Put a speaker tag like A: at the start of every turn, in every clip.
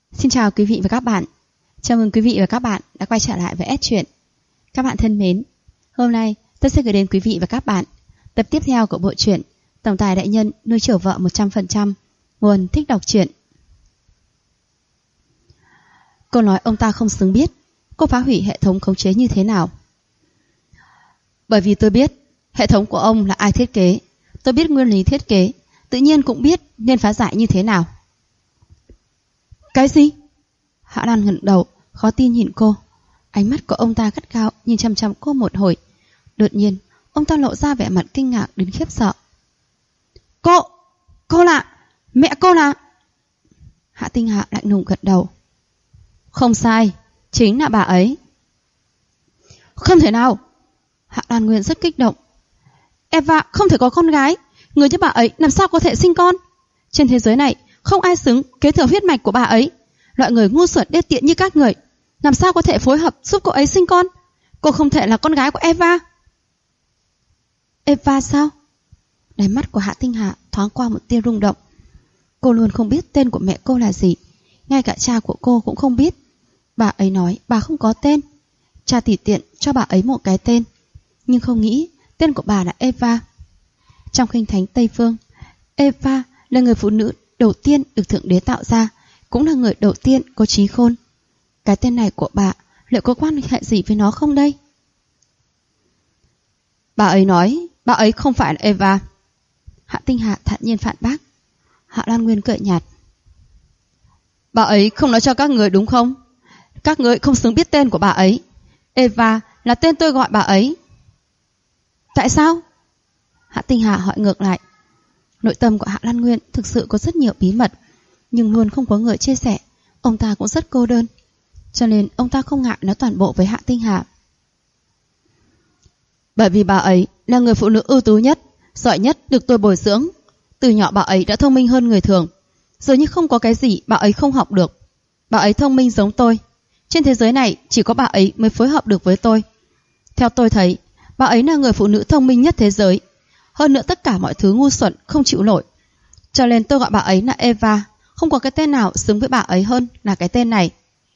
A: Xin chào quý vị và các bạn. Chào mừng quý vị và các bạn đã quay trở lại với S Truyện. Các bạn thân mến, hôm nay tôi sẽ gửi đến quý vị và các bạn tập tiếp theo của bộ truyện Tổng tài đại nhân nuôi chiều vợ 100%, nguồn Thích đọc truyện. Cô nói ông ta không xứng biết cô phá hủy hệ thống khống chế như thế nào. Bởi vì tôi biết hệ thống của ông là ai thiết kế, tôi biết nguyên lý thiết kế, tự nhiên cũng biết nên phá giải như thế nào. Cái gì? Hạ Lan ngẩng đầu, khó tin nhìn cô. Ánh mắt của ông ta gắt gao nhìn chằm chằm cô một hồi. Đột nhiên, ông ta lộ ra vẻ mặt kinh ngạc đến khiếp sợ. Cô là, mẹ cô là... Hạ Tinh Hạ lạnh lùng gật đầu. Không sai, chính là bà ấy. Không thể nào! Hạ Lan Nguyên rất kích động. Eva không thể có con gái, người như bà ấy làm sao có thể sinh con? Trên thế giới này không ai xứng kế thừa huyết mạch của bà ấy. Loại người ngu xuẩn đê tiện như các người làm sao có thể phối hợp giúp cô ấy sinh con? Cô không thể là con gái của Eva. Eva sao? Đáy mắt của Hạ Tinh Hạ thoáng qua một tia rung động. Cô luôn không biết tên của mẹ cô là gì, ngay cả cha của cô cũng không biết. Bà ấy nói bà không có tên. Cha tùy tiện cho bà ấy một cái tên, nhưng không nghĩ tên của bà là Eva. Trong kinh thánh Tây Phương, Eva là người phụ nữ đầu tiên được Thượng Đế tạo ra, cũng là người đầu tiên có trí khôn. Cái tên này của bà liệu có quan hệ gì với nó không đây? Bà ấy nói bà ấy không phải là Eva. Hạ Tinh Hạ thản nhiên phản bác. Hạ Lan Nguyên cười nhạt. Bà ấy không nói cho các người đúng không? Các người không xứng biết tên của bà ấy. Eva là tên tôi gọi bà ấy. Tại sao? Hạ Tinh Hạ hỏi ngược lại. Nội tâm của Hạ Lan Nguyên thực sự có rất nhiều bí mật, nhưng luôn không có người chia sẻ. Ông ta cũng rất cô đơn, cho nên ông ta không ngại nói toàn bộ với Hạ Tinh Hạ. Bởi vì bà ấy là người phụ nữ ưu tú nhất, giỏi nhất được tôi bồi dưỡng. Từ nhỏ bà ấy đã thông minh hơn người thường, dường như không có cái gì bà ấy không học được. Bà ấy thông minh giống tôi. Trên thế giới này chỉ có bà ấy mới phối hợp được với tôi. Theo tôi thấy, bà ấy là người phụ nữ thông minh nhất thế giới. Hơn nữa tất cả mọi thứ ngu xuẩn không chịu nổi. Cho nên tôi gọi bà ấy là Eva. Không có cái tên nào xứng với bà ấy hơn là cái tên này.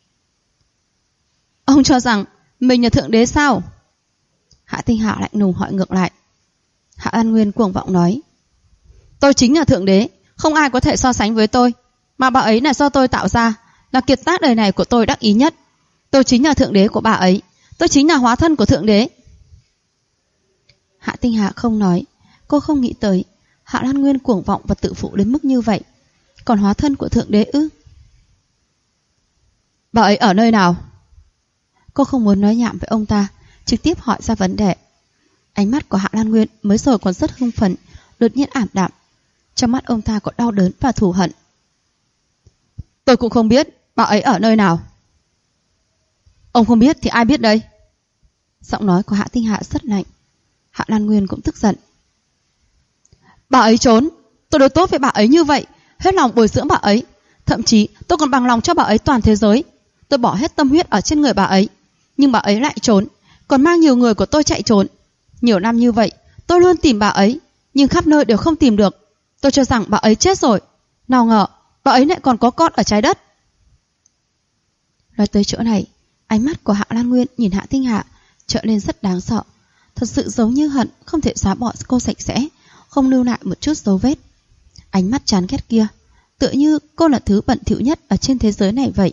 A: Ông cho rằng mình là Thượng Đế sao? Hạ Tinh Hạ lạnh lùng hỏi ngược lại. Hạ An Nguyên cuồng vọng nói. Tôi chính là Thượng Đế, không ai có thể so sánh với tôi. Mà bà ấy là do tôi tạo ra, là kiệt tác đời này của tôi đắc ý nhất. Tôi chính là Thượng Đế của bà ấy. Tôi chính là hóa thân của Thượng Đế. Hạ Tinh Hạ không nói. Cô không nghĩ tới Hạ Lan Nguyên cuồng vọng và tự phụ đến mức như vậy. Còn hóa thân của Thượng Đế ư? Bà ấy ở nơi nào? Cô không muốn nói nhảm với ông ta, trực tiếp hỏi ra vấn đề. Ánh mắt của Hạ Lan Nguyên mới rồi còn rất hưng phấn, đột nhiên ảm đạm. Trong mắt ông ta có đau đớn và thù hận. Tôi cũng không biết bà ấy ở nơi nào. Ông không biết thì ai biết đây? Giọng nói của Hạ Tinh Hạ rất lạnh. Hạ Lan Nguyên cũng tức giận. Bà ấy trốn. Tôi đối tốt với bà ấy như vậy, hết lòng bồi dưỡng bà ấy. Thậm chí tôi còn bằng lòng cho bà ấy toàn thế giới. Tôi bỏ hết tâm huyết ở trên người bà ấy, nhưng bà ấy lại trốn, còn mang nhiều người của tôi chạy trốn. Nhiều năm như vậy tôi luôn tìm bà ấy, nhưng khắp nơi đều không tìm được. Tôi cho rằng bà ấy chết rồi. Nào ngờ bà ấy lại còn có con ở trái đất. Nói tới chỗ này, ánh mắt của Hạ Lan Nguyên nhìn Hạ Tinh Hạ trở nên rất đáng sợ. Thật sự giống như hận không thể xóa bỏ cô sạch sẽ, không lưu lại một chút dấu vết. Ánh mắt chán ghét kia, tựa như cô là thứ bẩn thỉu nhất ở trên thế giới này vậy.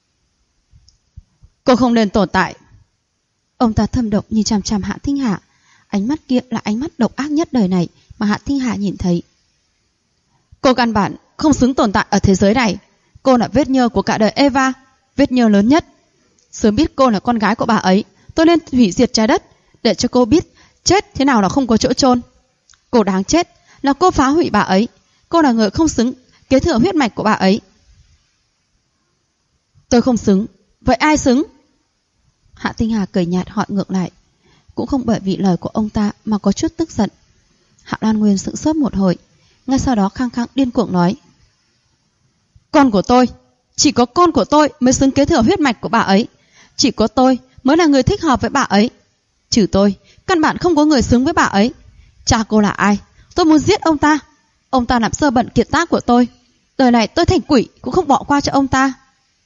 A: Cô không nên tồn tại. Ông ta thâm độc nhìn chằm chằm Hạ Tinh Hạ. Ánh mắt kia là ánh mắt độc ác nhất đời này mà Hạ Tinh Hạ nhìn thấy. Cô căn bản không xứng tồn tại ở thế giới này. Cô là vết nhơ của cả đời Eva, vết nhơ lớn nhất. Sớm biết cô là con gái của bà ấy, tôi nên hủy diệt trái đất, để cho cô biết chết thế nào là không có chỗ chôn. Cô đáng chết, là cô phá hủy bà ấy. Cô là người không xứng kế thừa huyết mạch của bà ấy. Tôi không xứng, vậy ai xứng? Hạ Tinh Hà cười nhạt hỏi ngược lại. Cũng không bởi vì lời của ông ta mà có chút tức giận. Hạ Lan Nguyên sững sốt một hồi, ngay sau đó khăng khăng điên cuồng nói. Con của tôi, chỉ có con của tôi mới xứng kế thừa huyết mạch của bà ấy. Chỉ có tôi mới là người thích hợp với bà ấy. Trừ tôi, căn bản không có người xứng với bà ấy. Cha cô là ai? Tôi muốn giết ông ta. Ông ta làm sơ bẩn kiệt tác của tôi. Đời này tôi thành quỷ cũng không bỏ qua cho ông ta.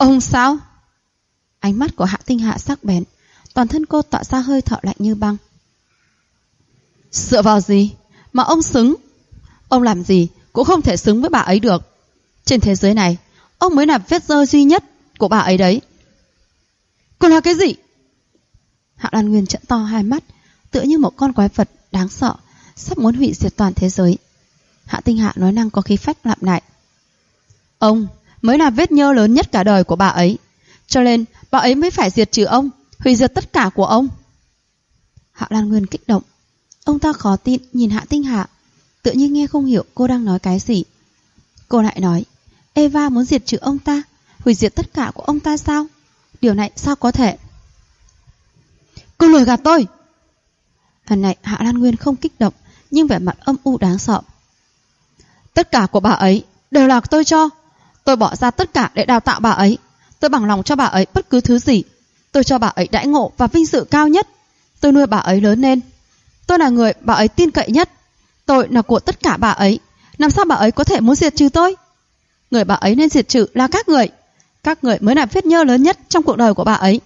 A: Ông sao? Ánh mắt của Hạ Tinh Hạ sắc bén, toàn thân cô tỏa ra hơi thở lạnh như băng. Dựa vào gì mà ông xứng? Ông làm gì cũng không thể xứng với bà ấy được. Trên thế giới này, ông mới là vết rơi duy nhất của bà ấy đấy. Cô là cái gì? Hạ Lan Nguyên trợn to hai mắt, tựa như một con quái vật đáng sợ, sắp muốn hủy diệt toàn thế giới. Hạ Tinh Hạ nói năng có khí phách lặp lại. Ông mới là vết nhơ lớn nhất cả đời của bà ấy, cho nên bà ấy mới phải diệt trừ ông, hủy diệt tất cả của ông. Hạ Lan Nguyên kích động. Ông ta khó tin nhìn Hạ Tinh Hạ, tự như nghe không hiểu cô đang nói cái gì. Cô lại nói, Eva muốn diệt trừ ông ta, hủy diệt tất cả của ông ta sao? Điều này sao có thể? Cô lừa gạt tôi. Lần này Hạ Lan Nguyên không kích động, nhưng vẻ mặt âm u đáng sợ. Tất cả của bà ấy đều là tôi cho. Tôi bỏ ra tất cả để đào tạo bà ấy. Tôi bằng lòng cho bà ấy bất cứ thứ gì. Tôi cho bà ấy đãi ngộ và vinh dự cao nhất. Tôi nuôi bà ấy lớn lên. Tôi là người bà ấy tin cậy nhất. Tôi là của tất cả bà ấy. Làm sao bà ấy có thể muốn diệt trừ tôi? Người bà ấy nên diệt trừ là các người. Các người mới là vết nhơ lớn nhất trong cuộc đời của bà ấy.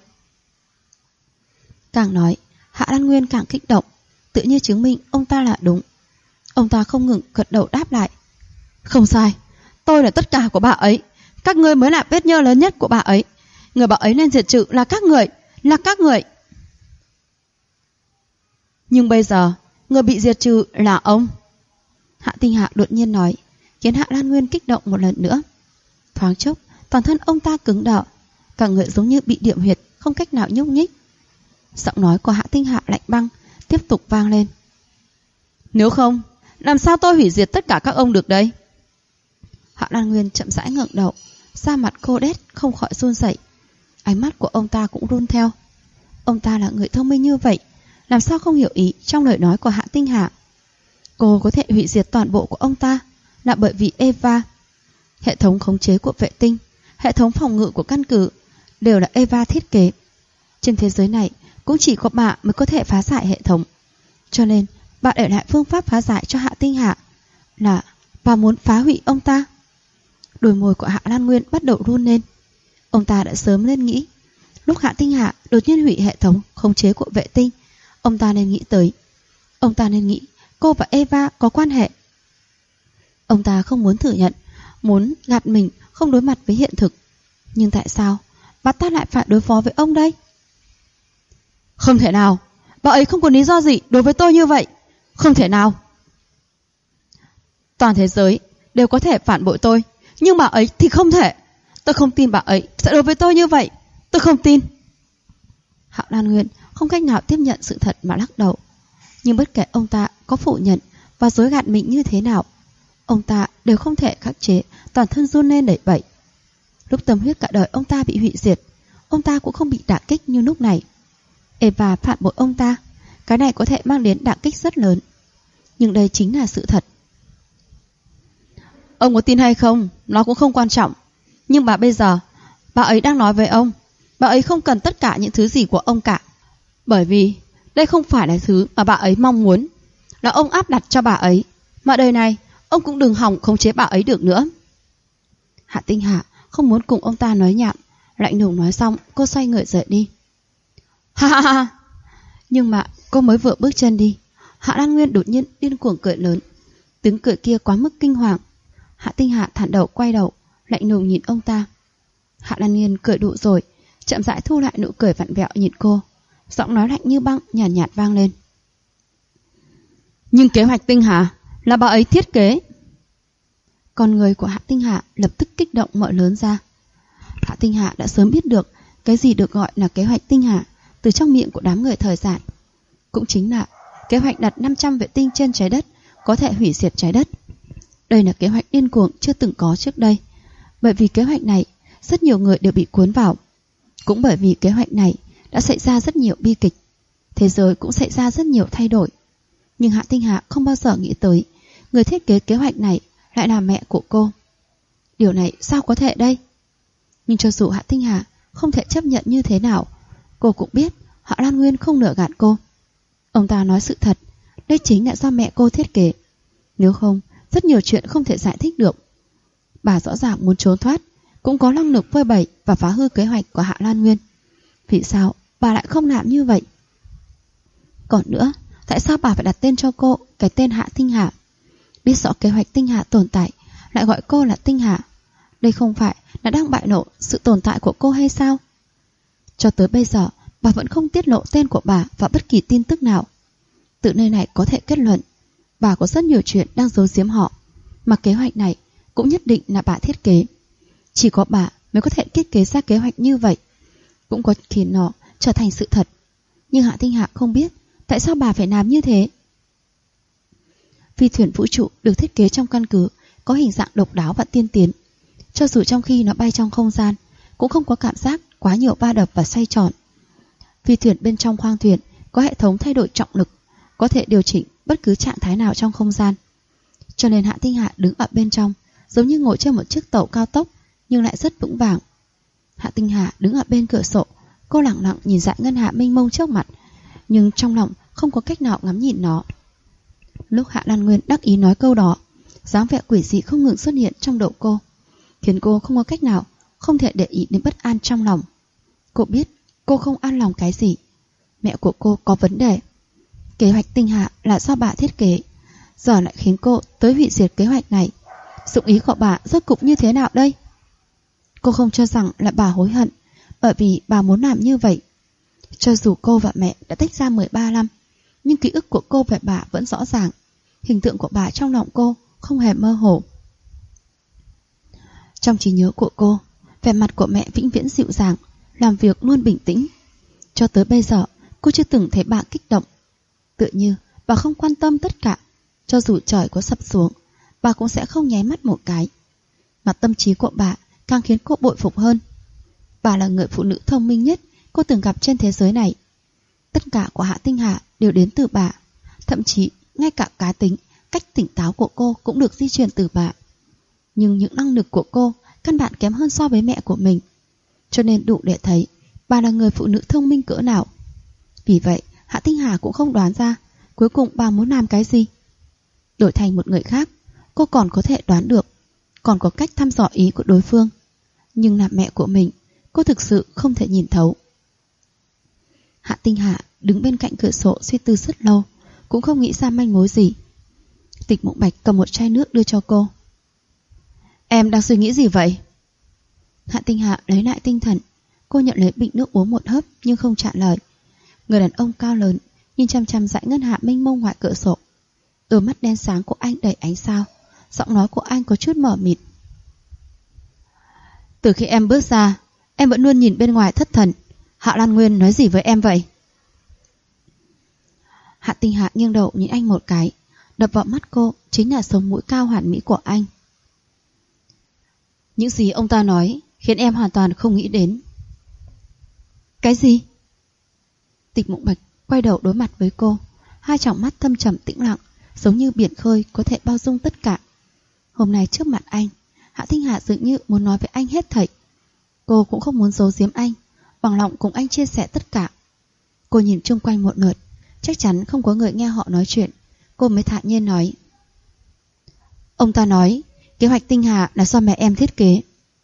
A: Càng nói, Hạ Lan Nguyên càng kích động, tự như chứng minh ông ta là đúng. Ông ta không ngừng gật đầu đáp lại. Không sai, tôi là tất cả của bà ấy. Các ngươi mới là vết nhơ lớn nhất của bà ấy. Người bà ấy nên diệt trừ là các người. Là các người. Nhưng bây giờ người bị diệt trừ là ông. Hạ Tinh Hạ đột nhiên nói, khiến Hạ Lan Nguyên kích động một lần nữa. Thoáng chốc, toàn thân ông ta cứng đờ, cả người giống như bị điểm huyệt, không cách nào nhúc nhích. Giọng nói của Hạ Tinh Hạ lạnh băng tiếp tục vang lên. Nếu không, làm sao tôi hủy diệt tất cả các ông được đây? Hạ Lan Nguyên chậm rãi ngẩng đầu, da mặt cô đét không khỏi run rẩy. Ánh mắt của ông ta cũng run theo. Ông ta là người thông minh như vậy, làm sao không hiểu ý trong lời nói của Hạ Tinh Hạ? Cô có thể hủy diệt toàn bộ của ông ta là bởi vì Eva. Hệ thống khống chế của vệ tinh, hệ thống phòng ngự của căn cứ đều là Eva thiết kế. Trên thế giới này cũng chỉ có bà mới có thể phá giải hệ thống. Cho nên bà để lại phương pháp phá giải cho Hạ Tinh Hạ là bà muốn phá hủy ông ta. Đôi môi của Hạ Lan Nguyên bắt đầu run lên. Ông ta đã sớm nên nghĩ, lúc Hạ Tinh Hạ đột nhiên hủy hệ thống khống chế của vệ tinh, ông ta nên nghĩ tới. Ông ta nên nghĩ cô và Eva có quan hệ. Ông ta không muốn thừa nhận, muốn gạt mình không đối mặt với hiện thực. Nhưng tại sao bà ta lại phải đối phó với ông đây? Không thể nào, bà ấy không có lý do gì đối với tôi như vậy. Không thể nào. Toàn thế giới đều có thể phản bội tôi, nhưng bà ấy thì không thể. Tôi không tin bà ấy sẽ đối với tôi như vậy. Tôi không tin. Hạ Lan Nguyên không cách nào tiếp nhận sự thật mà lắc đầu. Nhưng bất kể ông ta có phủ nhận và dối gạt mình như thế nào, ông ta đều không thể khắc chế toàn thân run lên đẩy bẩy. Lúc tâm huyết cả đời ông ta bị hủy diệt, ông ta cũng không bị đả kích như lúc này. Eva phản bội ông ta, cái này có thể mang đến đả kích rất lớn. Nhưng đây chính là sự thật. Ông có tin hay không, nó cũng không quan trọng. Nhưng bây giờ, bà ấy đang nói với ông, bà ấy không cần tất cả những thứ gì của ông cả. Bởi vì đây không phải là thứ mà bà ấy mong muốn, là ông áp đặt cho bà ấy. Mà đời này, ông cũng đừng hòng khống chế bà ấy được nữa. Hạ Tinh Hạ không muốn cùng ông ta nói nhảm, lạnh lùng nói xong, cô xoay người rời đi. Ha ha ha. Nhưng mà cô mới vừa bước chân đi, Hạ Lan Nguyên đột nhiên điên cuồng cười lớn. Tiếng cười kia quá mức kinh hoàng. Hạ Tinh Hạ thản đầu quay đầu, lạnh lùng nhìn ông ta. Hạ Lan Nguyên cười đủ rồi, chậm rãi thu lại nụ cười vặn vẹo nhìn cô. Giọng nói lạnh như băng nhàn nhạt vang lên. Nhưng kế hoạch Tinh Hà là bà ấy thiết kế. Con người của Hạ Tinh Hạ lập tức kích động mở lớn ra. Hạ Tinh Hạ đã sớm biết được cái gì được gọi là kế hoạch Tinh Hà từ trong miệng của đám người thời giản. Cũng chính là kế hoạch đặt 500 vệ tinh trên trái đất có thể hủy diệt trái đất. Đây là kế hoạch điên cuồng chưa từng có trước đây. Bởi vì kế hoạch này, rất nhiều người đều bị cuốn vào. Cũng bởi vì kế hoạch này đã xảy ra rất nhiều bi kịch. Thế giới cũng xảy ra rất nhiều thay đổi. Nhưng Hạ Tinh Hạ không bao giờ nghĩ tới người thiết kế kế hoạch này lại là mẹ của cô. Điều này sao có thể đây? Nhưng cho dù Hạ Tinh Hạ không thể chấp nhận như thế nào, cô cũng biết Hạ Lan Nguyên không lừa gạt cô. Ông ta nói sự thật, đây chính là do mẹ cô thiết kế. Nếu không, rất nhiều chuyện không thể giải thích được. Bà rõ ràng muốn trốn thoát, cũng có năng lực phơi bày và phá hư kế hoạch của Hạ Lan Nguyên. Vì sao bà lại không làm như vậy? Còn nữa, tại sao bà phải đặt tên cho cô cái tên Hạ Tinh Hà? Biết rõ kế hoạch Tinh Hà tồn tại, lại gọi cô là Tinh Hà. Đây không phải là đang bại lộ sự tồn tại của cô hay sao? Cho tới bây giờ, bà vẫn không tiết lộ tên của bà vào bất kỳ tin tức nào. Từ nơi này có thể kết luận, bà có rất nhiều chuyện đang giấu giếm họ, mà kế hoạch này cũng nhất định là bà thiết kế. Chỉ có bà mới có thể thiết kế ra kế hoạch như vậy, cũng có khiến nó trở thành sự thật. Nhưng Hạ Tinh Hà không biết tại sao bà phải làm như thế. Phi thuyền vũ trụ được thiết kế trong căn cứ có hình dạng độc đáo và tiên tiến. Cho dù trong khi nó bay trong không gian, cũng không có cảm giác quá nhiều va đập và xoay tròn. Phi thuyền bên trong khoang thuyền có hệ thống thay đổi trọng lực, có thể điều chỉnh bất cứ trạng thái nào trong không gian. Cho nên Hạ Tinh Hà đứng ở bên trong, giống như ngồi trên một chiếc tàu cao tốc, nhưng lại rất vững vàng. Hạ Tinh Hà đứng ở bên cửa sổ, cô lặng lặng nhìn dải ngân hà mênh mông trước mặt, nhưng trong lòng không có cách nào ngắm nhìn nó. Lúc Hạ Lan Nguyên đắc ý nói câu đó, dáng vẻ quỷ dị không ngừng xuất hiện trong đầu cô, khiến cô không có cách nào không thể để ý đến bất an trong lòng. Cô biết cô không an lòng cái gì. Mẹ của cô có vấn đề. Kế hoạch Tinh Hà là do bà thiết kế, giờ lại khiến cô tới hủy diệt kế hoạch này. Dụng ý của bà rốt cục như thế nào đây? Cô không cho rằng là bà hối hận, bởi vì bà muốn làm như vậy. Cho dù cô và mẹ đã tách ra 13 năm, nhưng ký ức của cô về bà vẫn rõ ràng. Hình tượng của bà trong lòng cô không hề mơ hồ. Trong trí nhớ của cô, vẻ mặt của mẹ vĩnh viễn dịu dàng, làm việc luôn bình tĩnh. Cho tới bây giờ, cô chưa từng thấy bà kích động. Tựa như bà không quan tâm tất cả. Cho dù trời có sập xuống, bà cũng sẽ không nháy mắt một cái. Mà tâm trí của bà càng khiến cô bội phục hơn. Bà là người phụ nữ thông minh nhất cô từng gặp trên thế giới này. Tất cả của Hạ Tinh Hà đều đến từ bà. Thậm chí ngay cả cá tính, cách tỉnh táo của cô cũng được di truyền từ bà. Nhưng những năng lực của cô căn bản kém hơn so với mẹ của mình, cho nên đủ để thấy bà là người phụ nữ thông minh cỡ nào. Vì vậy Hạ Tinh Hà cũng không đoán ra cuối cùng bà muốn làm cái gì. Đổi thành một người khác, cô còn có thể đoán được, còn có cách thăm dò ý của đối phương. Nhưng là mẹ của mình, cô thực sự không thể nhìn thấu. Hạ Tinh Hà đứng bên cạnh cửa sổ suy tư rất lâu, cũng không nghĩ ra manh mối gì. Tịch Mộng Bạch cầm một chai nước đưa cho cô. Em đang suy nghĩ gì vậy? Hạ Tinh Hà lấy lại tinh thần. Cô nhận lấy bình nước uống một hớp nhưng không trả lời. Người đàn ông cao lớn nhìn chăm chăm dải ngân hạ mênh mông ngoài cửa sổ. Đôi mắt đen sáng của anh đầy ánh sao. Giọng nói của anh có chút mờ mịt. Từ khi em bước ra, em vẫn luôn nhìn bên ngoài thất thần. Hạ Lan Nguyên nói gì với em vậy? Hạ Tinh Hà nghiêng đầu nhìn anh một cái. Đập vào mắt cô chính là sống mũi cao hoàn mỹ của anh. Những gì ông ta nói khiến em hoàn toàn không nghĩ đến. Cái gì? Tịch Mộng Bạch quay đầu đối mặt với cô, hai tròng mắt thâm trầm tĩnh lặng, giống như biển khơi có thể bao dung tất cả. Hôm nay trước mặt anh, Hạ Tinh Hà dường như muốn nói với anh hết thảy. Cô cũng không muốn giấu giếm anh, bằng lòng cùng anh chia sẻ tất cả. Cô nhìn chung quanh một lượt, chắc chắn không có người nghe họ nói chuyện. Cô mới thản nhiên nói. Ông ta nói kế hoạch Tinh Hà là do mẹ em thiết kế.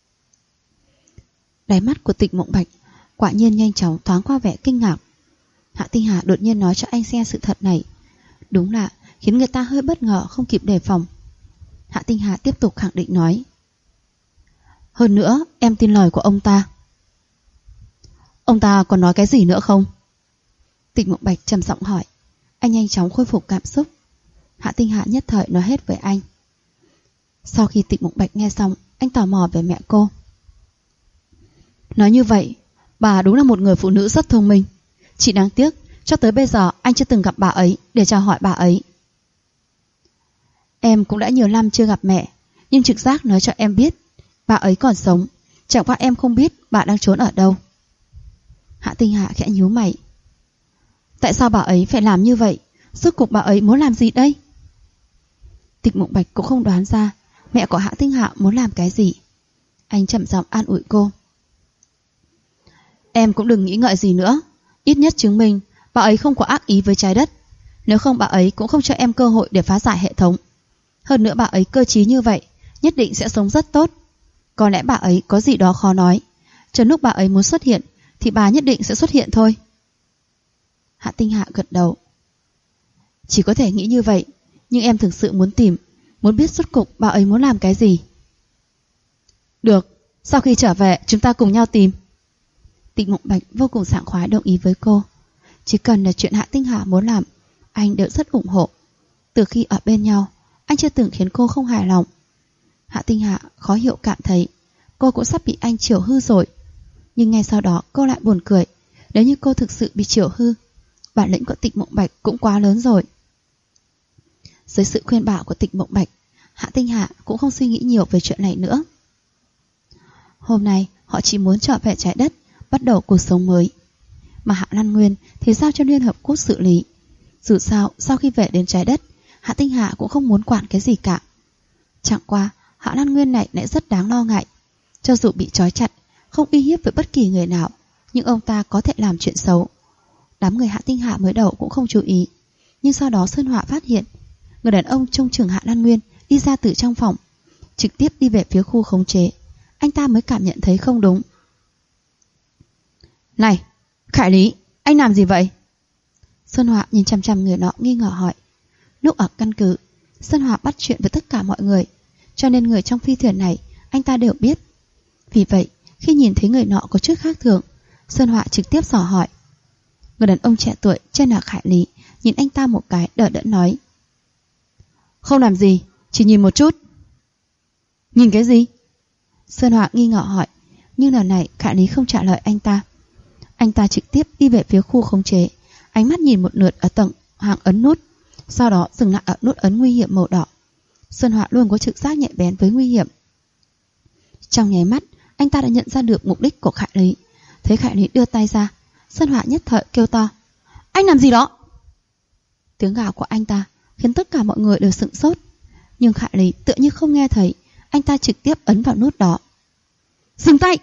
A: Đáy mắt của Tịch Mộng Bạch quả nhiên nhanh chóng thoáng qua vẻ kinh ngạc. Hạ Tinh Hà đột nhiên nói cho anh nghe sự thật này, đúng là khiến người ta hơi bất ngờ, không kịp đề phòng. Hạ Tinh Hà tiếp tục khẳng định nói. Hơn nữa em tin lời của ông ta. Ông ta còn nói cái gì nữa không? Tịch Mộng Bạch trầm giọng hỏi. Anh nhanh chóng khôi phục cảm xúc. Hạ Tinh Hà nhất thời nói hết với anh. Sau khi Tịch Mộng Bạch nghe xong, anh tò mò về mẹ cô. Nói như vậy, bà đúng là một người phụ nữ rất thông minh. Chỉ đáng tiếc, cho tới bây giờ anh chưa từng gặp bà ấy để chào hỏi bà ấy. Em cũng đã nhiều năm chưa gặp mẹ, nhưng trực giác nói cho em biết bà ấy còn sống. Chẳng qua em không biết bà đang trốn ở đâu. Hạ Tinh Hà khẽ nhíu mày. Tại sao bà ấy phải làm như vậy? Rốt cuộc bà ấy muốn làm gì đây? Tịch Mộng Bạch cũng không đoán ra mẹ của Hạ Tinh Hà muốn làm cái gì. Anh chậm giọng an ủi cô. Em cũng đừng nghĩ ngợi gì nữa. Ít nhất chứng minh bà ấy không có ác ý với trái đất. Nếu không bà ấy cũng không cho em cơ hội để phá giải hệ thống. Hơn nữa bà ấy cơ trí như vậy, nhất định sẽ sống rất tốt. Có lẽ bà ấy có gì đó khó nói. Chờ lúc bà ấy muốn xuất hiện thì bà nhất định sẽ xuất hiện thôi. Hạ Tinh Hạ gật đầu. Chỉ có thể nghĩ như vậy, nhưng em thực sự muốn biết rốt cục bà ấy muốn làm cái gì. Được, sau khi trở về chúng ta cùng nhau tìm. Tịch Mộng Bạch vô cùng sảng khoái đồng ý với cô. Chỉ cần là chuyện Hạ Tinh Hạ muốn làm, anh đều rất ủng hộ. Từ khi ở bên nhau, anh chưa từng khiến cô không hài lòng. Hạ Tinh Hạ khó hiểu cảm thấy cô cũng sắp bị anh chiều hư rồi. Nhưng ngay sau đó cô lại buồn cười. Nếu như cô thực sự bị chiều hư, bản lĩnh của Tịch Mộng Bạch cũng quá lớn rồi. Dưới sự khuyên bảo của Tịch Mộng Bạch, Hạ Tinh Hạ cũng không suy nghĩ nhiều về chuyện này nữa. Hôm nay họ chỉ muốn trở về trái đất, bắt đầu cuộc sống mới. Mà Hạ Lan Nguyên thì giao cho Liên Hợp Quốc xử lý. Dù sao, sau khi về đến trái đất, Hạ Tinh Hạ cũng không muốn quản cái gì cả. Chẳng qua, Hạ Lan Nguyên này lại rất đáng lo ngại. Cho dù bị trói chặt, không uy hiếp với bất kỳ người nào, nhưng ông ta có thể làm chuyện xấu. Đám người Hạ Tinh Hạ mới đầu cũng không chú ý. Nhưng sau đó Sơn Họa phát hiện người đàn ông trông chừng Hạ Lan Nguyên đi ra từ trong phòng, trực tiếp đi về phía khu khống chế. Anh ta mới cảm nhận thấy không đúng. Này, Khải Lý, anh làm gì vậy? Sơn Họa nhìn chằm chằm người nọ nghi ngờ hỏi. Lúc ở căn cứ, Sơn Họa bắt chuyện với tất cả mọi người, cho nên người trong phi thuyền này anh ta đều biết. Vì vậy, khi nhìn thấy người nọ có chút khác thường, Sơn Họa trực tiếp dò hỏi. Người đàn ông trẻ tuổi tên là Khải Lý nhìn anh ta một cái đờ đẫn nói. Không làm gì, chỉ nhìn một chút. Nhìn cái gì? Sơn Họa nghi ngờ hỏi, nhưng lần này Khải Lý không trả lời anh ta. Anh ta trực tiếp đi về phía khu khống chế, ánh mắt nhìn một lượt ở tầng hàng ấn nút, sau đó dừng lại ở nút ấn nguy hiểm màu đỏ. Sơn Họa luôn có trực giác nhạy bén với nguy hiểm. Trong nháy mắt, anh ta đã nhận ra được mục đích của Khải Lý. Thấy Khải Lý đưa tay ra, Sơn Họa nhất thời kêu to. Anh làm gì đó? Tiếng gào của anh ta khiến tất cả mọi người đều sửng sốt. Nhưng Khải Lý tựa như không nghe thấy, anh ta trực tiếp ấn vào nút đó. Dừng tay!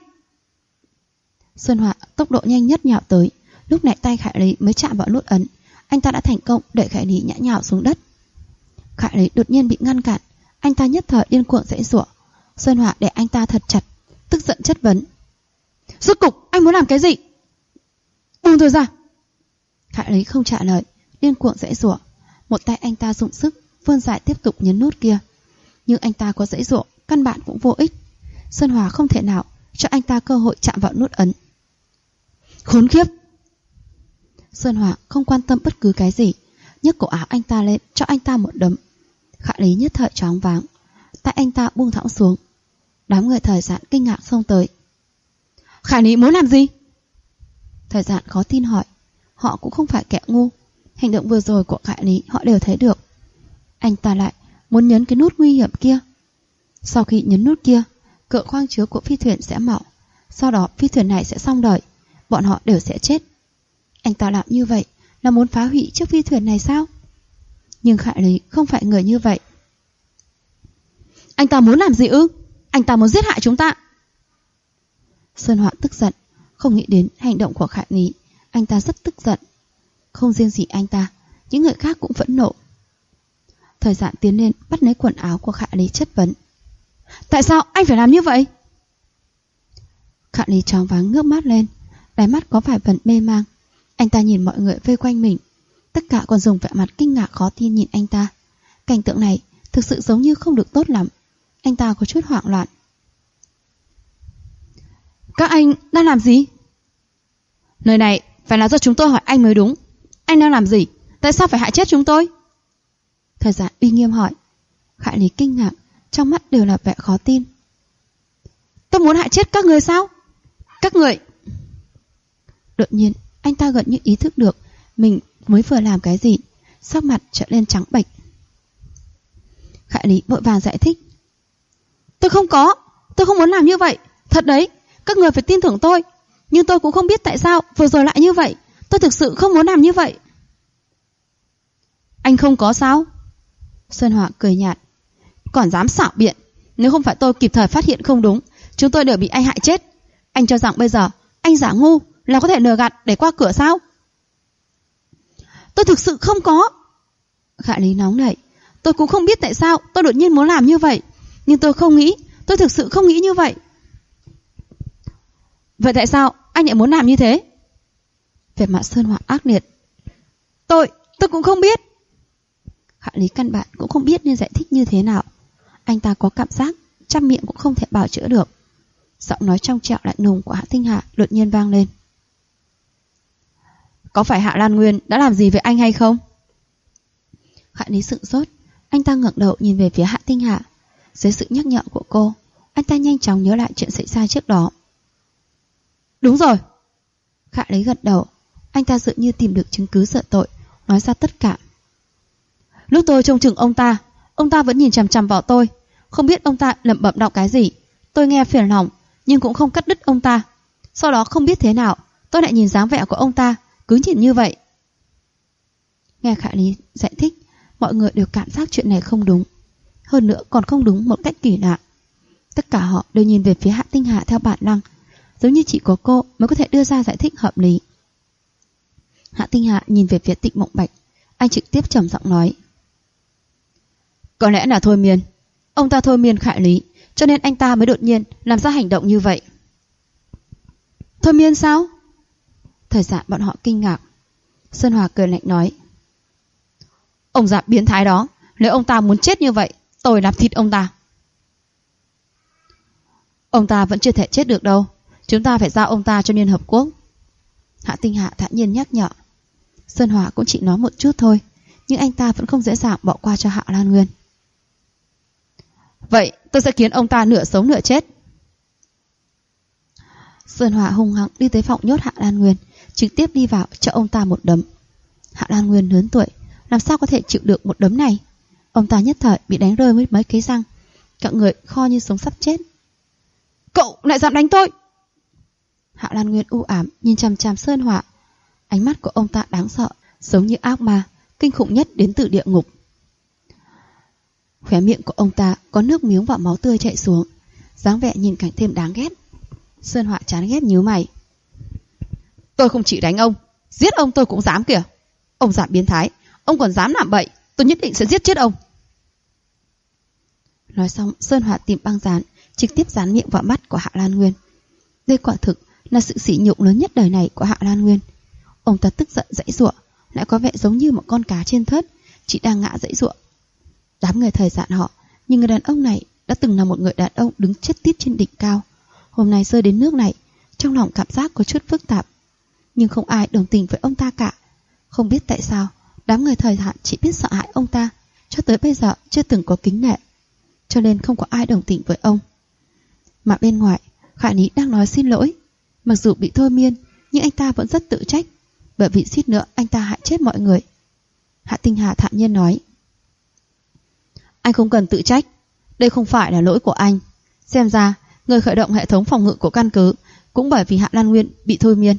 A: Sơn Họa tốc độ nhanh nhất nhào tới. Lúc này tay Khải Lý mới chạm vào nút ấn, anh ta đã thành công đẩy Khải Lý ngã nhào xuống đất. Khải Lý đột nhiên bị ngăn cản, anh ta nhất thời điên cuồng giãy giụa. Sơn Họa để anh ta thật chặt, tức giận chất vấn. Rốt cục anh muốn làm cái gì? Buông tôi ra! Khải Lý không trả lời, điên cuồng giãy giụa. Một tay anh ta dùng sức vươn dài tiếp tục nhấn nút kia, nhưng anh ta có giãy giụa căn bản cũng vô ích. Sơn Họa không thể nào cho anh ta cơ hội chạm vào nút ấn. Khốn khiếp! Sơn Họa không quan tâm bất cứ cái gì, nhấc cổ áo anh ta lên cho anh ta một đấm. Khải Lý nhất thời choáng váng, tay anh ta buông thõng xuống. Đám người Thời Gian kinh ngạc xông tới. Khải Lý muốn làm gì? Thời Gian khó tin hỏi. Họ cũng không phải kẻ ngu, hành động vừa rồi của Khải Lý họ đều thấy được. Anh ta lại muốn nhấn cái nút nguy hiểm kia. Sau khi nhấn nút kia, cửa khoang chứa của phi thuyền sẽ mở. Sau đó phi thuyền này sẽ xong đời, bọn họ đều sẽ chết. Anh ta làm như vậy là muốn phá hủy chiếc phi thuyền này sao? Nhưng Khải Lý không phải người như vậy. Anh ta muốn làm gì ư? Anh ta muốn giết hại chúng ta. Sơn Họa tức giận, không nghĩ đến hành động của Khải Lý. Anh ta rất tức giận. Không riêng gì anh ta, những người khác cũng phẫn nộ. Thời Gian tiến lên bắt lấy quần áo của Khải Lý chất vấn. Tại sao anh phải làm như vậy? Khải Lý choáng váng ngước mắt lên, đáy mắt có vài phần mê mang. Anh ta nhìn mọi người vây quanh mình, tất cả còn dùng vẻ mặt kinh ngạc khó tin nhìn anh ta. Cảnh tượng này thực sự giống như không được tốt lắm. Anh ta có chút hoảng loạn. Các anh đang làm gì? Lời này phải là do chúng tôi hỏi anh mới đúng. Anh đang làm gì? Tại sao phải hại chết chúng tôi? Thời Gian uy nghiêm hỏi. Khải Lý kinh ngạc, trong mắt đều là vẻ khó tin. Tôi muốn hại chết các người sao? Các người... Đột nhiên anh ta gần như ý thức được mình mới vừa làm cái gì, sắc mặt trở lên trắng bệch. Khải Lý vội vàng giải thích. Tôi không muốn làm như vậy. Thật đấy, các người phải tin tưởng tôi. Nhưng tôi cũng không biết tại sao vừa rồi lại như vậy. Tôi thực sự không muốn làm như vậy. Anh không có sao? Sơn Họa cười nhạt. Còn dám xảo biện. Nếu không phải tôi kịp thời phát hiện không đúng, chúng tôi đều bị anh hại chết. Anh cho rằng bây giờ anh giả ngu là có thể lừa gạt để qua cửa sao? Tôi thực sự không có. Khải Lý nóng nảy. Tôi cũng không biết tại sao tôi đột nhiên muốn làm như vậy. Nhưng tôi thực sự không nghĩ như vậy. Vậy tại sao anh lại muốn làm như thế? Vẻ mặt Sơn Họa ác liệt. Tôi cũng không biết. Hạ Lý căn bản cũng không biết nên giải thích như thế nào. Anh ta có cảm giác trăm miệng cũng không thể bào chữa được. Giọng nói trong trẻo lạnh lùng của Hạ Tinh Hạ đột nhiên vang lên. Có phải Hạ Lan Nguyên đã làm gì với anh hay không? Hạ Lý sững sốt. Anh ta ngẩng đầu nhìn về phía Hạ Tinh Hạ. Dưới sự nhắc nhở của cô, anh ta nhanh chóng nhớ lại chuyện xảy ra trước đó. Đúng rồi. Hạ Lý gật đầu. Anh ta dường như tìm được chứng cứ sợ tội, nói ra tất cả. Lúc tôi trông chừng ông ta vẫn nhìn chằm chằm vào tôi. Không biết ông ta lẩm bẩm đọc cái gì. Tôi nghe phiền lòng, nhưng cũng không cắt đứt ông ta. Sau đó không biết thế nào, tôi lại nhìn dáng vẻ của ông ta, cứ nhìn như vậy. Nghe Hạ Lý giải thích, mọi người đều cảm giác chuyện này không đúng. Hơn nữa còn không đúng một cách kỳ lạ. Tất cả họ đều nhìn về phía Hạ Tinh Hạ theo bản năng, giống như chỉ có cô mới có thể đưa ra giải thích hợp lý. Hạ Tinh Hạ nhìn về phía Tịnh Mộng Bạch. Anh trực tiếp trầm giọng nói. Có lẽ là thôi miên. Ông ta thôi miên Hạ Lý, cho nên anh ta mới đột nhiên làm ra hành động như vậy. Thôi miên sao? Thời gian bọn họ kinh ngạc. Sơn Hòa cười lạnh nói. Ông già biến thái đó, nếu ông ta muốn chết như vậy, tôi làm thịt ông ta. Ông ta vẫn chưa thể chết được đâu. Chúng ta phải giao ông ta cho Liên Hợp Quốc. Hạ Tinh Hạ thản nhiên nhắc nhở. Sơn Hòa cũng chỉ nói một chút thôi, nhưng anh ta vẫn không dễ dàng bỏ qua cho Hạ Lan Nguyên. Vậy tôi sẽ khiến ông ta nửa sống nửa chết. Sơn Hòa hung hăng đi tới phòng nhốt Hạ Lan Nguyên, trực tiếp đi vào cho ông ta một đấm. Hạ Lan Nguyên lớn tuổi, làm sao có thể chịu được một đấm này? Ông ta nhất thời bị đánh rơi mấy cái răng, cả người kho như sống sắp chết. Cậu lại dám đánh tôi! Hạ Lan Nguyên u ám nhìn chằm chằm Sơn Hòa. Ánh mắt của ông ta đáng sợ, giống như ác ma, kinh khủng nhất đến từ địa ngục. Khóe miệng của ông ta có nước miếng và máu tươi chảy xuống, dáng vẻ nhìn cảnh thêm đáng ghét. Sơn Hòa chán ghét nhíu mày. Tôi không chỉ đánh ông, giết ông tôi cũng dám kìa. Ông già biến thái, ông còn dám làm bậy, tôi nhất định sẽ giết chết ông. Nói xong, Sơn Hòa tìm băng dán, trực tiếp dán miệng vào mắt của Hạ Lan Nguyên. Đây quả thực là sự sỉ nhục lớn nhất đời này của Hạ Lan Nguyên. Ông ta tức giận giãy giụa, lại có vẻ giống như một con cá trên thớt, chỉ đang ngã giãy giụa. Đám người thời gian họ, nhưng người đàn ông này đã từng là một người đàn ông đứng chết tít trên đỉnh cao. Hôm nay rơi đến nước này, trong lòng cảm giác có chút phức tạp, nhưng không ai đồng tình với ông ta cả. Không biết tại sao, đám người thời hạn chỉ biết sợ hãi ông ta, cho tới bây giờ chưa từng có kính nể, cho nên không có ai đồng tình với ông. Mà bên ngoài, Khải Ní đang nói xin lỗi. Mặc dù bị thôi miên, nhưng anh ta vẫn rất tự trách, bởi vì suýt nữa anh ta hại chết mọi người. Hạ Tinh Hà thản nhiên nói. Anh không cần tự trách, đây không phải là lỗi của anh. Xem ra, người khởi động hệ thống phòng ngự của căn cứ cũng bởi vì Hạ Lan Nguyên bị thôi miên.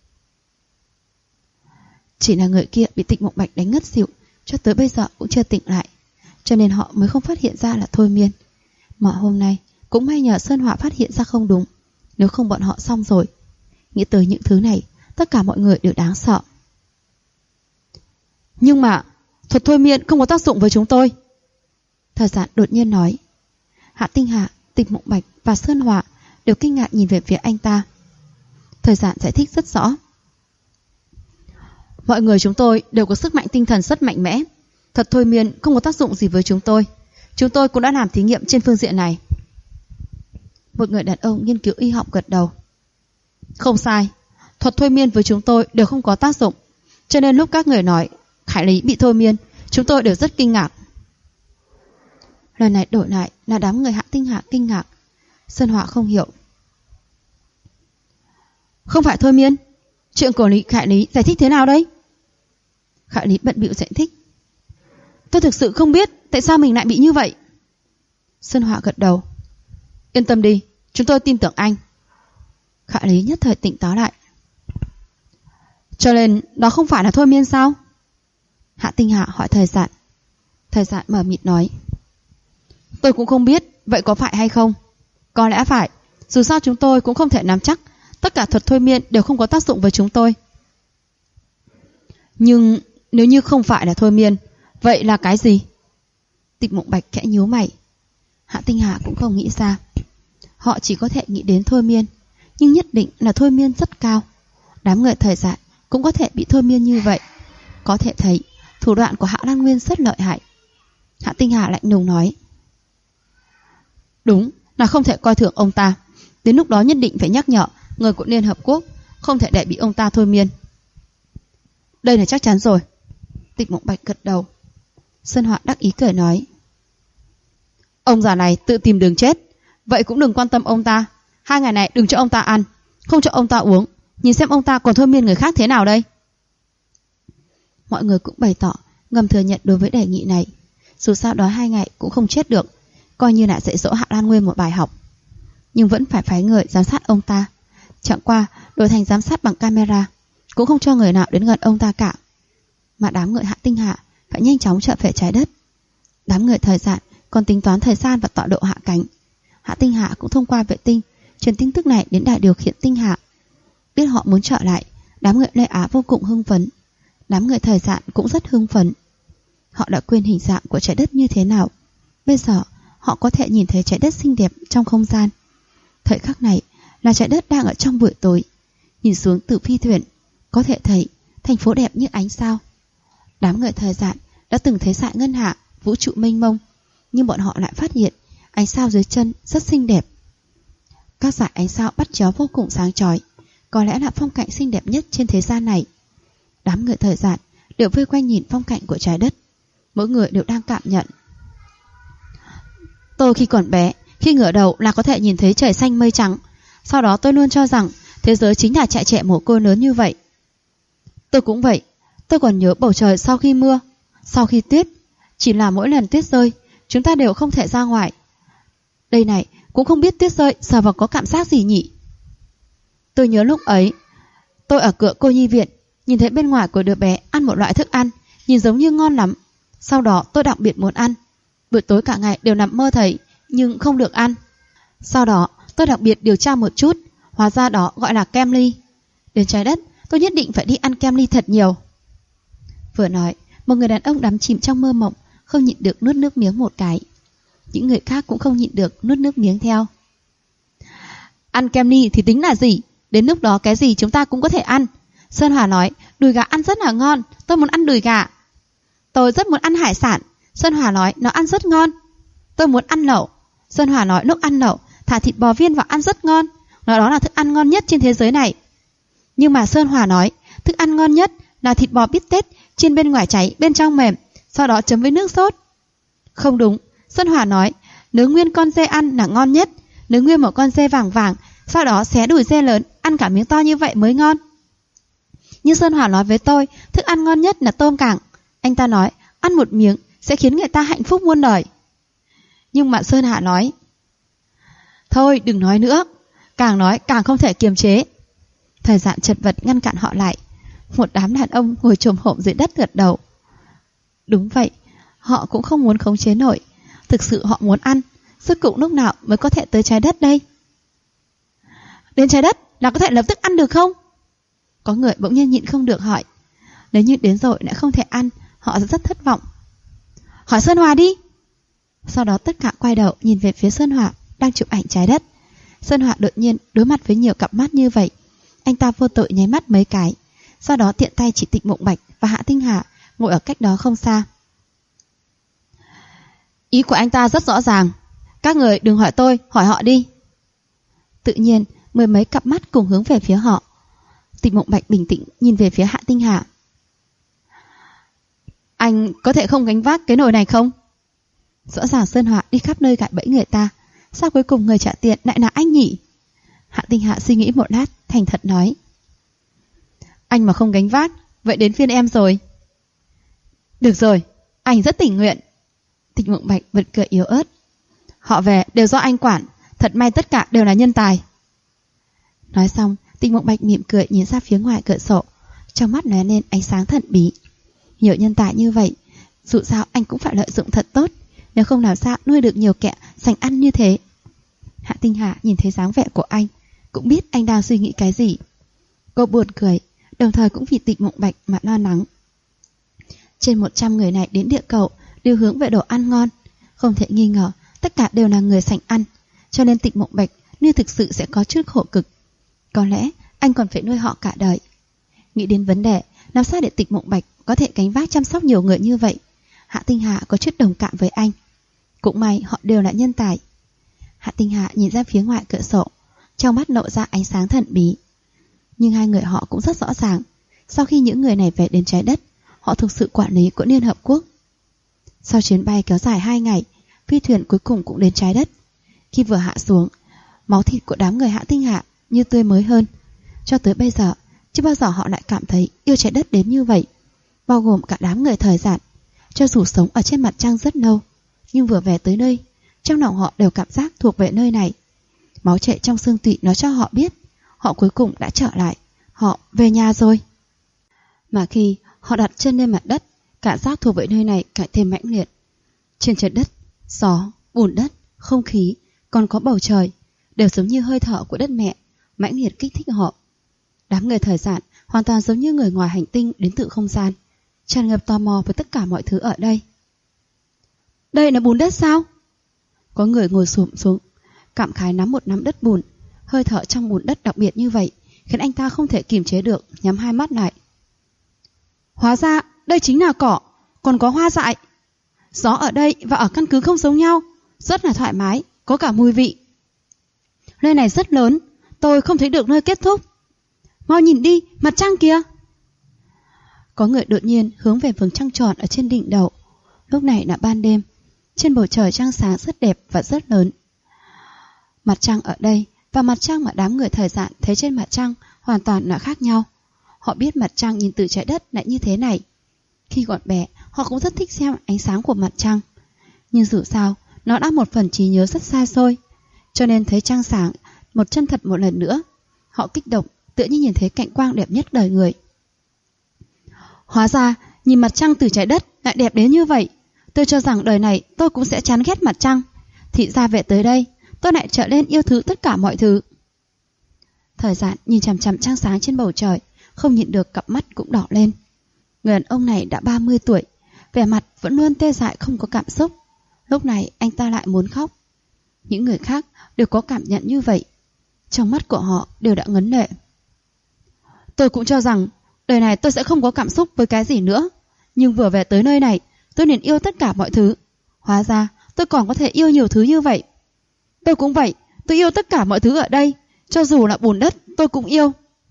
A: Chỉ là người kia bị Tịnh Mộng Bạch đánh ngất xỉu, cho tới bây giờ cũng chưa tỉnh lại, cho nên họ mới không phát hiện ra là thôi miên. Mà hôm nay cũng may nhờ Sơn Hỏa phát hiện ra không đúng, nếu không bọn họ xong rồi. Nghĩ tới những thứ này, tất cả mọi người đều đáng sợ. Nhưng mà thuật thôi miên không có tác dụng với chúng tôi. Thời gian đột nhiên nói. Hạ Tinh Hà, Tịnh Mộng Bạch và Sơn Hỏa đều kinh ngạc nhìn về phía anh ta. Thời gian giải thích rất rõ. Mọi người chúng tôi đều có sức mạnh tinh thần rất mạnh mẽ. Thuật thôi miên không có tác dụng gì với chúng tôi. Chúng tôi cũng đã làm thí nghiệm trên phương diện này. Một người đàn ông nghiên cứu y học gật đầu. Không sai, thuật thôi miên với chúng tôi đều không có tác dụng. Cho nên lúc các người nói Khải Lý bị thôi miên, chúng tôi đều rất kinh ngạc. Lần này đổi lại là đám người Hạ Tinh Hạ kinh ngạc. Sơn Hỏa không hiểu. Không phải thôi miên, chuyện của Khải Lý giải thích thế nào đây? Khải Lý bận bịu giải thích. Tôi thực sự không biết tại sao mình lại bị như vậy. Sơn Hỏa gật đầu. Yên tâm đi, chúng tôi tin tưởng anh. Khải Lý nhất thời tỉnh táo lại. Cho nên đó không phải là thôi miên sao? Hạ Tinh Hạ hỏi Thời Dạn. Thời Dạn mờ mịt nói. Tôi cũng không biết vậy có phải hay không. Có lẽ phải, dù sao chúng tôi cũng không thể nắm chắc tất cả thuật thôi miên đều không có tác dụng với chúng tôi. Nhưng nếu như không phải là thôi miên, vậy là cái gì? Tịnh Mộng Bạch khẽ nhíu mày. Hạ Tinh Hà cũng không nghĩ ra. Họ chỉ có thể nghĩ đến thôi miên, nhưng nhất định là thôi miên rất cao. Đám người Thời Dạn cũng có thể bị thôi miên như vậy. Có thể thấy thủ đoạn của Hạ Lan Nguyên rất lợi hại. Hạ Tinh Hà lạnh lùng nói: đúng là không thể coi thường ông ta. Đến lúc đó nhất định phải nhắc nhở người của Liên Hợp Quốc không thể để bị ông ta thôi miên. Đây là chắc chắn rồi. Tịch Mộng Bạch gật đầu. Sơn Họa đắc ý cười nói: ông già này tự tìm đường chết, vậy cũng đừng quan tâm ông ta. 2 ngày này đừng cho ông ta ăn, không cho ông ta uống, nhìn xem ông ta còn thôi miên người khác thế nào đây. Mọi người cũng bày tỏ ngầm thừa nhận đối với đề nghị này. Dù sao đó 2 ngày cũng không chết được, coi như là dạy dỗ Hạ Lan Nguyên một bài học. Nhưng vẫn phải phái người giám sát ông ta. Chẳng qua đổi thành giám sát bằng camera, cũng không cho người nào đến gần ông ta cả. Mà đám người Hạ Tinh Hạ phải nhanh chóng trở về trái đất. Đám người Thời Dạn còn tính toán thời gian và tọa độ hạ cánh. Hạ Tinh Hạ cũng thông qua vệ tinh truyền tin tức này đến đài điều khiển Tinh Hạ. Biết họ muốn trở lại, đám người Lê Á vô cùng hưng phấn. Đám người Thời Dạn cũng rất hưng phấn. Họ đã quên hình dạng của trái đất như thế nào. Bây giờ họ có thể nhìn thấy trái đất xinh đẹp trong không gian. Thời khắc này là trái đất đang ở trong buổi tối. Nhìn xuống từ phi thuyền, có thể thấy thành phố đẹp như ánh sao. Đám người Thời Dạn đã từng thấy dải ngân hạ, vũ trụ mênh mông, nhưng bọn họ lại phát hiện ánh sao dưới chân rất xinh đẹp. Các dải ánh sao bắt chéo vô cùng sáng chói, có lẽ là phong cảnh xinh đẹp nhất trên thế gian này. Đám người Thời Dạn đều vây quanh nhìn phong cảnh của trái đất. Mỗi người đều đang cảm nhận. Tôi khi còn bé, khi ngửa đầu là có thể nhìn thấy trời xanh mây trắng. Sau đó tôi luôn cho rằng thế giới chính là trại trẻ mồ côi lớn như vậy. Tôi cũng vậy. Tôi còn nhớ bầu trời sau khi mưa, sau khi tuyết. Chỉ là mỗi lần tuyết rơi, chúng ta đều không thể ra ngoài. Đây này, cũng không biết tuyết rơi sờ vào có cảm giác gì nhỉ. Tôi nhớ lúc ấy, tôi ở cửa cô nhi viện, nhìn thấy bên ngoài của đứa bé ăn một loại thức ăn, nhìn giống như ngon lắm. Sau đó tôi đặc biệt muốn ăn. Buổi tối cả ngày đều nằm mơ thấy, nhưng không được ăn. Sau đó tôi đặc biệt điều tra một chút, hóa ra đó gọi là kem ly. Đến trái đất, tôi nhất định phải đi ăn kem ly thật nhiều. Vừa nói, một người đàn ông đắm chìm trong mơ mộng, không nhịn được nuốt nước miếng một cái. Những người khác cũng không nhịn được nuốt nước miếng theo. Ăn kem ly thì tính là gì? Đến lúc đó cái gì chúng ta cũng có thể ăn. Sơn Hòa nói, đùi gà ăn rất là ngon, tôi muốn ăn đùi gà. Tôi rất muốn ăn hải sản. Sơn Hòa nói, nó ăn rất ngon. Tôi muốn ăn lẩu. Sơn Hòa nói, lúc ăn lẩu, thả thịt bò viên vào ăn rất ngon. Nó đó là thức ăn ngon nhất trên thế giới này. Nhưng mà Sơn Hòa nói, thức ăn ngon nhất là thịt bò bít tết, chiên bên ngoài cháy, bên trong mềm, sau đó chấm với nước sốt. Không đúng. Sơn Hòa nói, nướng nguyên con dê ăn là ngon nhất. Nướng nguyên một con dê vàng vàng, sau đó xé đùi dê lớn, ăn cả miếng to như vậy mới ngon. Nhưng Sơn Hòa nói với tôi, thức ăn ngon nhất là tôm cảng. Anh ta nói, ăn một miếng sẽ khiến người ta hạnh phúc muôn đời. Nhưng mà Sơn Hạ nói, thôi đừng nói nữa. Càng nói càng không thể kiềm chế. Thời Dạn chật vật ngăn cản họ lại. Một đám đàn ông ngồi chồm hổm dưới đất gật đầu. Đúng vậy, họ cũng không muốn khống chế nổi. Thực sự họ muốn ăn. Rốt cuộc lúc nào mới có thể tới trái đất đây? Đến trái đất là có thể lập tức ăn được không? Có người bỗng nhiên nhịn không được hỏi. Nếu như đến rồi lại không thể ăn, họ sẽ rất thất vọng. Hỏi Sơn Hòa đi. Sau đó tất cả quay đầu nhìn về phía Sơn Hòa đang chụp ảnh trái đất. Sơn Hòa đột nhiên đối mặt với nhiều cặp mắt như vậy. Anh ta vô tội nháy mắt mấy cái, sau đó tiện tay chỉ Tịch Mộng Bạch và Hạ Tinh Hà ngồi ở cách đó không xa. Ý của anh ta rất rõ ràng. Các người đừng hỏi tôi, hỏi họ đi. Tự nhiên 10 mấy cặp mắt cùng hướng về phía họ. Tịch Mộng Bạch bình tĩnh nhìn về phía Hạ Tinh Hà. Anh có thể không gánh vác cái nồi này không? Rõ ràng Sơn Hòa đi khắp nơi gãi bẫy người ta, sao cuối cùng người trả tiền lại là anh nhỉ? Hạ Tinh Hạ suy nghĩ một lát, thành thật nói. Anh mà không gánh vác, vậy đến phiên em rồi. Được rồi, anh rất tình nguyện. Tịch Mộng Bạch bật cười yếu ớt. Họ về đều do anh quản, thật may tất cả đều là nhân tài. Nói xong, Tịch Mộng Bạch mỉm cười nhìn ra phía ngoài cửa sổ, trong mắt lóe lên ánh sáng thần bí. Nhiều nhân tài như vậy, dù sao anh cũng phải lợi dụng thật tốt, nếu không làm sao nuôi được nhiều kẻ sành ăn như thế. Hạ Tinh Hà nhìn thấy dáng vẻ của anh, cũng biết anh đang suy nghĩ cái gì. Cô buồn cười, đồng thời cũng vì Tịch Mộng Bạch mà lo lắng. Trên 100 người này đến địa cầu đều hướng về đồ ăn ngon, không thể nghi ngờ tất cả đều là người sành ăn, cho nên Tịch Mộng Bạch như thực sự sẽ có chút khổ cực. Có lẽ anh còn phải nuôi họ cả đời. Nghĩ đến vấn đề làm sao để Tịch Mộng Bạch có thể gánh vác chăm sóc nhiều người như vậy, Hạ Tinh Hà có chút đồng cảm với anh. Cũng may họ đều là nhân tài. Hạ Tinh Hà nhìn ra phía ngoài cửa sổ, trong mắt lộ ra ánh sáng thần bí. Nhưng hai người họ cũng rất rõ ràng, sau khi những người này về đến trái đất, họ thực sự quản lý của Liên Hợp Quốc. Sau chuyến bay kéo dài 2 ngày, phi thuyền cuối cùng cũng đến trái đất. Khi vừa hạ xuống, máu thịt của đám người Hạ Tinh Hà như tươi mới hơn. Cho tới bây giờ, chưa bao giờ họ lại cảm thấy yêu trái đất đến như vậy, bao gồm cả đám người thời giản. Cho dù sống ở trên mặt trăng rất lâu, nhưng vừa về tới nơi, trong lòng họ đều cảm giác thuộc về nơi này. Máu chảy trong xương tủy nói cho họ biết, họ cuối cùng đã trở lại, họ về nhà rồi. Mà khi họ đặt chân lên mặt đất, cảm giác thuộc về nơi này càng thêm mãnh liệt. Trên trái đất, gió, bùn đất, không khí, còn có bầu trời, đều giống như hơi thở của đất mẹ, mãnh liệt kích thích họ. Đám người thời giản hoàn toàn giống như người ngoài hành tinh đến từ không gian, tràn ngập tò mò với tất cả mọi thứ ở đây. Đây là bùn đất sao? Có người ngồi xổm xuống, cảm khái nắm một nắm đất bùn. Hơi thở trong bùn đất đặc biệt như vậy khiến anh ta không thể kiềm chế được, nhắm hai mắt lại. Hóa ra đây chính là cỏ, còn có hoa dại. Gió ở đây và ở căn cứ không giống nhau, rất là thoải mái, có cả mùi vị. Nơi này rất lớn, tôi không thấy được nơi kết thúc. Mau nhìn đi, mặt trăng kìa. Có người đột nhiên hướng về vầng trăng tròn ở trên đỉnh đầu. Lúc này là ban đêm, trên bầu trời trăng sáng rất đẹp và rất lớn. Mặt trăng ở đây và mặt trăng mà đám người thời giản thấy trên mặt trăng hoàn toàn là khác nhau. Họ biết mặt trăng nhìn từ trái đất lại như thế này. Khi còn bé, họ cũng rất thích xem ánh sáng của mặt trăng. Nhưng dù sao, nó đã một phần trí nhớ rất xa xôi. Cho nên thấy trăng sáng một chân thật một lần nữa, họ kích động, tựa như nhìn thấy cảnh quang đẹp nhất đời người. Hóa ra, nhìn mặt trăng từ trái đất lại đẹp đến như vậy. Tôi cho rằng đời này tôi cũng sẽ chán ghét mặt trăng. Thì ra về tới đây, tôi lại trở lên yêu thứ tất cả mọi thứ. Thời giản nhìn chằm chằm trăng sáng trên bầu trời, không nhịn được cặp mắt cũng đỏ lên. Người đàn ông này đã 30 tuổi, vẻ mặt vẫn luôn tê dại không có cảm xúc. Lúc này anh ta lại muốn khóc. Những người khác đều có cảm nhận như vậy. Trong mắt của họ đều đã ngấn lệ. Tôi cũng cho rằng đời này tôi sẽ không có cảm xúc với cái gì nữa. Nhưng vừa về tới nơi này, tôi liền yêu tất cả mọi thứ. Hóa ra tôi còn có thể yêu nhiều thứ như vậy. Tôi cũng vậy, tôi yêu tất cả mọi thứ ở đây. Cho dù là bùn đất tôi cũng yêu.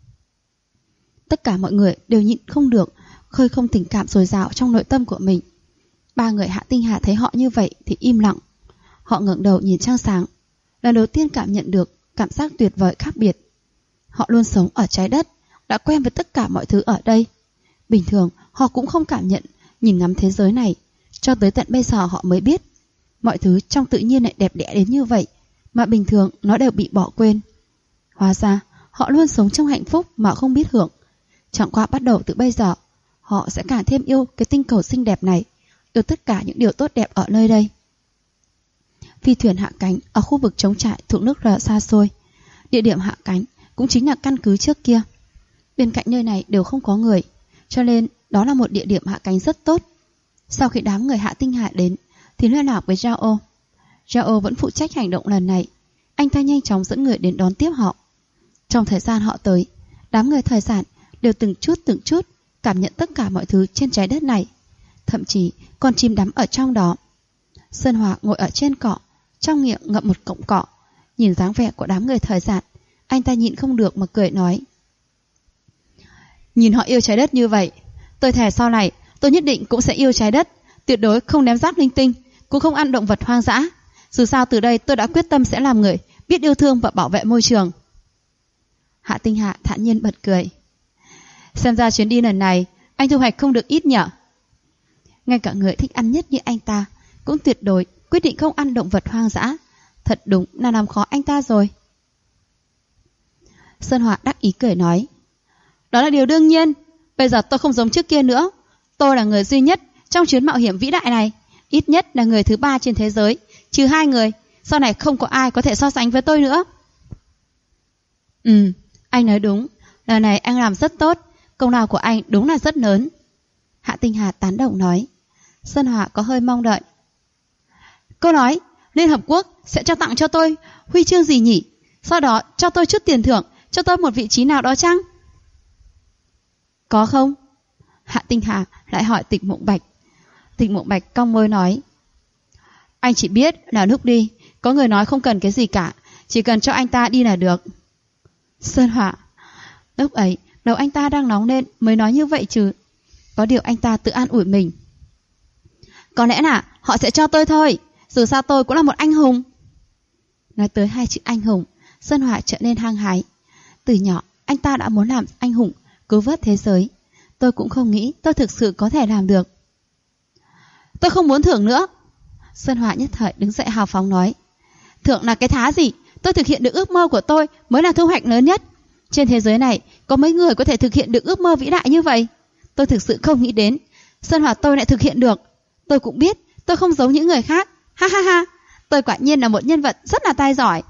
A: Tất cả mọi người đều nhịn không được, khơi không tình cảm dồi dào trong nội tâm của mình. Ba người Hạ Tinh Hà thấy họ như vậy thì im lặng. Họ ngẩng đầu nhìn trăng sáng, lần đầu tiên cảm nhận được cảm giác tuyệt vời khác biệt. Họ luôn sống ở trái đất, đã quen với tất cả mọi thứ ở đây. Bình thường họ cũng không cảm nhận, nhìn ngắm thế giới này. Cho tới tận bây giờ họ mới biết, mọi thứ trong tự nhiên lại đẹp đẽ đến như vậy, mà bình thường nó đều bị bỏ quên. Hóa ra họ luôn sống trong hạnh phúc mà không biết hưởng. Chẳng qua bắt đầu từ bây giờ, họ sẽ càng thêm yêu cái tinh cầu xinh đẹp này, yêu tất cả những điều tốt đẹp ở nơi đây. Phi thuyền hạ cánh ở khu vực trống trải thuộc nước R xa xôi. Địa điểm hạ cánh cũng chính là căn cứ trước kia. Bên cạnh nơi này đều không có người, cho nên đó là một địa điểm hạ cánh rất tốt. Sau khi đám người Hạ Tinh Hà đến thì liên lạc với Zhao. Zhao vẫn phụ trách hành động lần này. Anh ta nhanh chóng dẫn người đến đón tiếp họ. Trong thời gian họ tới, đám người thời giản đều từng chút cảm nhận tất cả mọi thứ trên trái đất này, thậm chí còn chìm đắm ở trong đó. Sơn Hòa ngồi ở trên cỏ, trong miệng ngậm một cọng cỏ. Nhìn dáng vẻ của đám người thời giản, anh ta nhịn không được mà cười nói: Nhìn họ yêu trái đất như vậy, tôi thề sau này tôi nhất định cũng sẽ yêu trái đất, tuyệt đối không ném rác linh tinh, cũng không ăn động vật hoang dã. Dù sao từ đây tôi đã quyết tâm sẽ làm người biết yêu thương và bảo vệ môi trường. Hạ Tinh Hà thản nhiên bật cười. Xem ra chuyến đi lần này anh thu hoạch không được ít nhỉ. Ngay cả người thích ăn nhất như anh ta cũng tuyệt đối quyết định không ăn động vật hoang dã. Thật đúng là làm khó anh ta rồi. Sơn Hòa đắc ý cười nói: Đó là điều đương nhiên. Bây giờ tôi không giống trước kia nữa. Tôi là người duy nhất trong chuyến mạo hiểm vĩ đại này, ít nhất là người thứ 3 trên thế giới, trừ 2 người. Sau này không có ai có thể so sánh với tôi nữa. Anh nói đúng. Lần này anh làm rất tốt. Công lao của anh đúng là rất lớn. Hạ Tinh Hà tán đồng nói. Sơn Hòa có hơi mong đợi. Cô nói Liên Hợp Quốc sẽ trao tặng cho tôi huy chương gì nhỉ? Sau đó cho tôi chút tiền thưởng cho tôi một vị trí nào đó chăng? Có không? Hạ Tinh Hà lại hỏi Tịch Mộng Bạch. Tịch Mộng Bạch cong môi nói, anh chỉ biết là lúc đi, có người nói không cần cái gì cả, chỉ cần cho anh ta đi là được. Sơn Hỏa. Lúc ấy, đầu anh ta đang nóng lên mới nói như vậy chứ. Có điều anh ta tự an ủi mình. Có lẽ là họ sẽ cho tôi thôi, dù sao tôi cũng là một anh hùng. Nói tới hai chữ anh hùng, Sơn Hỏa trở nên hăng hái. Từ nhỏ, anh ta đã muốn làm anh hùng, cứu vớt thế giới. Tôi cũng không nghĩ tôi thực sự có thể làm được. Tôi không muốn thưởng nữa. Sơn Hỏa nhất thời đứng dậy hào phóng nói. Thưởng là cái thá gì? Tôi thực hiện được ước mơ của tôi mới là thu hoạch lớn nhất. Trên thế giới này, có mấy người có thể thực hiện được ước mơ vĩ đại như vậy? Tôi thực sự không nghĩ đến Sơn Hỏa tôi lại thực hiện được. Tôi cũng biết tôi không giống những người khác. Ha ha ha, tôi quả nhiên là một nhân vật rất là tài giỏi.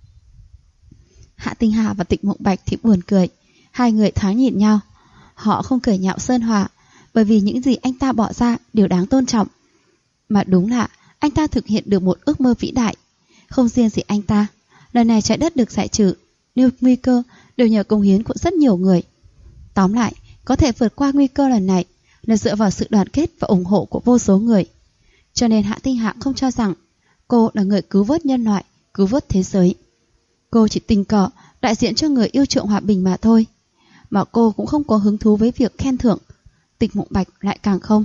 A: Hạ Tinh Hà và Tịch Mộng Bạch thì buồn cười. Hai người thoáng nhìn nhau. Họ không cười nhạo Sơn Hỏa, bởi vì những gì anh ta bỏ ra đều đáng tôn trọng. Mà đúng là anh ta thực hiện được một ước mơ vĩ đại. Không riêng gì anh ta, lần này trái đất được giải trừ, nhưng nguy cơ đều nhờ công hiến của rất nhiều người. Tóm lại, có thể vượt qua nguy cơ lần này là dựa vào sự đoàn kết và ủng hộ của vô số người. Cho nên Hạ Tinh Hà không cho rằng cô là người cứu vớt nhân loại, cứu vớt thế giới. Cô chỉ tình cờ đại diện cho người yêu chuộng hòa bình mà thôi. Mà cô cũng không có hứng thú với việc khen thưởng. Tịch Mộng Bạch lại càng không.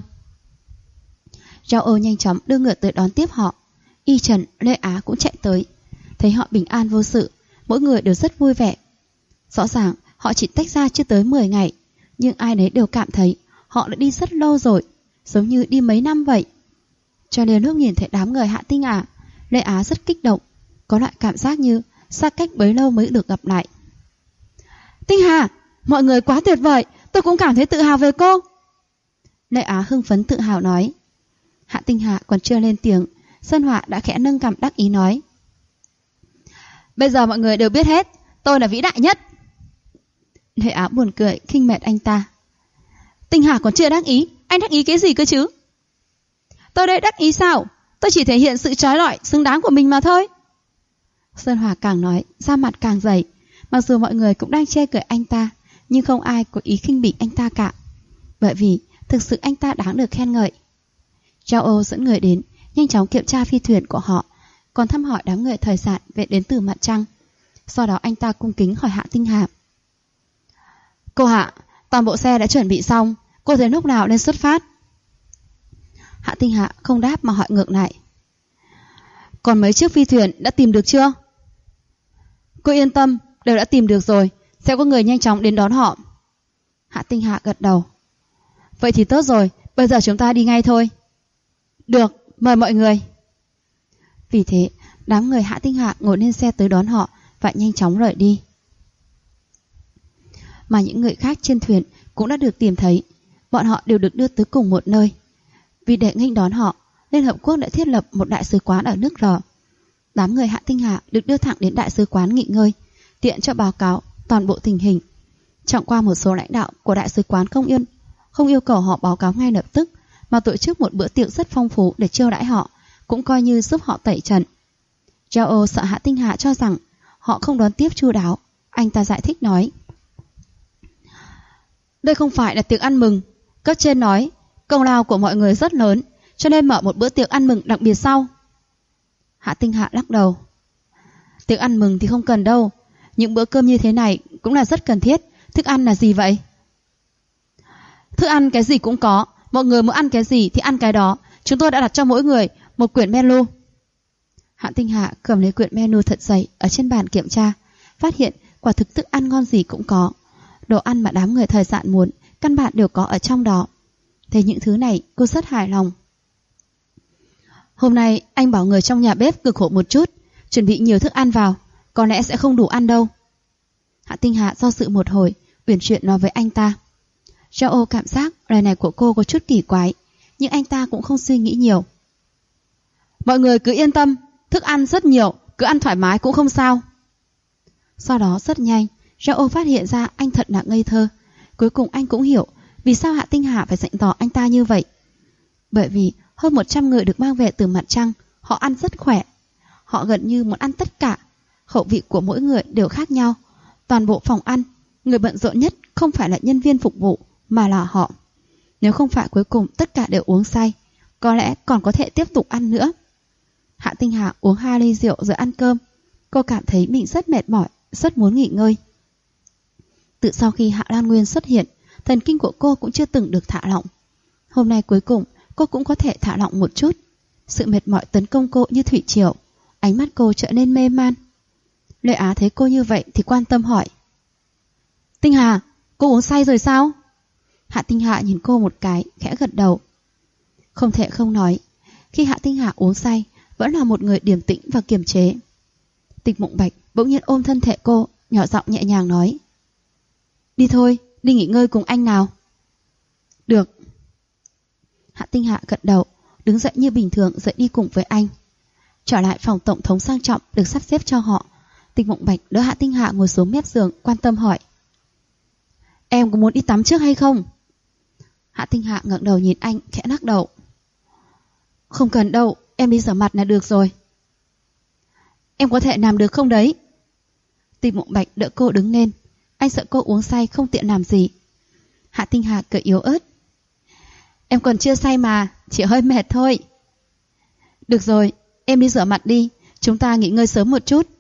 A: Giao Âu nhanh chóng đưa ngựa tới đón tiếp họ. Y Trần, Lê Á cũng chạy tới. Thấy họ bình an vô sự, mỗi người đều rất vui vẻ. Rõ ràng họ chỉ tách ra chưa tới 10 ngày, nhưng ai nấy đều cảm thấy họ đã đi rất lâu rồi, giống như đi mấy năm vậy. Cho nên lúc nhìn thấy đám người Hạ Tinh Hà, Lê Á rất kích động, có loại cảm giác như xa cách bấy lâu mới được gặp lại. Tinh Hà, mọi người quá tuyệt vời, tôi cũng cảm thấy tự hào về cô. Lê Á hưng phấn tự hào nói. Hạ Tinh Hà còn chưa lên tiếng, Sơn Hỏa đã khẽ nâng cằm đắc ý nói. Bây giờ mọi người đều biết hết, tôi là vĩ đại nhất. Lê Á buồn cười, khinh mệt anh ta. Tinh Hà còn chưa đắc ý, anh đắc ý cái gì cơ chứ? Tôi đây đắc ý sao? Tôi chỉ thể hiện sự trói lọi xứng đáng của mình mà thôi. Sơn Hỏa càng nói, da mặt càng dày. Mặc dù mọi người cũng đang chê cười anh ta, nhưng không ai có ý khinh bỉ anh ta cả. Bởi vì thực sự anh ta đáng được khen ngợi. Giao Âu dẫn người đến, nhanh chóng kiểm tra phi thuyền của họ, còn thăm hỏi đám người thời sản về đến từ mặt trăng. Sau đó anh ta cung kính hỏi Hạ Tinh Hà. Cô Hạ, toàn bộ xe đã chuẩn bị xong, cô thấy lúc nào nên xuất phát? Hạ Tinh Hà không đáp mà hỏi ngược lại. Còn mấy chiếc phi thuyền đã tìm được chưa? Cô yên tâm, đều đã tìm được rồi, sẽ có người nhanh chóng đến đón họ. Hạ Tinh Hà gật đầu. Vậy thì tốt rồi, bây giờ chúng ta đi ngay thôi. Được, mời mọi người. Vì thế, đám người Hạ Tinh Hà ngồi lên xe tới đón họ và nhanh chóng rời đi. Mà những người khác trên thuyền cũng đã được tìm thấy. Bọn họ đều được đưa tới cùng một nơi. Vì để nghênh đón họ, Liên Hợp Quốc đã thiết lập một đại sứ quán ở nước R. Đám người Hạ Tinh Hà được đưa thẳng đến đại sứ quán nghỉ ngơi, tiện cho báo cáo toàn bộ tình hình. Chẳng qua một số lãnh đạo của đại sứ quán không yêu cầu họ báo cáo ngay lập tức, mà tổ chức một bữa tiệc rất phong phú để chiêu đãi họ, cũng coi như giúp họ tẩy trần. Giao Âu sợ Hạ Tinh Hà cho rằng họ không đón tiếp chu đáo. Anh ta giải thích nói. Đây không phải là tiệc ăn mừng. Cấp trên nói công lao của mọi người rất lớn, cho nên mở một bữa tiệc ăn mừng đặc biệt sau. Hạ Tinh Hà lắc đầu. Tiệc ăn mừng thì không cần đâu. Những bữa cơm như thế này cũng là rất cần thiết. Thức ăn là gì vậy? Thức ăn cái gì cũng có. Mọi người muốn ăn cái gì thì ăn cái đó. Chúng tôi đã đặt cho mỗi người một quyển menu. Hạ Tinh Hà cầm lấy quyển menu thật dày ở trên bàn kiểm tra, phát hiện quả thực thức ăn ngon gì cũng có. Đồ ăn mà đám người thời gian muốn căn bản đều có ở trong đó. Thế những thứ này cô rất hài lòng. Hôm nay anh bảo người trong nhà bếp cực khổ một chút, chuẩn bị nhiều thức ăn vào, có lẽ sẽ không đủ ăn đâu. Hạ Tinh Hà do dự một hồi, uyển chuyển nói với anh ta. Giao Âu cảm giác lời này của cô có chút kỳ quái, nhưng anh ta cũng không suy nghĩ nhiều. Mọi người cứ yên tâm, thức ăn rất nhiều, cứ ăn thoải mái cũng không sao. Sau đó rất nhanh, Giao Âu phát hiện ra anh thật là ngây thơ. Cuối cùng anh cũng hiểu vì sao Hạ Tinh Hà phải dặn dò anh ta như vậy. Bởi vì hơn 100 người được mang về từ mặt trăng, họ ăn rất khỏe. Họ gần như muốn ăn tất cả. Khẩu vị của mỗi người đều khác nhau. Toàn bộ phòng ăn, người bận rộn nhất không phải là nhân viên phục vụ mà là họ. Nếu không phải cuối cùng tất cả đều uống say, có lẽ còn có thể tiếp tục ăn nữa. Hạ Tinh Hà uống 2 ly rượu rồi ăn cơm. Cô cảm thấy mình rất mệt mỏi, rất muốn nghỉ ngơi. Từ sau khi Hạ Lan Nguyên xuất hiện, thần kinh của cô cũng chưa từng được thả lỏng. Hôm nay cuối cùng cô cũng có thể thả lỏng một chút. Sự mệt mỏi tấn công cô như thủy triều, ánh mắt cô trở nên mê man. Lệ Á thấy cô như vậy thì quan tâm hỏi: Tinh Hà, cô uống say rồi sao? Hạ Tinh Hà nhìn cô một cái, khẽ gật đầu. Không thể không nói, khi Hạ Tinh Hà uống say, vẫn là một người điềm tĩnh và kiềm chế. Tịch Mộng Bạch bỗng nhiên ôm thân thể cô, nhỏ giọng nhẹ nhàng nói: Đi thôi, đi nghỉ ngơi cùng anh nào. Được. Hạ Tinh Hạ gật đầu, đứng dậy như bình thường dậy đi cùng với anh. Trở lại phòng tổng thống sang trọng được sắp xếp cho họ, Tịch Mộng Bạch đỡ Hạ Tinh Hạ ngồi xuống mép giường, quan tâm hỏi: Em có muốn đi tắm trước hay không? Hạ Tinh Hạ ngẩng đầu nhìn anh, khẽ lắc đầu. Không cần đâu, em đi rửa mặt là được rồi. Em có thể làm được không đấy? Tịch Mộng Bạch đỡ cô đứng lên, anh sợ cô uống say không tiện làm gì. Hạ Tinh Hà cười yếu ớt: Em còn chưa say mà, chỉ hơi mệt thôi. Được rồi, em đi rửa mặt đi, chúng ta nghỉ ngơi sớm một chút.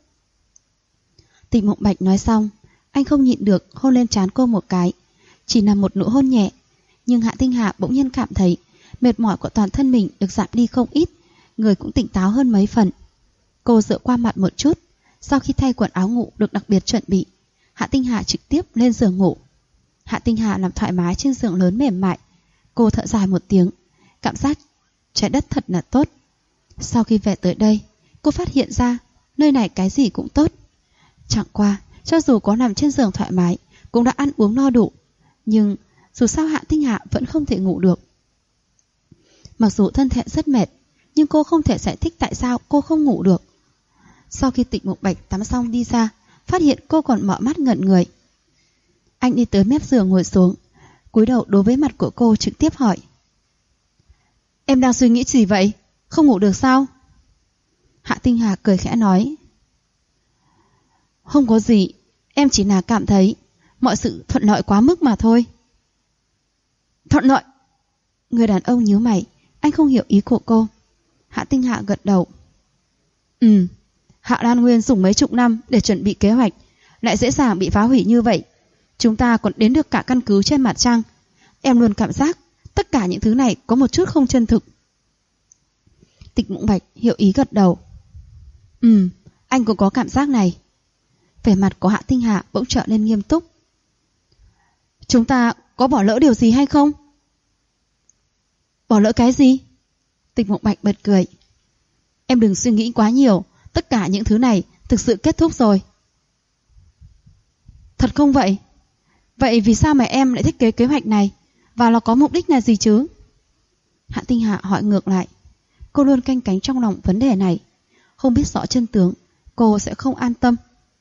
A: Tịch Mộng Bạch nói xong, anh không nhịn được hôn lên trán cô một cái. Chỉ là một nụ hôn nhẹ, nhưng Hạ Tinh Hà bỗng nhiên cảm thấy mệt mỏi của toàn thân mình được giảm đi không ít, người cũng tỉnh táo hơn mấy phần. Cô dựa qua mặt một chút, sau khi thay quần áo ngủ được đặc biệt chuẩn bị, Hạ Tinh Hà trực tiếp lên giường ngủ. Hạ Tinh Hà nằm thoải mái trên giường lớn mềm mại. Cô thở dài một tiếng, cảm giác trái đất thật là tốt. Sau khi về tới đây, cô phát hiện ra nơi này cái gì cũng tốt. Chẳng qua, cho dù có nằm trên giường thoải mái, cũng đã ăn uống no đủ, nhưng dù sao Hạ Tinh Hà vẫn không thể ngủ được. Mặc dù thân thể rất mệt, nhưng cô không thể giải thích tại sao cô không ngủ được. Sau khi Tịch Mộng Bạch tắm xong đi ra, phát hiện cô còn mở mắt ngẩn người. Anh đi tới mép giường ngồi xuống, cúi đầu đối với mặt của cô trực tiếp hỏi: Em đang suy nghĩ gì vậy? Không ngủ được sao? Hạ Tinh Hà cười khẽ nói: Không có gì, em chỉ là cảm thấy mọi sự thuận lợi quá mức mà thôi. Thuận lợi? Người đàn ông nhíu mày, anh không hiểu ý của cô. Hạ Tinh Hà gật đầu. Hạ Lan Nguyên dùng mấy chục năm để chuẩn bị kế hoạch, lại dễ dàng bị phá hủy như vậy. Chúng ta còn đến được cả căn cứ trên mặt trăng. Em luôn cảm giác tất cả những thứ này có một chút không chân thực. Tịch Mộng Bạch hiểu ý gật đầu. Anh cũng có cảm giác này. Vẻ mặt của Hạ Tinh Hà bỗng trở nên nghiêm túc. Chúng ta có bỏ lỡ điều gì hay không? Bỏ lỡ cái gì? Tịch Mộng Bạch bật cười. Em đừng suy nghĩ quá nhiều, tất cả những thứ này thực sự kết thúc rồi. Thật không vậy? Vậy vì sao mà em lại thiết kế kế hoạch này? Và nó có mục đích là gì chứ? Hạ Tinh Hạ hỏi ngược lại. Cô luôn canh cánh trong lòng vấn đề này. Không biết rõ chân tướng, cô sẽ không an tâm.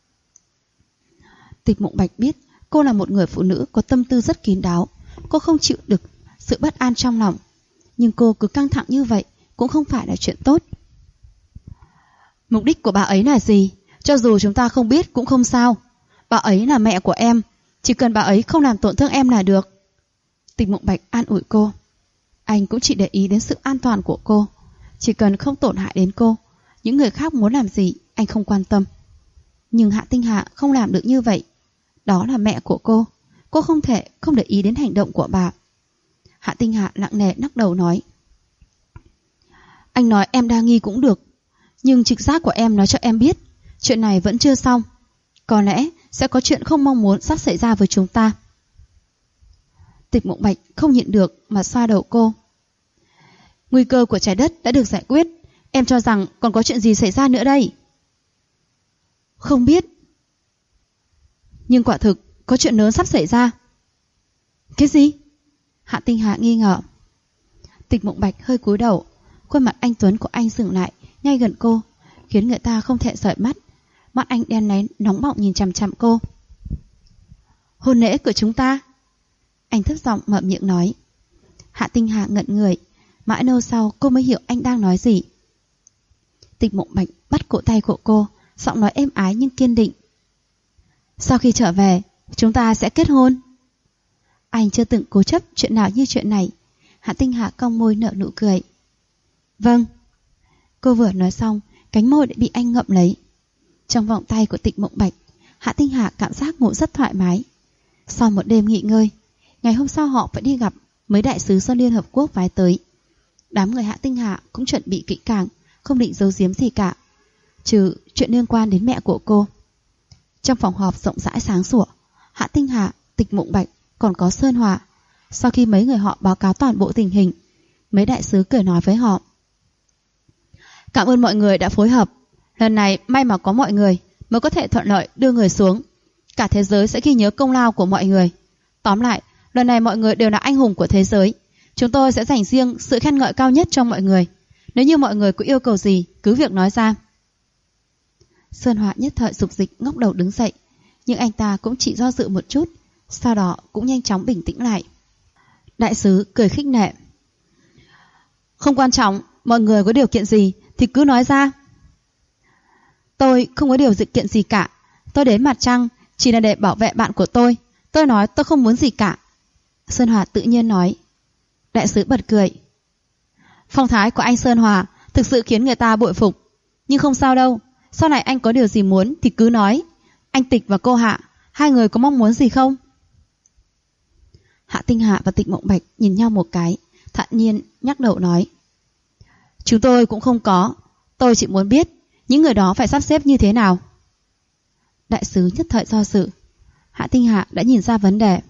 A: Tịch Mộng Bạch biết cô là một người phụ nữ có tâm tư rất kín đáo. Cô không chịu được sự bất an trong lòng. Nhưng cô cứ căng thẳng như vậy cũng không phải là chuyện tốt. Mục đích của bà ấy là gì? Cho dù chúng ta không biết cũng không sao. Bà ấy là mẹ của em, chỉ cần bà ấy không làm tổn thương em là được. Tịch Mộng Bạch an ủi cô. Anh cũng chỉ để ý đến sự an toàn của cô. Chỉ cần không tổn hại đến cô, những người khác muốn làm gì anh không quan tâm. Nhưng Hạ Tinh Hạ không làm được như vậy. Đó là mẹ của cô không thể không để ý đến hành động của bà. Hạ Tinh Hạ nặng nề lắc đầu nói: Anh nói em đa nghi cũng được, nhưng trực giác của em nói cho em biết chuyện này vẫn chưa xong. Có lẽ sẽ có chuyện không mong muốn sắp xảy ra với chúng ta. Tịch Mộng Bạch không nhịn được mà xoa đầu cô. Nguy cơ của trái đất đã được giải quyết, em cho rằng còn có chuyện gì xảy ra nữa đây? Không biết. Nhưng quả thực có chuyện lớn sắp xảy ra. Cái gì? Hạ Tinh Hạ nghi ngờ. Tịch Mộng Bạch hơi cúi đầu, khuôn mặt anh tuấn của anh dừng lại ngay gần cô, khiến người ta không thể rời mắt. Mắt anh đen láy nóng bỏng nhìn chằm chằm cô. Hôn lễ của chúng ta? Anh thấp giọng mở miệng nói. Hạ Tinh Hạ ngẩn người, mãi lâu sau cô mới hiểu anh đang nói gì. Tịch Mộng Bạch bắt cổ tay của cô, giọng nói êm ái nhưng kiên định. Sau khi trở về, chúng ta sẽ kết hôn. Anh chưa từng cố chấp chuyện nào như chuyện này. Hạ Tinh Hạ cong môi nở nụ cười. Vâng. Cô vừa nói xong, cánh môi đã bị anh ngậm lấy. Trong vòng tay của Tịch Mộng Bạch, Hạ Tinh Hạ cảm giác ngủ rất thoải mái. Sau một đêm nghỉ ngơi, ngày hôm sau họ phải đi gặp mấy đại sứ do Liên Hợp Quốc phái tới. Đám người Hạ Tinh Hạ cũng chuẩn bị kỹ càng, không định giấu giếm gì cả, trừ chuyện liên quan đến mẹ của cô. Trong phòng họp rộng rãi sáng sủa, Hạ Tinh Hạ, Tịch Mộng Bạch còn có Sơn Hòa. Sau khi mấy người họ báo cáo toàn bộ tình hình, mấy đại sứ cười nói với họ: Cảm ơn mọi người đã phối hợp. Lần này may mà có mọi người mới có thể thuận lợi đưa người xuống. Cả thế giới sẽ ghi nhớ công lao của mọi người. Tóm lại, lần này mọi người đều là anh hùng của thế giới. Chúng tôi sẽ dành riêng sự khen ngợi cao nhất cho mọi người. Nếu như mọi người có yêu cầu gì, cứ việc nói ra. Sơn Hòa nhất thời dục dịch ngóc đầu đứng dậy, nhưng anh ta cũng chỉ do dự một chút, sau đó cũng nhanh chóng bình tĩnh lại. Đại sứ cười khích nệ: Không quan trọng, mọi người có điều kiện gì thì cứ nói ra. Tôi không có điều kiện gì cả. Tôi đến mặt trăng chỉ là để bảo vệ bạn của tôi. Tôi nói tôi không muốn gì cả. Sơn Hòa tự nhiên nói. Đại sứ bật cười. Phong thái của anh Sơn Hòa thực sự khiến người ta bội phục. Nhưng không sao đâu, sau này anh có điều gì muốn thì cứ nói. Anh Tịch và cô Hạ, hai người có mong muốn gì không? Hạ Tinh Hạ và Tịch Mộng Bạch nhìn nhau một cái, thản nhiên nhắc đầu nói: Chúng tôi cũng không có. Tôi chỉ muốn biết những người đó phải sắp xếp như thế nào. Đại sứ nhất thời do dự. Hạ Tinh Hạ đã nhìn ra vấn đề.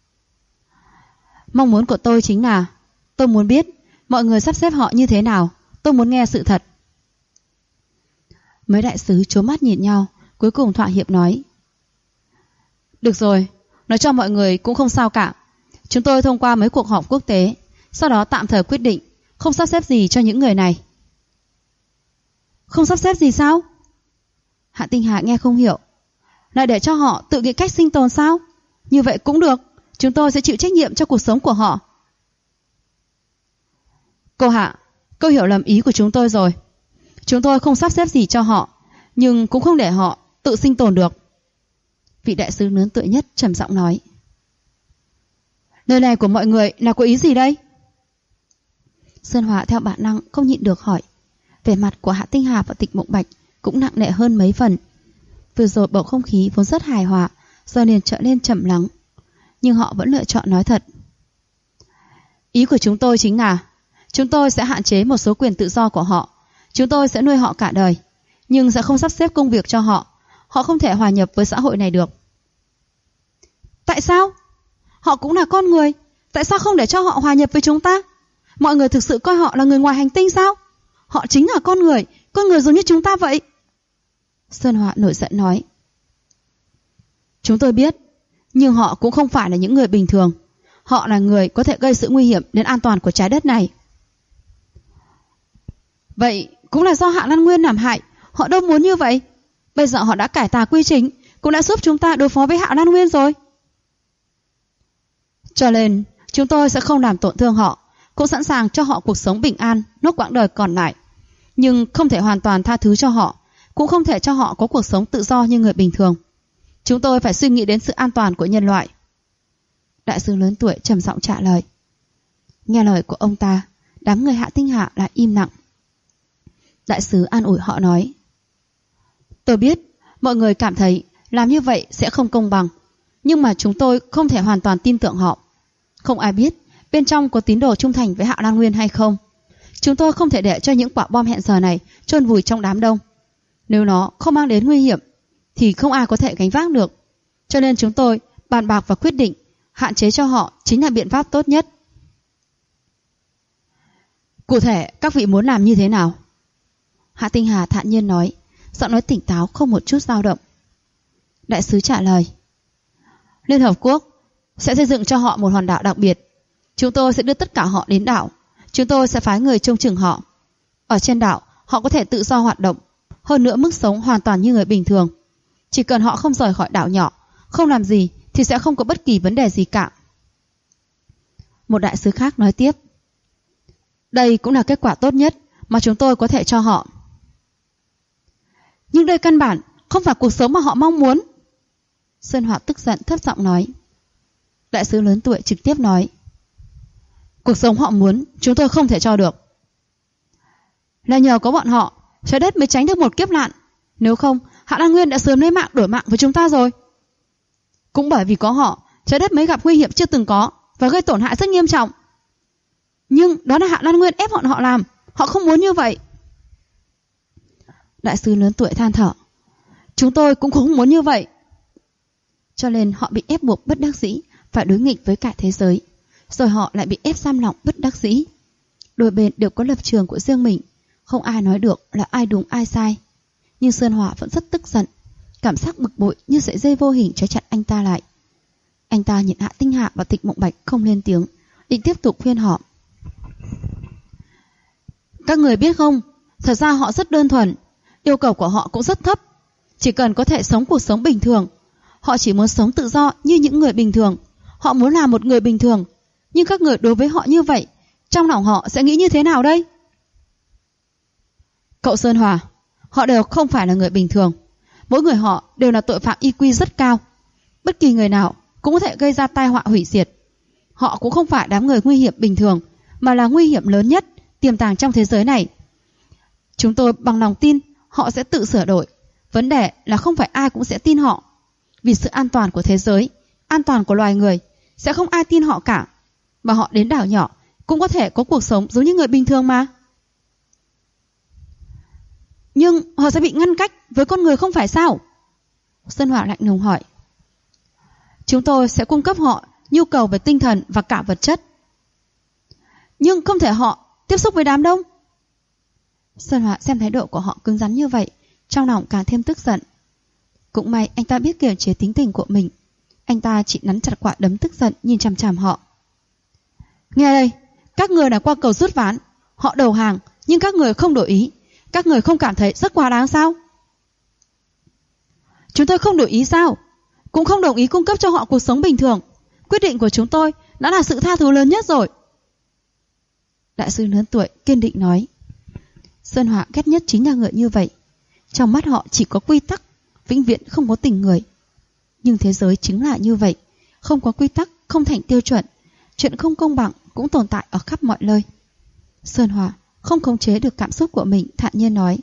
A: Mong muốn của tôi chính là tôi muốn biết mọi người sắp xếp họ như thế nào. Tôi muốn nghe sự thật. Mấy đại sứ trố mắt nhìn nhau, cuối cùng thỏa hiệp nói: Được rồi, nói cho mọi người cũng không sao cả. Chúng tôi thông qua mấy cuộc họp quốc tế, sau đó tạm thời quyết định không sắp xếp gì cho những người này. Không sắp xếp gì sao? Hạ Tinh Hạ nghe không hiểu. Là để cho họ tự nghĩ cách sinh tồn sao? Như vậy cũng được. Chúng tôi sẽ chịu trách nhiệm cho cuộc sống của họ. Cô Hạ, cô hiểu lầm ý của chúng tôi rồi. Chúng tôi không sắp xếp gì cho họ, nhưng cũng không để họ tự sinh tồn được. Vị đại sứ lớn tuổi nhất trầm giọng nói. Lời này của mọi người là có ý gì đây? Sơn Hòa theo bản năng không nhịn được hỏi. Vẻ mặt của Hạ Tinh Hà và Tịch Mộng Bạch cũng nặng nề hơn mấy phần. Vừa rồi bầu không khí vốn rất hài hòa, giờ liền trở nên trầm lắng. Nhưng họ vẫn lựa chọn nói thật. Ý của chúng tôi chính là chúng tôi sẽ hạn chế một số quyền tự do của họ. Chúng tôi sẽ nuôi họ cả đời, nhưng sẽ không sắp xếp công việc cho họ. Họ không thể hòa nhập với xã hội này được. Tại sao? Họ cũng là con người. Tại sao không để cho họ hòa nhập với chúng ta? Mọi người thực sự coi họ là người ngoài hành tinh sao? Họ chính là con người giống như chúng ta vậy. Sơn Hòa nổi giận nói. Chúng tôi biết, nhưng họ cũng không phải là những người bình thường. Họ là người có thể gây sự nguy hiểm đến an toàn của trái đất này. Vậy cũng là do Hạ Lan Nguyên làm hại. Họ đâu muốn như vậy. Bây giờ họ đã cải tà quy trình, cũng đã giúp chúng ta đối phó với Hạ Lan Nguyên rồi. Cho nên chúng tôi sẽ không làm tổn thương họ, cũng sẵn sàng cho họ cuộc sống bình an nốt quãng đời còn lại. Nhưng không thể hoàn toàn tha thứ cho họ, cũng không thể cho họ có cuộc sống tự do như người bình thường. Chúng tôi phải suy nghĩ đến sự an toàn của nhân loại. Đại sứ lớn tuổi trầm giọng trả lời. Nghe lời của ông ta, đám người Hạ Tinh Hạ lại im lặng. Đại sứ an ủi họ nói. Tôi biết mọi người cảm thấy làm như vậy sẽ không công bằng, nhưng mà chúng tôi không thể hoàn toàn tin tưởng họ. Không ai biết bên trong có tín đồ trung thành với Hạ Lan Nguyên hay không. Chúng tôi không thể để cho những quả bom hẹn giờ này chôn vùi trong đám đông. Nếu nó không mang đến nguy hiểm thì không ai có thể gánh vác được. Cho nên chúng tôi bàn bạc và quyết định hạn chế cho họ chính là biện pháp tốt nhất. Cụ thể các vị muốn làm như thế nào? Hạ Tinh Hà thản nhiên nói, giọng nói tỉnh táo không một chút dao động. Đại sứ trả lời. Liên Hợp Quốc sẽ xây dựng cho họ một hòn đảo đặc biệt. Chúng tôi sẽ đưa tất cả họ đến đảo. Chúng tôi sẽ phái người trông chừng họ. Ở trên đảo họ có thể tự do hoạt động, hơn nữa mức sống hoàn toàn như người bình thường. Chỉ cần họ không rời khỏi đảo nhỏ, không làm gì thì sẽ không có bất kỳ vấn đề gì cả. Một đại sứ khác nói tiếp. Đây cũng là kết quả tốt nhất mà chúng tôi có thể cho họ. Nhưng đây căn bản không phải cuộc sống mà họ mong muốn. Sơn Họa tức giận thấp giọng nói. Đại sứ lớn tuổi trực tiếp nói. Cuộc sống họ muốn, chúng tôi không thể cho được. Là nhờ có bọn họ, trái đất mới tránh được một kiếp nạn. Nếu không, Hạ Lan Nguyên đã sớm lấy mạng đổi mạng với chúng ta rồi. Cũng bởi vì có họ, trái đất mới gặp nguy hiểm chưa từng có và gây tổn hại rất nghiêm trọng. Nhưng đó là Hạ Lan Nguyên ép bọn họ làm. Họ không muốn như vậy. Đại sứ lớn tuổi than thở. Chúng tôi cũng không muốn như vậy. Cho nên họ bị ép buộc bất đắc dĩ phải đối nghịch với cả thế giới. Rồi họ lại bị ép giam lỏng bất đắc dĩ. Đôi bên đều có lập trường của riêng mình. Không ai nói được là ai đúng ai sai. Nhưng Sơn Hỏa vẫn rất tức giận. Cảm giác bực bội như sợi dây vô hình trói chặt anh ta lại. Anh ta nhìn Hạ Tinh Hạ và Tịch Mộng Bạch không lên tiếng, định tiếp tục khuyên họ. Các người biết không, thật ra họ rất đơn thuần. Yêu cầu của họ cũng rất thấp. Chỉ cần có thể sống cuộc sống bình thường. Họ chỉ muốn sống tự do như những người bình thường. Họ muốn là một người bình thường. Nhưng các người đối với họ như vậy, trong lòng họ sẽ nghĩ như thế nào đây? Cậu Sơn Hòa, họ đều không phải là người bình thường. Mỗi người họ đều là tội phạm IQ rất cao. Bất kỳ người nào cũng có thể gây ra tai họa hủy diệt. Họ cũng không phải đám người nguy hiểm bình thường, mà là nguy hiểm lớn nhất tiềm tàng trong thế giới này. Chúng tôi bằng lòng tin họ sẽ tự sửa đổi. Vấn đề là không phải ai cũng sẽ tin họ. Vì sự an toàn của thế giới, an toàn của loài người, sẽ không ai tin họ cả. Mà họ đến đảo nhỏ cũng có thể có cuộc sống giống như người bình thường mà. Nhưng họ sẽ bị ngăn cách với con người không phải sao? Sơn Hỏa lạnh lùng hỏi. Chúng tôi sẽ cung cấp họ nhu cầu về tinh thần và cả vật chất. Nhưng không thể họ tiếp xúc với đám đông. Sơn Hỏa xem thái độ của họ cứng rắn như vậy, trong lòng càng thêm tức giận. Cũng may anh ta biết kiềm chế tính tình của mình. Anh ta chỉ nắn chặt quả đấm tức giận nhìn chằm chằm họ. Nghe đây, các người là qua cầu rút ván. Họ đầu hàng, nhưng các người không đổi ý. Các người không cảm thấy rất quá đáng sao? Chúng tôi không đổi ý sao? Cũng không đồng ý cung cấp cho họ cuộc sống bình thường. Quyết định của chúng tôi đã là sự tha thứ lớn nhất rồi. Đại sư lớn tuổi kiên định nói. Sơn Hỏa ghét nhất chính là người như vậy. Trong mắt họ chỉ có quy tắc, vĩnh viễn không có tình người. Nhưng thế giới chính là như vậy. Không có quy tắc, không thành tiêu chuẩn. Chuyện không công bằng cũng tồn tại ở khắp mọi nơi. Sơn Hỏa không khống chế được cảm xúc của mình, thản nhiên nói.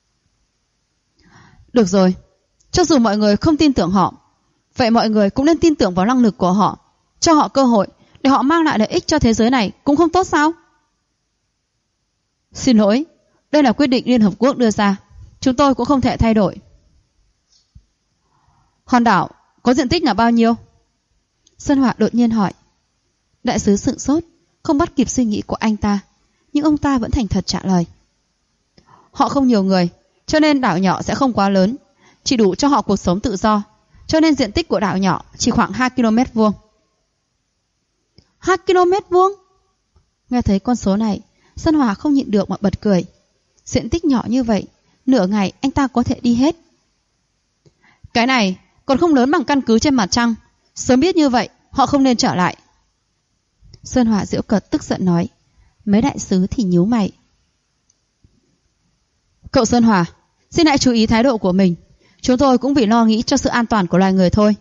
A: Được rồi, cho dù mọi người không tin tưởng họ, vậy mọi người cũng nên tin tưởng vào năng lực của họ. Cho họ cơ hội để họ mang lại lợi ích cho thế giới này cũng không tốt sao? Xin lỗi, đây là quyết định Liên Hợp Quốc đưa ra. Chúng tôi cũng không thể thay đổi. Hòn đảo có diện tích là bao nhiêu? Sơn Hỏa đột nhiên hỏi. Đại sứ sững sốt, không bắt kịp suy nghĩ của anh ta. Nhưng ông ta vẫn thành thật trả lời. Họ không nhiều người, cho nên đảo nhỏ sẽ không quá lớn. Chỉ đủ cho họ cuộc sống tự do. Cho nên diện tích của đảo nhỏ chỉ khoảng 2 km vuông. 2 km vuông? Nghe thấy con số này, Sơn Hỏa không nhịn được mà bật cười. Diện tích nhỏ như vậy, nửa ngày anh ta có thể đi hết. Cái này còn không lớn bằng căn cứ trên mặt trăng. Sớm biết như vậy, họ không nên trở lại. Sơn Hỏa giễu cợt tức giận nói. Mấy đại sứ thì nhíu mày. Cậu Sơn Hỏa, xin hãy chú ý thái độ của mình. Chúng tôi cũng vì lo nghĩ cho sự an toàn của loài người thôi.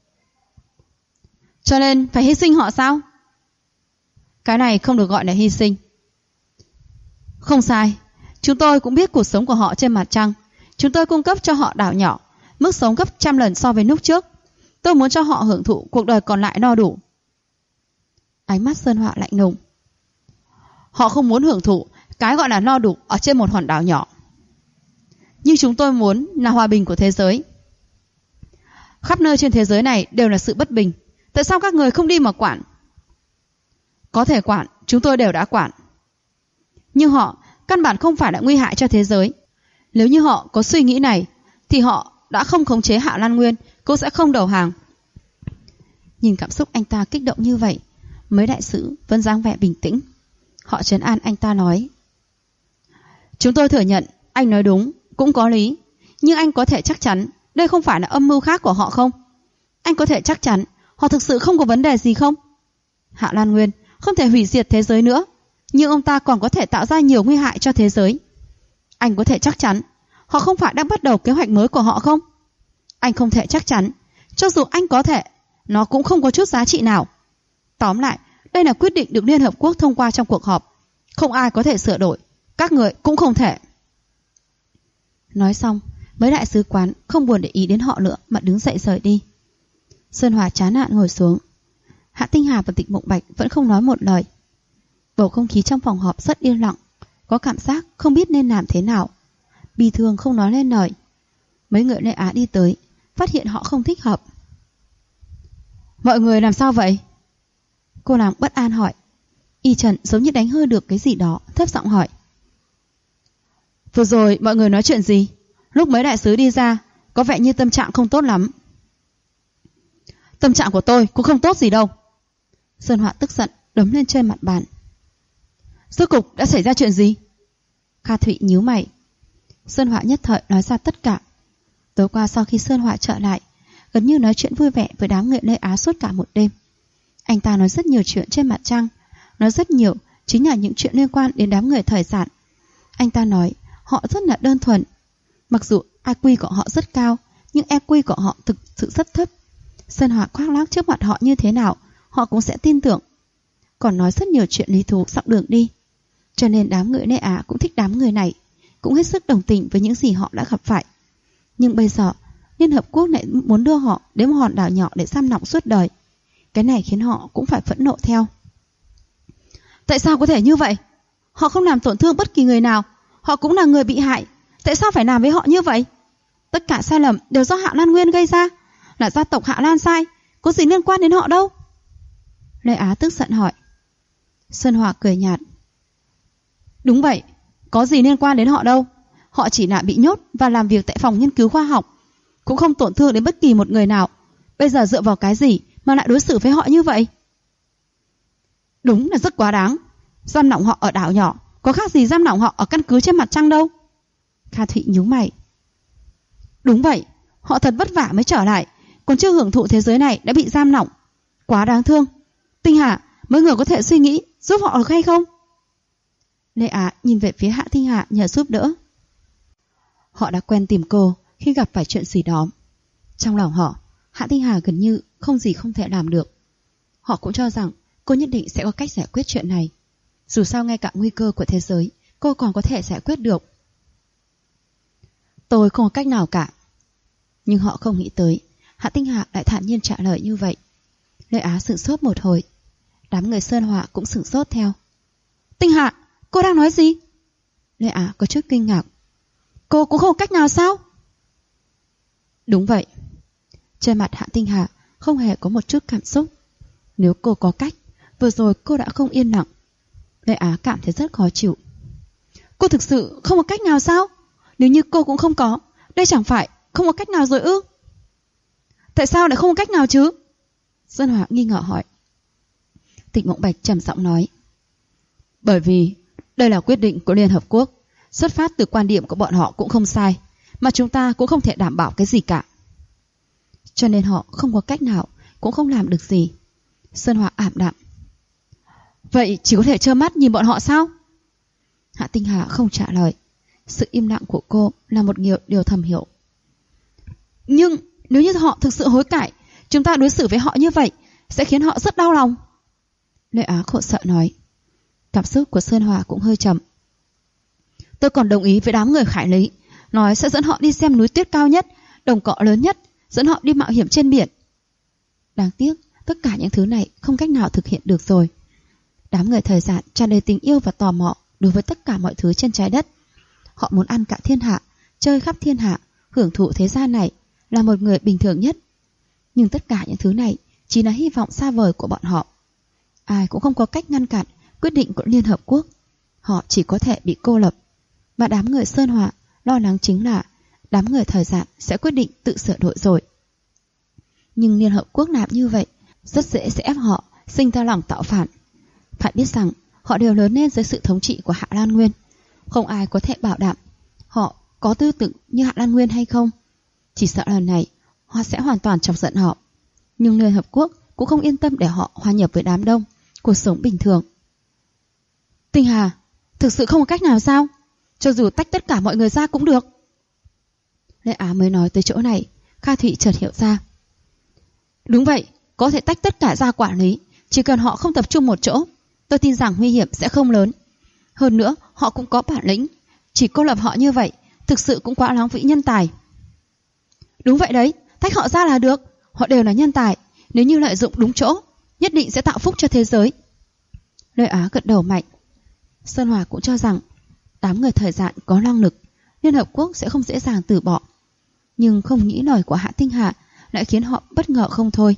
A: Cho nên phải hy sinh họ sao? Cái này không được gọi là hy sinh. Không sai. Chúng tôi cũng biết cuộc sống của họ trên mặt trăng. Chúng tôi cung cấp cho họ đảo nhỏ, mức sống gấp 100 lần so với lúc trước. Tôi muốn cho họ hưởng thụ cuộc đời còn lại no đủ. Ánh mắt Sơn Hỏa lạnh lùng. Họ không muốn hưởng thụ cái gọi là no đủ ở trên một hòn đảo nhỏ. Nhưng chúng tôi muốn là hòa bình của thế giới. Khắp nơi trên thế giới này đều là sự bất bình. Tại sao các người không đi mà quản? Có thể quản, chúng tôi đều đã quản. Nhưng họ căn bản không phải là nguy hại cho thế giới. Nếu như họ có suy nghĩ này, thì họ đã không khống chế Hạ Lan Nguyên, cũng sẽ không đầu hàng. Nhìn cảm xúc anh ta kích động như vậy, mấy đại sứ vẫn dáng vẻ bình tĩnh. Họ trấn an anh ta nói. Chúng tôi thừa nhận anh nói đúng, cũng có lý. Nhưng anh có thể chắc chắn đây không phải là âm mưu khác của họ không? Anh có thể chắc chắn họ thực sự không có vấn đề gì không? Hạ Lan Nguyên không thể hủy diệt thế giới nữa, nhưng ông ta còn có thể tạo ra nhiều nguy hại cho thế giới. Anh có thể chắc chắn họ không phải đang bắt đầu kế hoạch mới của họ không? Anh không thể chắc chắn Cho dù anh có thể, nó cũng không có chút giá trị nào. Tóm lại, đây là quyết định được Liên Hợp Quốc thông qua trong cuộc họp. Không ai có thể sửa đổi, các người cũng không thể. Nói xong, mấy đại sứ quán không buồn để ý đến họ nữa mà đứng dậy rời đi. Sơn Hòa chán nản ngồi xuống. Hạ Tinh Hà và Tịch Mộng Bạch vẫn không nói một lời. Bầu không khí trong phòng họp rất yên lặng, có cảm giác không biết nên làm thế nào. Bi thương không nói lên lời. Mấy người Lê Á đi tới, phát hiện họ không thích hợp. Mọi người làm sao vậy? Cô nàng bất an hỏi. Y Trần giống như đánh hơi được cái gì đó, thấp giọng hỏi. Vừa rồi mọi người nói chuyện gì? Lúc mấy đại sứ đi ra, có vẻ như tâm trạng không tốt lắm. Tâm trạng của tôi cũng không tốt gì đâu. Sơn Họa tức giận đấm lên trên mặt bàn. Rốt cục đã xảy ra chuyện gì? Kha Thụy nhíu mày. Sơn Họa nhất thời nói ra tất cả. Tối qua sau khi Sơn Họa trở lại, gần như nói chuyện vui vẻ với đám người Lê Á suốt cả một đêm. Anh ta nói rất nhiều chuyện trên mặt trăng, nói rất nhiều chính là những chuyện liên quan đến đám người thời giản. Anh ta nói họ rất là đơn thuần. Mặc dù IQ của họ rất cao, nhưng EQ của họ thực sự rất thấp. Sơn Họa khoác lác trước mặt họ như thế nào, họ cũng sẽ tin tưởng. Còn nói rất nhiều chuyện lý thú dọc đường đi. Cho nên đám người Lê Á cũng thích đám người này, cũng hết sức đồng tình với những gì họ đã gặp phải. Nhưng bây giờ Liên Hợp Quốc lại muốn đưa họ đến một hòn đảo nhỏ để giam lỏng suốt đời. Cái này khiến họ cũng phải phẫn nộ theo. Tại sao có thể như vậy? Họ không làm tổn thương bất kỳ người nào, họ cũng là người bị hại. Tại sao phải làm với họ như vậy? Tất cả sai lầm đều do Hạ Lan Nguyên gây ra, là gia tộc Hạ Lan sai, có gì liên quan đến họ đâu? Lê Á tức giận hỏi. Sơn Hòa cười nhạt. Đúng vậy, có gì liên quan đến họ đâu. Họ chỉ là bị nhốt và làm việc tại phòng nghiên cứu khoa học, cũng không tổn thương đến bất kỳ một người nào. Bây giờ dựa vào cái gì mà lại đối xử với họ như vậy? Đúng là rất quá đáng. Giam lỏng họ ở đảo nhỏ có khác gì giam lỏng họ ở căn cứ trên mặt trăng đâu. Kha Thụy nhíu mày. Đúng vậy, họ thật vất vả mới trở lại, còn chưa hưởng thụ thế giới này đã bị giam lỏng. Quá đáng thương. Tinh Hà, mấy người có thể suy nghĩ giúp họ được hay không? Lê Á nhìn về phía Hạ Tinh Hà nhờ giúp đỡ. Họ đã quen tìm cô khi gặp phải chuyện gì đó. Trong lòng họ, Hạ Tinh Hà gần như không gì không thể làm được. Họ cũng cho rằng cô nhất định sẽ có cách giải quyết chuyện này. Dù sao ngay cả nguy cơ của thế giới, cô còn có thể giải quyết được. Tôi không có cách nào cả. Nhưng họ không nghĩ tới Hạ Tinh Hà lại thản nhiên trả lời như vậy. Lê Á sửng sốt một hồi. Đám người Sơn Họa cũng sửng sốt theo. Tinh Hà, cô đang nói gì? Lê Á có chút kinh ngạc. Cô cũng không có cách nào sao? Đúng vậy. Trên mặt Hạ Tinh Hà không hề có một chút cảm xúc. Nếu cô có cách, vừa rồi cô đã không yên lặng. Lê Á cảm thấy rất khó chịu. Cô thực sự không có cách nào sao? Nếu như cô cũng không có, đây chẳng phải không có cách nào rồi ư? Tại sao lại không có cách nào chứ? Sơn Hòa nghi ngờ hỏi. Tịch Mộng Bạch trầm giọng nói. Bởi vì đây là quyết định của Liên Hợp Quốc, xuất phát từ quan điểm của bọn họ cũng không sai, mà chúng ta cũng không thể đảm bảo cái gì cả. Cho nên họ không có cách nào, cũng không làm được gì. Sơn Hòa ảm đạm. Vậy chỉ có thể trơ mắt nhìn bọn họ sao? Hạ Tinh Hà không trả lời. Sự im lặng của cô là một điều thầm hiểu. Nhưng nếu như họ thực sự hối cải, chúng ta đối xử với họ như vậy sẽ khiến họ rất đau lòng. Lê Á khổ sợ nói. Cảm xúc của Sơn Hòa cũng hơi trầm. Tôi còn đồng ý với đám người Khải Lý, nói sẽ dẫn họ đi xem núi tuyết cao nhất, đồng cỏ lớn nhất, dẫn họ đi mạo hiểm trên biển. Đáng tiếc, tất cả những thứ này không cách nào thực hiện được rồi. Đám người thời giản tràn đầy tình yêu và tò mò đối với tất cả mọi thứ trên trái đất. Họ muốn ăn cả thiên hạ, chơi khắp thiên hạ, hưởng thụ thế gian này, là một người bình thường nhất. Nhưng tất cả những thứ này chỉ là hy vọng xa vời của bọn họ. Ai cũng không có cách ngăn cản quyết định của Liên Hợp Quốc. Họ chỉ có thể bị cô lập. Và đám người Sơn Hòa lo lắng chính là đám người thời giản sẽ quyết định tự sửa đổi rồi. Nhưng Liên Hợp Quốc làm như vậy rất dễ sẽ ép họ sinh ra lòng tạo phản. Phải biết rằng họ đều lớn lên dưới sự thống trị của Hạ Lan Nguyên. Không ai có thể bảo đảm họ có tư tưởng như Hạ Lan Nguyên hay không. Chỉ sợ lần này họ sẽ hoàn toàn chọc giận họ. Nhưng Liên Hợp Quốc cũng không yên tâm để họ hòa nhập với đám đông, cuộc sống bình thường. Tinh Hà, thực sự không có cách nào sao? Cho dù tách tất cả mọi người ra cũng được. Lê Á mới nói tới chỗ này, Kha Thụy chợt hiểu ra. Đúng vậy, có thể tách tất cả ra quản lý. Chỉ cần họ không tập trung một chỗ, tôi tin rằng nguy hiểm sẽ không lớn. Hơn nữa, họ cũng có bản lĩnh. Chỉ cô lập họ như vậy, thực sự cũng quá lãng phí nhân tài. Đúng vậy đấy, tách họ ra là được. Họ đều là nhân tài. Nếu như lợi dụng đúng chỗ, nhất định sẽ tạo phúc cho thế giới. Lôi Á gật đầu mạnh. Sơn Hòa cũng cho rằng đám người thời gian có năng lực, Liên Hợp Quốc sẽ không dễ dàng từ bỏ. Nhưng không nghĩ lời của Hạ Tinh Hà lại khiến họ bất ngờ không thôi.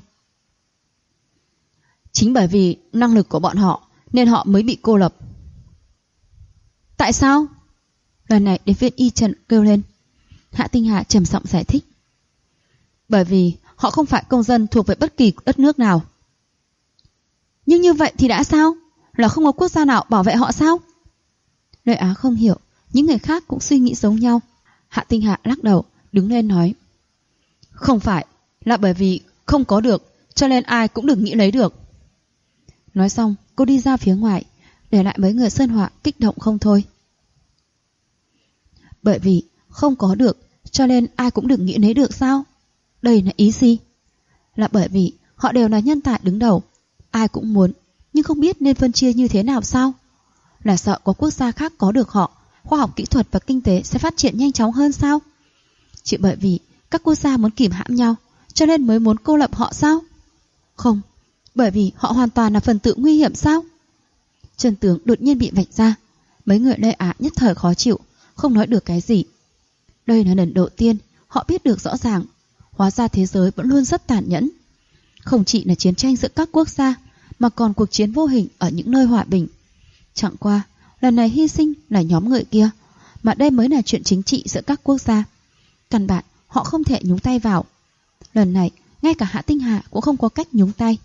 A: Chính bởi vì năng lực của bọn họ nên họ mới bị cô lập. Tại sao? Lần này đến viên Y Trần kêu lên. Hạ Tinh Hà trầm giọng giải thích. Bởi vì họ không phải công dân thuộc về bất kỳ đất nước nào. Nhưng như vậy thì đã sao? Là không có quốc gia nào bảo vệ họ sao? Lôi Á không hiểu, những người khác cũng suy nghĩ giống nhau. Hạ Tinh Hà lắc đầu, đứng lên nói. Không phải, là bởi vì không có được, cho nên ai cũng đừng nghĩ lấy được. Nói xong, cô đi ra phía ngoài, để lại mấy người Sơn Họa kích động không thôi. Bởi vì không có được, cho nên ai cũng đừng nghĩ lấy được sao? Đây là ý gì? Là bởi vì họ đều là nhân tài đứng đầu, ai cũng muốn, nhưng không biết nên phân chia như thế nào sao? Là sợ có quốc gia khác có được họ, khoa học kỹ thuật và kinh tế sẽ phát triển nhanh chóng hơn sao? Chỉ bởi vì các quốc gia muốn kìm hãm nhau, cho nên mới muốn cô lập họ sao? Không, bởi vì họ hoàn toàn là phần tử nguy hiểm sao? Chân tướng đột nhiên bị vạch ra. Mấy người Lê Á nhất thời khó chịu, không nói được cái gì. Đây là lần đầu tiên họ biết được rõ ràng, hóa ra thế giới vẫn luôn rất tàn nhẫn. Không chỉ là chiến tranh giữa các quốc gia, mà còn cuộc chiến vô hình ở những nơi hòa bình. Chẳng qua, lần này hy sinh là nhóm người kia, mà đây mới là chuyện chính trị giữa các quốc gia. Căn bản họ không thể nhúng tay vào. Lần này, ngay cả Hạ Tinh Hà cũng không có cách nhúng tay.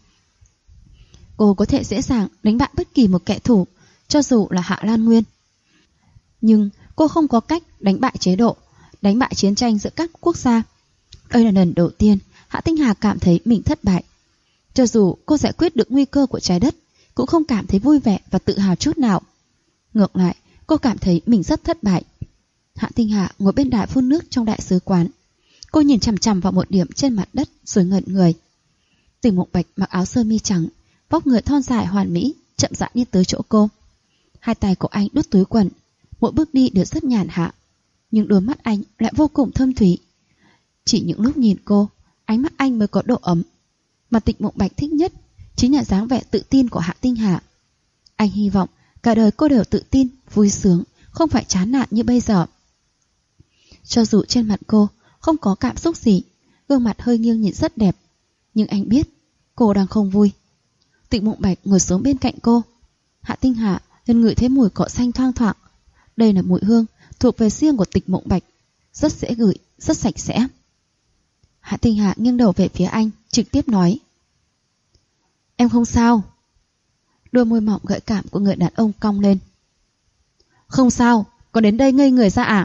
A: Cô có thể dễ dàng đánh bại bất kỳ một kẻ thù, cho dù là Hạ Lan Nguyên. Nhưng cô không có cách đánh bại chế độ, đánh bại chiến tranh giữa các quốc gia. Đây là lần đầu tiên Hạ Tinh Hà cảm thấy mình thất bại. Cho dù cô giải quyết được nguy cơ của trái đất, cũng không cảm thấy vui vẻ và tự hào chút nào. Ngược lại, cô cảm thấy mình rất thất bại. Hạ Tinh Hà ngồi bên đài phun nước trong đại sứ quán. Cô nhìn chằm chằm vào một điểm trên mặt đất rồi ngẩn người. Tình Mộng Bạch mặc áo sơ mi trắng, vóc người thon dài hoàn mỹ, chậm rãi đi tới chỗ cô. Hai tay của anh đút túi quần, mỗi bước đi đều rất nhàn hạ, nhưng đôi mắt anh lại vô cùng thâm thúy. Chỉ những lúc nhìn cô, ánh mắt anh mới có độ ấm. Mà Tịch Mộng Bạch thích nhất chính là dáng vẻ tự tin của Hạ Tinh Hà. Anh hy vọng cả đời cô đều tự tin, vui sướng, không phải chán nản như bây giờ. Cho dù trên mặt cô không có cảm xúc gì, gương mặt hơi nghiêng nhìn rất đẹp, nhưng anh biết cô đang không vui. Tịch Mộng Bạch ngồi xuống bên cạnh cô. Hạ Tinh Hà liền ngửi thấy mùi cỏ xanh thoang thoảng. Đây là mùi hương thuộc về riêng của Tịch Mộng Bạch, rất dễ ngửi, rất sạch sẽ. Hạ Tinh Hà nghiêng đầu về phía anh, trực tiếp nói. Em không sao. Đôi môi mỏng gợi cảm của người đàn ông cong lên. Không sao, còn đến đây ngây người ra à?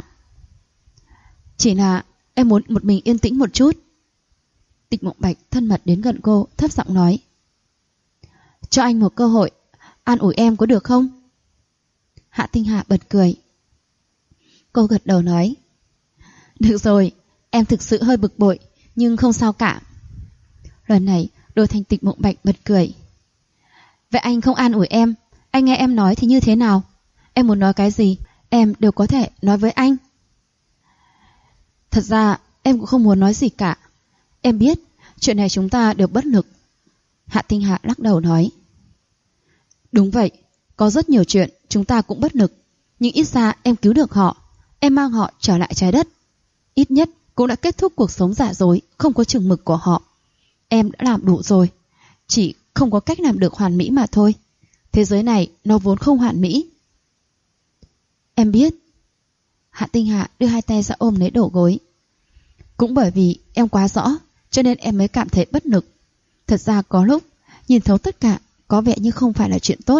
A: Chỉ là em muốn một mình yên tĩnh một chút. Tịch Mộng Bạch thân mật đến gần cô, thấp giọng nói. Cho anh một cơ hội, an ủi em có được không? Hạ Tinh Hà bật cười. Cô gật đầu nói. Được rồi, em thực sự hơi bực bội, nhưng không sao cả. Lần này đổi thành Tịch Mộng Bạch bật cười. Vậy anh không an ủi em, anh nghe em nói thì như thế nào? Em muốn nói cái gì, em đều có thể nói với anh. Thật ra em cũng không muốn nói gì cả. Em biết chuyện này chúng ta đều bất lực. Hạ Tinh Hà lắc đầu nói. Đúng vậy, có rất nhiều chuyện chúng ta cũng bất lực, nhưng ít ra em cứu được họ, em mang họ trở lại trái đất. Ít nhất cũng đã kết thúc cuộc sống giả dối không có chừng mực của họ. Em đã làm đủ rồi, chỉ không có cách làm được hoàn mỹ mà thôi. Thế giới này nó vốn không hoàn mỹ. Em biết. Hạ Tinh Hà đưa hai tay ra ôm lấy đầu gối. Cũng bởi vì em quá rõ, cho nên em mới cảm thấy bất lực. Thật ra có lúc nhìn thấu tất cả có vẻ như không phải là chuyện tốt.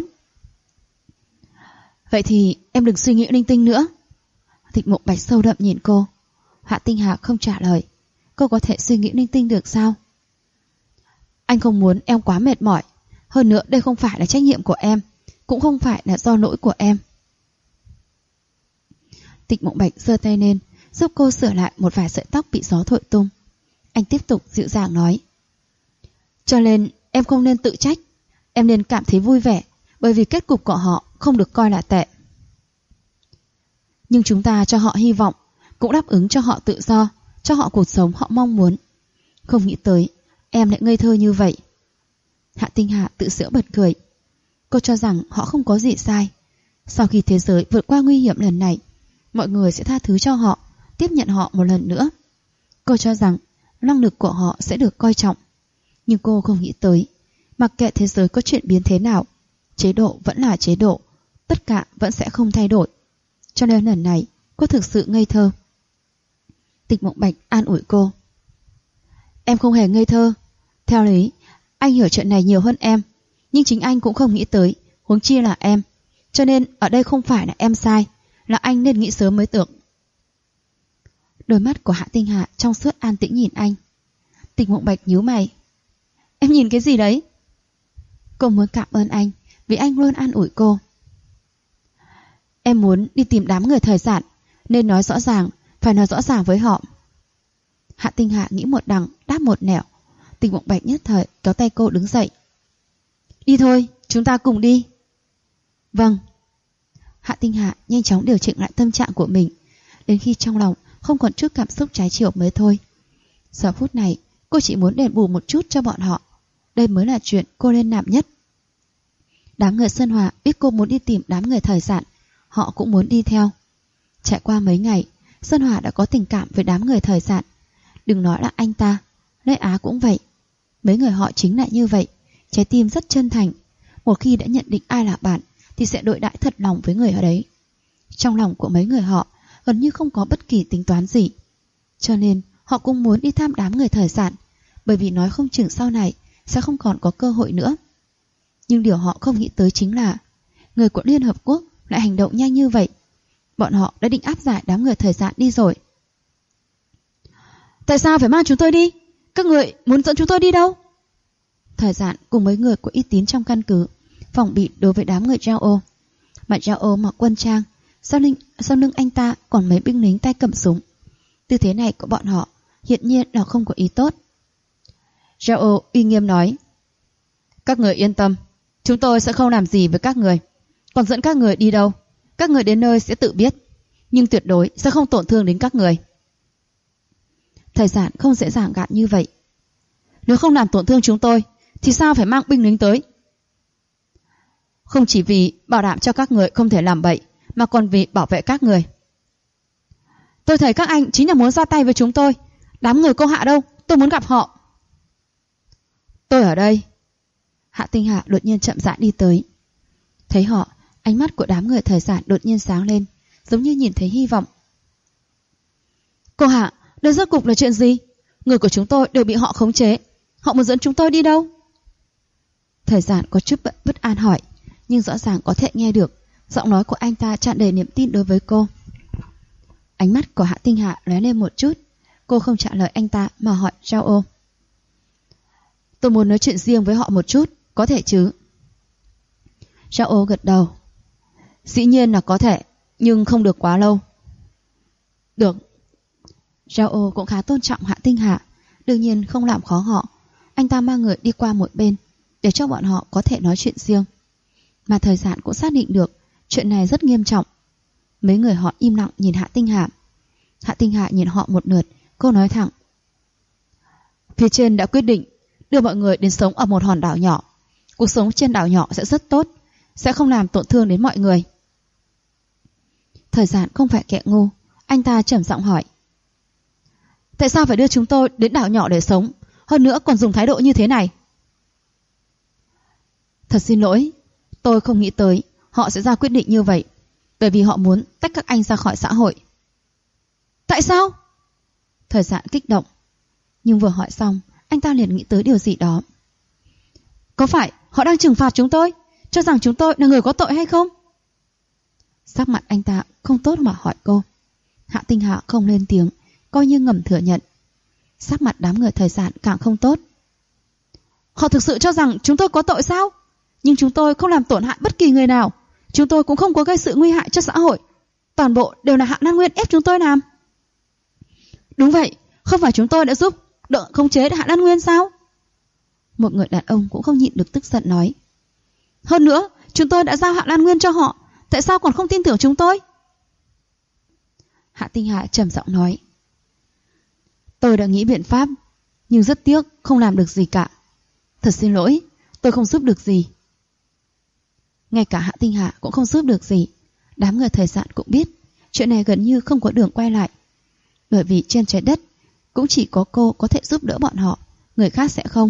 A: Vậy thì em đừng suy nghĩ linh tinh nữa. Tịch Mộng Bạch sâu đậm nhìn cô. Hạ Tinh Hà không trả lời. Cô có thể suy nghĩ linh tinh được sao? Anh không muốn em quá mệt mỏi. Hơn nữa đây không phải là trách nhiệm của em, cũng không phải là do lỗi của em. Tịch Mộng Bạch giơ tay lên, giúp cô sửa lại một vài sợi tóc bị gió thổi tung. Anh tiếp tục dịu dàng nói. Cho nên em không nên tự trách, em nên cảm thấy vui vẻ, bởi vì kết cục của họ không được coi là tệ. Nhưng chúng ta cho họ hy vọng, cũng đáp ứng cho họ tự do, cho họ cuộc sống họ mong muốn. Không nghĩ tới em lại ngây thơ như vậy. Hạ Tinh Hà tự giễu bật cười. Cô cho rằng họ không có gì sai. Sau khi thế giới vượt qua nguy hiểm lần này, mọi người sẽ tha thứ cho họ, tiếp nhận họ một lần nữa. Cô cho rằng năng lực của họ sẽ được coi trọng. Nhưng cô không nghĩ tới, mặc kệ thế giới có chuyển biến thế nào, chế độ vẫn là chế độ, tất cả vẫn sẽ không thay đổi. Cho nên lần này cô thực sự ngây thơ. Tịch Mộng Bạch an ủi cô. Em không hề ngây thơ. Theo lý, anh hiểu chuyện này nhiều hơn em, nhưng chính anh cũng không nghĩ tới, huống chi là em. Cho nên ở đây không phải là em sai, là anh nên nghĩ sớm mới tưởng. Đôi mắt của Hạ Tinh Hà trong suốt an tĩnh nhìn anh. Tịch Mộng Bạch nhíu mày. Em nhìn cái gì đấy? Cô muốn cảm ơn anh vì anh luôn an ủi cô. Em muốn đi tìm đám người thời sản, nên nói rõ ràng, phải nói rõ ràng với họ. Hạ Tinh Hà nghĩ một đằng, đáp một nẻo. Tịch Mộng Bạch nhất thời kéo tay cô đứng dậy. Đi thôi, chúng ta cùng đi. Vâng. Hạ Tinh Hà nhanh chóng điều chỉnh lại tâm trạng của mình, đến khi trong lòng không còn chút cảm xúc trái chiều mới thôi. Giờ phút này cô chỉ muốn đền bù một chút cho bọn họ. Đây mới là chuyện cô nên làm nhất. Đám người Sơn Hòa biết cô muốn đi tìm đám người thời sản, họ cũng muốn đi theo. Trải qua mấy ngày, Sơn Hòa đã có tình cảm với đám người thời sản. Đừng nói là anh ta, Lê Á cũng vậy. Mấy người họ chính là như vậy, trái tim rất chân thành. Một khi đã nhận định ai là bạn thì sẽ đối đãi thật lòng với người ở đấy. Trong lòng của mấy người họ gần như không có bất kỳ tính toán gì. Cho nên họ cũng muốn đi thăm đám người thời sản, bởi vì nói không chừng sau này sẽ không còn có cơ hội nữa. Nhưng điều họ không nghĩ tới chính là người của Liên Hợp Quốc lại hành động nhanh như vậy. Bọn họ đã định áp giải đám người thời sản đi rồi. Tại sao phải mang chúng tôi đi? Các người muốn dẫn chúng tôi đi đâu? Thời sản cùng mấy người của uy tín trong căn cứ phòng bị đối với đám người Zhao. Mà Zhao mặc quân trang, sau lưng anh ta còn mấy binh lính tay cầm súng. Tư thế này của bọn họ hiển nhiên là không có ý tốt. Zhao uy nghiêm nói: Các người yên tâm, chúng tôi sẽ không làm gì với các người. Còn dẫn các người đi đâu, các người đến nơi sẽ tự biết, nhưng tuyệt đối sẽ không tổn thương đến các người. Thời sản không dễ dàng gạt như vậy. Nếu không làm tổn thương chúng tôi thì sao phải mang binh lính tới? Không chỉ vì bảo đảm cho các người không thể làm bậy, mà còn vì bảo vệ các người. Tôi thấy các anh chính là muốn ra tay với chúng tôi. Đám người cô Hạ đâu? Tôi muốn gặp họ. Tôi ở đây. Hạ Tinh Hạ đột nhiên chậm rãi đi tới. Thấy họ, ánh mắt của đám người thời sản đột nhiên sáng lên, giống như nhìn thấy hy vọng. Cô Hạ, đây rốt cục là chuyện gì? Người của chúng tôi đều bị họ khống chế. Họ muốn dẫn chúng tôi đi đâu? Thời sản có chút bất an hỏi, nhưng rõ ràng có thể nghe được giọng nói của anh ta tràn đầy niềm tin đối với cô. Ánh mắt của Hạ Tinh Hạ lóe lên một chút. Cô không trả lời anh ta mà hỏi Zhao. Tôi muốn nói chuyện riêng với họ một chút, có thể chứ? Zhao gật đầu. Dĩ nhiên là có thể, nhưng không được quá lâu. Được. Zhao cũng khá tôn trọng Hạ Tinh Hạ, đương nhiên không làm khó họ. Anh ta mang người đi qua một bên để cho bọn họ có thể nói chuyện riêng. Mà thời gian cũng xác định được chuyện này rất nghiêm trọng. Mấy người họ im lặng nhìn Hạ Tinh Hạ. Hạ Tinh Hạ nhìn họ một lượt, cô nói thẳng: Phía trên đã quyết định đưa mọi người đến sống ở một hòn đảo nhỏ. Cuộc sống trên đảo nhỏ sẽ rất tốt, sẽ không làm tổn thương đến mọi người. Thời gian không phải kẻ ngu, anh ta trầm giọng hỏi: Tại sao phải đưa chúng tôi đến đảo nhỏ để sống, hơn nữa còn dùng thái độ như thế này? Thật xin lỗi, tôi không nghĩ tới họ sẽ ra quyết định như vậy, bởi vì họ muốn tách các anh ra khỏi xã hội. Tại sao? Thời gian kích động, nhưng vừa hỏi xong, anh ta liền nghĩ tới điều gì đó. Có phải họ đang trừng phạt chúng tôi, cho rằng chúng tôi là người có tội hay không? Sắc mặt anh ta không tốt mà hỏi cô. Hạ Tinh Hạ không lên tiếng, coi như ngầm thừa nhận. Sắc mặt đám người thời gian càng không tốt. Họ thực sự cho rằng chúng tôi có tội sao? Nhưng chúng tôi không làm tổn hại bất kỳ người nào. Chúng tôi cũng không có gây sự nguy hại cho xã hội. Toàn bộ đều là Hạ Lan Nguyên ép chúng tôi làm. Đúng vậy, không phải chúng tôi đã giúp đỡ khống chế Hạ Lan Nguyên sao? Một người đàn ông cũng không nhịn được tức giận nói. Hơn nữa, chúng tôi đã giao Hạ Lan Nguyên cho họ, tại sao còn không tin tưởng chúng tôi? Hạ Tinh Hạ trầm giọng nói. Tôi đã nghĩ biện pháp, nhưng rất tiếc không làm được gì cả. Thật xin lỗi, tôi không giúp được gì. Ngay cả Hạ Tinh Hạ cũng không giúp được gì. Đám người Thời Dạn cũng biết chuyện này gần như không có đường quay lại. Bởi vì trên trái đất cũng chỉ có cô có thể giúp đỡ bọn họ, người khác sẽ không.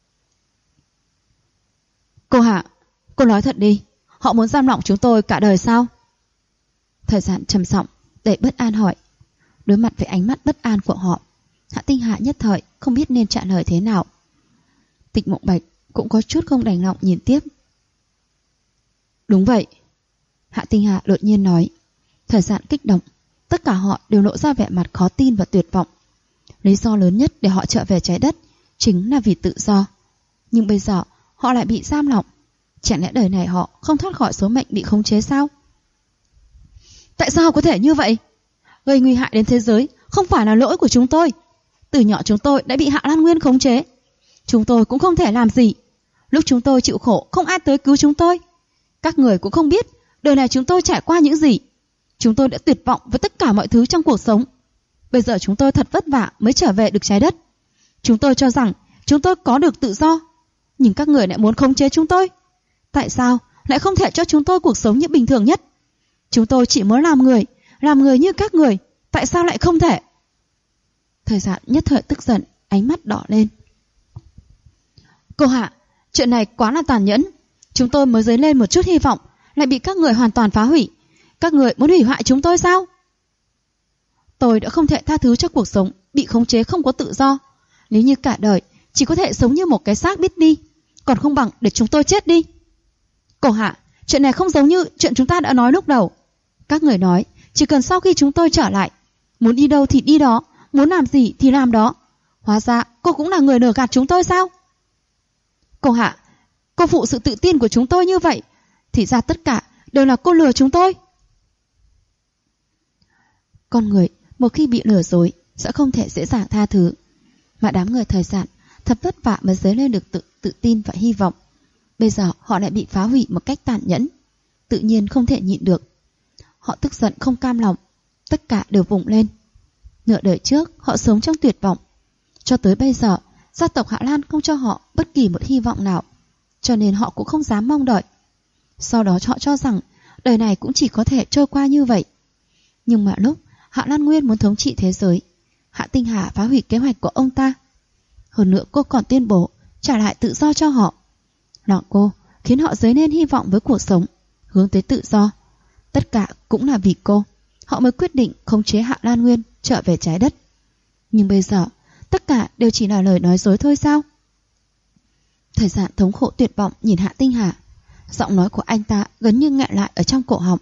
A: Cô Hạ, cô nói thật đi, họ muốn giam lỏng chúng tôi cả đời sao? Thời Dạn trầm giọng, đầy bất an hỏi. Đối mặt với ánh mắt bất an của họ, Hạ Tinh Hạ nhất thời không biết nên trả lời thế nào. Tịch Mộng Bạch cũng có chút không đành lòng nhìn tiếp. Đúng vậy, Hạ Tinh Hạ đột nhiên nói. Thời Dạn kích động, tất cả họ đều lộ ra vẻ mặt khó tin và tuyệt vọng. Lý do lớn nhất để họ trở về trái đất chính là vì tự do. Nhưng bây giờ họ lại bị giam lỏng. Chẳng lẽ đời này họ không thoát khỏi số mệnh bị khống chế sao? Tại sao có thể như vậy? Gây nguy hại đến thế giới không phải là lỗi của chúng tôi. Từ nhỏ chúng tôi đã bị Hạ Lan Nguyên khống chế. Chúng tôi cũng không thể làm gì. Lúc chúng tôi chịu khổ không ai tới cứu chúng tôi. Các người cũng không biết đời này chúng tôi trải qua những gì. Chúng tôi đã tuyệt vọng với tất cả mọi thứ trong cuộc sống. Bây giờ chúng tôi thật vất vả mới trở về được trái đất. Chúng tôi cho rằng chúng tôi có được tự do, nhưng các người lại muốn khống chế chúng tôi. Tại sao lại không thể cho chúng tôi cuộc sống như bình thường nhất? Chúng tôi chỉ muốn làm người như các người. Tại sao lại không thể? Thời Dạn nhất thời tức giận, ánh mắt đỏ lên. Cô Hạ, chuyện này quá là tàn nhẫn. Chúng tôi mới dấy lên một chút hy vọng, lại bị các người hoàn toàn phá hủy. Các người muốn hủy hoại chúng tôi sao? Tôi đã không thể tha thứ cho cuộc sống bị khống chế không có tự do. Nếu như cả đời chỉ có thể sống như một cái xác biết đi, còn không bằng để chúng tôi chết đi. Cô Hạ, chuyện này không giống như chuyện chúng ta đã nói lúc đầu. Các người nói chỉ cần sau khi chúng tôi trở lại, muốn đi đâu thì đi đó, muốn làm gì thì làm đó. Hóa ra cô cũng là người lừa gạt chúng tôi sao? Cô Hạ, cô phụ sự tự tin của chúng tôi như vậy, thì ra tất cả đều là cô lừa chúng tôi. Con người một khi bị lừa dối sẽ không thể dễ dàng tha thứ. Mà đám người Thời Dạn thật vất vả mới dấy lên được tự tin và hy vọng. Bây giờ họ lại bị phá hủy một cách tàn nhẫn, tự nhiên không thể nhịn được. Họ tức giận không cam lòng, tất cả đều vùng lên. Nửa đời trước họ sống trong tuyệt vọng. Cho tới bây giờ gia tộc Hạ Lan không cho họ bất kỳ một hy vọng nào, cho nên họ cũng không dám mong đợi. Sau đó họ cho rằng đời này cũng chỉ có thể trôi qua như vậy. Nhưng mà lúc Hạ Lan Nguyên muốn thống trị thế giới, Hạ Tinh Hà phá hủy kế hoạch của ông ta. Hơn nữa cô còn tuyên bố trả lại tự do cho họ. Lòng cô khiến họ dấy lên hy vọng với cuộc sống, hướng tới tự do. Tất cả cũng là vì cô, họ mới quyết định khống chế Hạ Lan Nguyên trở về trái đất. Nhưng bây giờ tất cả đều chỉ là lời nói dối thôi sao? Thời Dạn thống khổ tuyệt vọng nhìn Hạ Tinh Hà. Giọng nói của anh ta gần như nghẹn lại ở trong cổ họng.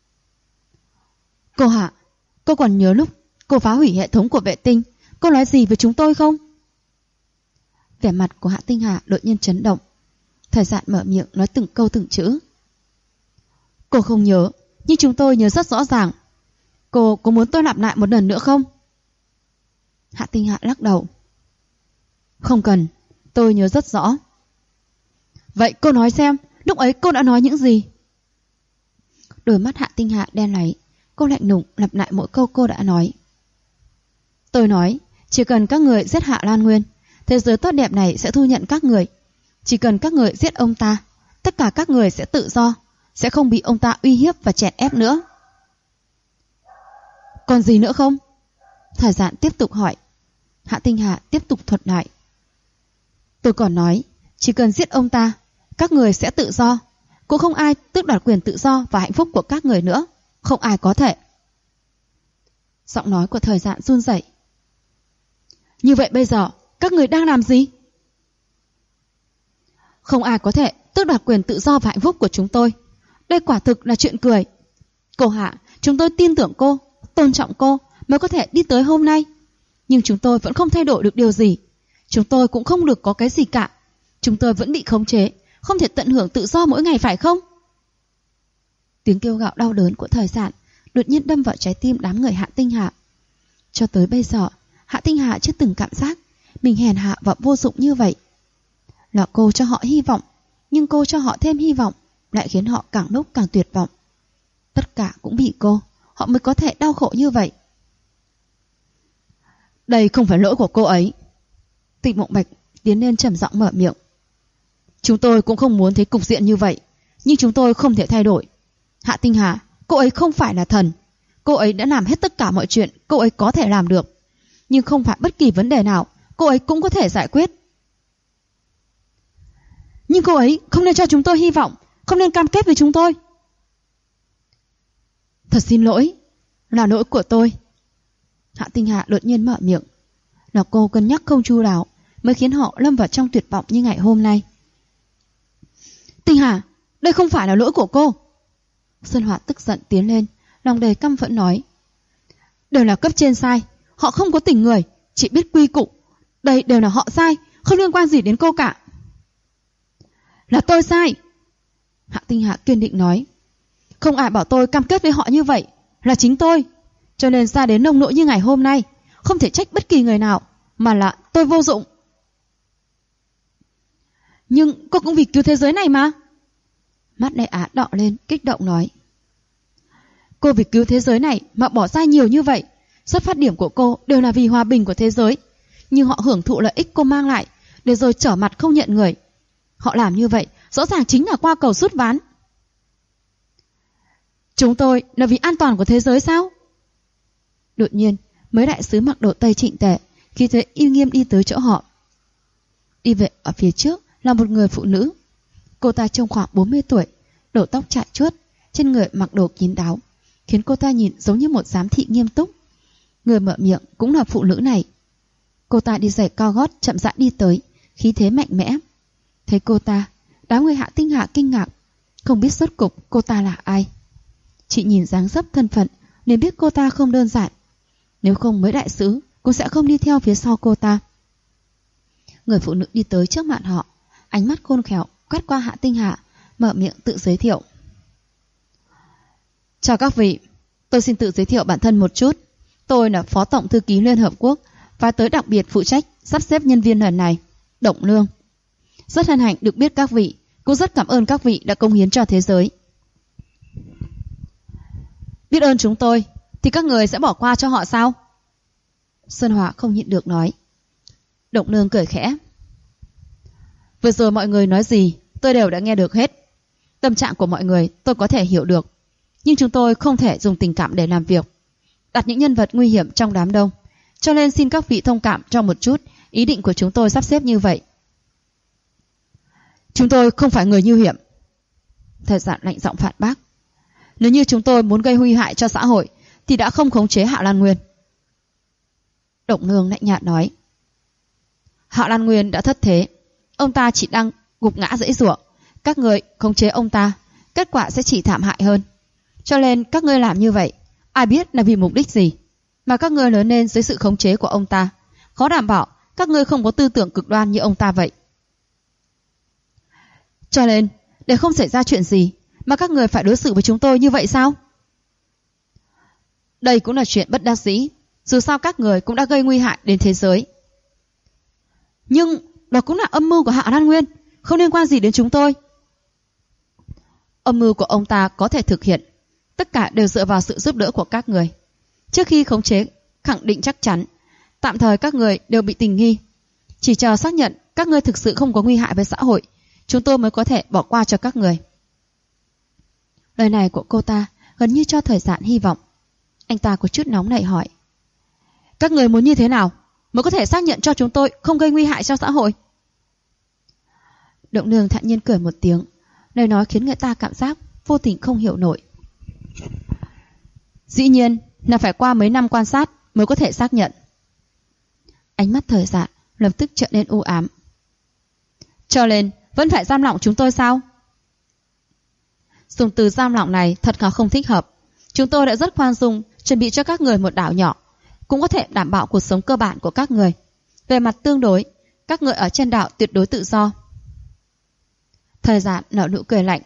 A: Cô Hạ, cô còn nhớ lúc cô phá hủy hệ thống của vệ tinh, cô nói gì với chúng tôi không? Vẻ mặt của Hạ Tinh Hà đột nhiên chấn động. Thời Dạn mở miệng nói từng câu từng chữ. Cô không nhớ, nhưng chúng tôi nhớ rất rõ ràng. Cô có muốn tôi lặp lại một lần nữa không? Hạ Tinh Hà lắc đầu. Không cần, tôi nhớ rất rõ. Vậy cô nói xem, lúc ấy cô đã nói những gì? Đôi mắt Hạ Tinh Hà đen láy, cô lạnh lùng lặp lại mỗi câu cô đã nói. Tôi nói, chỉ cần các người giết Hạ Lan Nguyên, thế giới tốt đẹp này sẽ thu nhận các người. Chỉ cần các người giết ông ta, tất cả các người sẽ tự do, sẽ không bị ông ta uy hiếp và chèn ép nữa. Còn gì nữa không? Thời Dạn tiếp tục hỏi. Hạ Tinh Hà tiếp tục thuật lại. Tôi còn nói, chỉ cần giết ông ta, các người sẽ tự do. Cũng không ai tước đoạt quyền tự do và hạnh phúc của các người nữa. Không ai có thể. Giọng nói của Thời Dạn run rẩy. Như vậy bây giờ các người đang làm gì? Không ai có thể tước đoạt quyền tự do và hạnh phúc của chúng tôi. Đây quả thực là chuyện cười. Cô Hạ, chúng tôi tin tưởng cô, tôn trọng cô mới có thể đi tới hôm nay. Nhưng chúng tôi vẫn không thay đổi được điều gì. Chúng tôi cũng không được có cái gì cả. Chúng tôi vẫn bị khống chế, không thể tận hưởng tự do mỗi ngày phải không? Tiếng kêu gào đau đớn của Thời Dạn đột nhiên đâm vào trái tim đám người Hạ Tinh Hà. Cho tới bây giờ, Hạ Tinh Hà chưa từng cảm giác mình hèn hạ và vô dụng như vậy. Là cô cho họ hy vọng, nhưng cô cho họ thêm hy vọng lại khiến họ càng lúc càng tuyệt vọng. Tất cả cũng bị cô, họ mới có thể đau khổ như vậy. Đây không phải lỗi của cô ấy. Tịch Mộng Bạch tiến lên trầm giọng mở miệng. Chúng tôi cũng không muốn thấy cục diện như vậy, nhưng chúng tôi không thể thay đổi. Hạ Tinh Hà, cô ấy không phải là thần. Cô ấy đã làm hết tất cả mọi chuyện cô ấy có thể làm được, nhưng không phải bất kỳ vấn đề nào cô ấy cũng có thể giải quyết. Nhưng cô ấy không nên cho chúng tôi hy vọng, không nên cam kết với chúng tôi. Thật xin lỗi, là lỗi của tôi. Hạ Tinh Hà đột nhiên mở miệng. Là cô cân nhắc không chu đáo mới khiến họ lâm vào trong tuyệt vọng như ngày hôm nay. Tinh Hà, đây không phải là lỗi của cô. Sơn Hỏa tức giận tiến lên, lòng đầy căm phẫn nói. Đều là cấp trên sai, họ không có tình người, chỉ biết quy củ. Đây đều là họ sai, không liên quan gì đến cô cả. Là tôi sai. Hạ Tinh Hà kiên định nói. Không ai bảo tôi cam kết với họ như vậy, là chính tôi. Cho nên ra đến nông nỗi như ngày hôm nay, không thể trách bất kỳ người nào, mà là tôi vô dụng. Nhưng cô cũng vì cứu thế giới này mà. Mắt Đại Á đỏ lên, kích động nói. Cô vì cứu thế giới này mà bỏ ra nhiều như vậy. Xuất phát điểm của cô đều là vì hòa bình của thế giới, nhưng họ hưởng thụ lợi ích cô mang lại, để rồi trở mặt không nhận người. Họ làm như vậy rõ ràng chính là qua cầu rút ván. Chúng tôi là vì an toàn của thế giới sao? Đột nhiên mấy đại sứ mặc đồ tây trịnh tề, khi thế uy nghiêm đi tới chỗ họ. Đi về ở phía trước là một người phụ nữ. Cô ta trông khoảng 40 tuổi, đầu tóc chải chuốt, trên người mặc đồ kín đáo, khiến cô ta nhìn giống như một giám thị nghiêm túc. Người mở miệng cũng là phụ nữ này. Cô ta đi giày cao gót chậm rãi đi tới, khí thế mạnh mẽ. Thấy cô ta, đám người Hạ Tinh Hà kinh ngạc, không biết rốt cục cô ta là ai. Chị nhìn dáng dấp thân phận nên biết cô ta không đơn giản. Nếu không mấy đại sứ cũng sẽ không đi theo phía sau cô ta. Người phụ nữ đi tới trước mặt họ, ánh mắt khôn khéo quét qua Hạ Tinh Hà, mở miệng tự giới thiệu. Chào các vị, tôi xin tự giới thiệu bản thân một chút. Tôi là Phó Tổng Thư ký Liên Hợp Quốc và tới đặc biệt phụ trách sắp xếp nhân viên lần này, Động Lương. Rất hân hạnh được biết các vị, cũng rất cảm ơn các vị đã cống hiến cho thế giới. Biết ơn chúng tôi, thì các người sẽ bỏ qua cho họ sao? Sơn Hòa không nhịn được nói. Động Lương cười khẽ. Vừa rồi mọi người nói gì, tôi đều đã nghe được hết. Tâm trạng của mọi người tôi có thể hiểu được, nhưng chúng tôi không thể dùng tình cảm để làm việc, đặt những nhân vật nguy hiểm trong đám đông. Cho nên xin các vị thông cảm cho một chút ý định của chúng tôi sắp xếp như vậy. Chúng tôi không phải người nguy hiểm. Thời Giản lạnh giọng phản bác. Nếu như chúng tôi muốn gây nguy hại cho xã hội thì đã không khống chế Hạ Lan Nguyên. Động Lương lạnh nhạt nói. Hạ Lan Nguyên đã thất thế, ông ta chỉ đang gục ngã dãy giụa. Các người khống chế ông ta, kết quả sẽ chỉ thảm hại hơn. Cho nên các ngươi làm như vậy, ai biết là vì mục đích gì. Mà các ngươi lớn lên dưới sự khống chế của ông ta, khó đảm bảo các ngươi không có tư tưởng cực đoan như ông ta vậy. Cho nên, để không xảy ra chuyện gì mà các người phải đối xử với chúng tôi như vậy sao? Đây cũng là chuyện bất đắc dĩ. Dù sao các người cũng đã gây nguy hại đến thế giới. Nhưng đó cũng là âm mưu của Hạ Lan Nguyên, không liên quan gì đến chúng tôi. Âm mưu của ông ta có thể thực hiện, tất cả đều dựa vào sự giúp đỡ của các người. Trước khi khống chế khẳng định chắc chắn, tạm thời các người đều bị tình nghi. Chỉ chờ xác nhận các người thực sự không có nguy hại với xã hội, chúng tôi mới có thể bỏ qua cho các người. Lời này của cô ta gần như cho Thời Giản hy vọng. Anh ta có chút nóng nảy hỏi. Các người muốn như thế nào mới có thể xác nhận cho chúng tôi không gây nguy hại cho xã hội? Động Lương thản nhiên cười một tiếng. Lời nói khiến người ta cảm giác vô tình không hiểu nổi. Dĩ nhiên là phải qua mấy năm quan sát mới có thể xác nhận. Ánh mắt Thời Giản lập tức trở nên u ám. Cho nên vẫn phải giam lỏng chúng tôi sao? Dùng từ giam lỏng này thật là không thích hợp. Chúng tôi đã rất khoan dung chuẩn bị cho các người một đảo nhỏ, cũng có thể đảm bảo cuộc sống cơ bản của các người. Về mặt tương đối, các người ở trên đảo tuyệt đối tự do. Thời Giản nở nụ cười lạnh.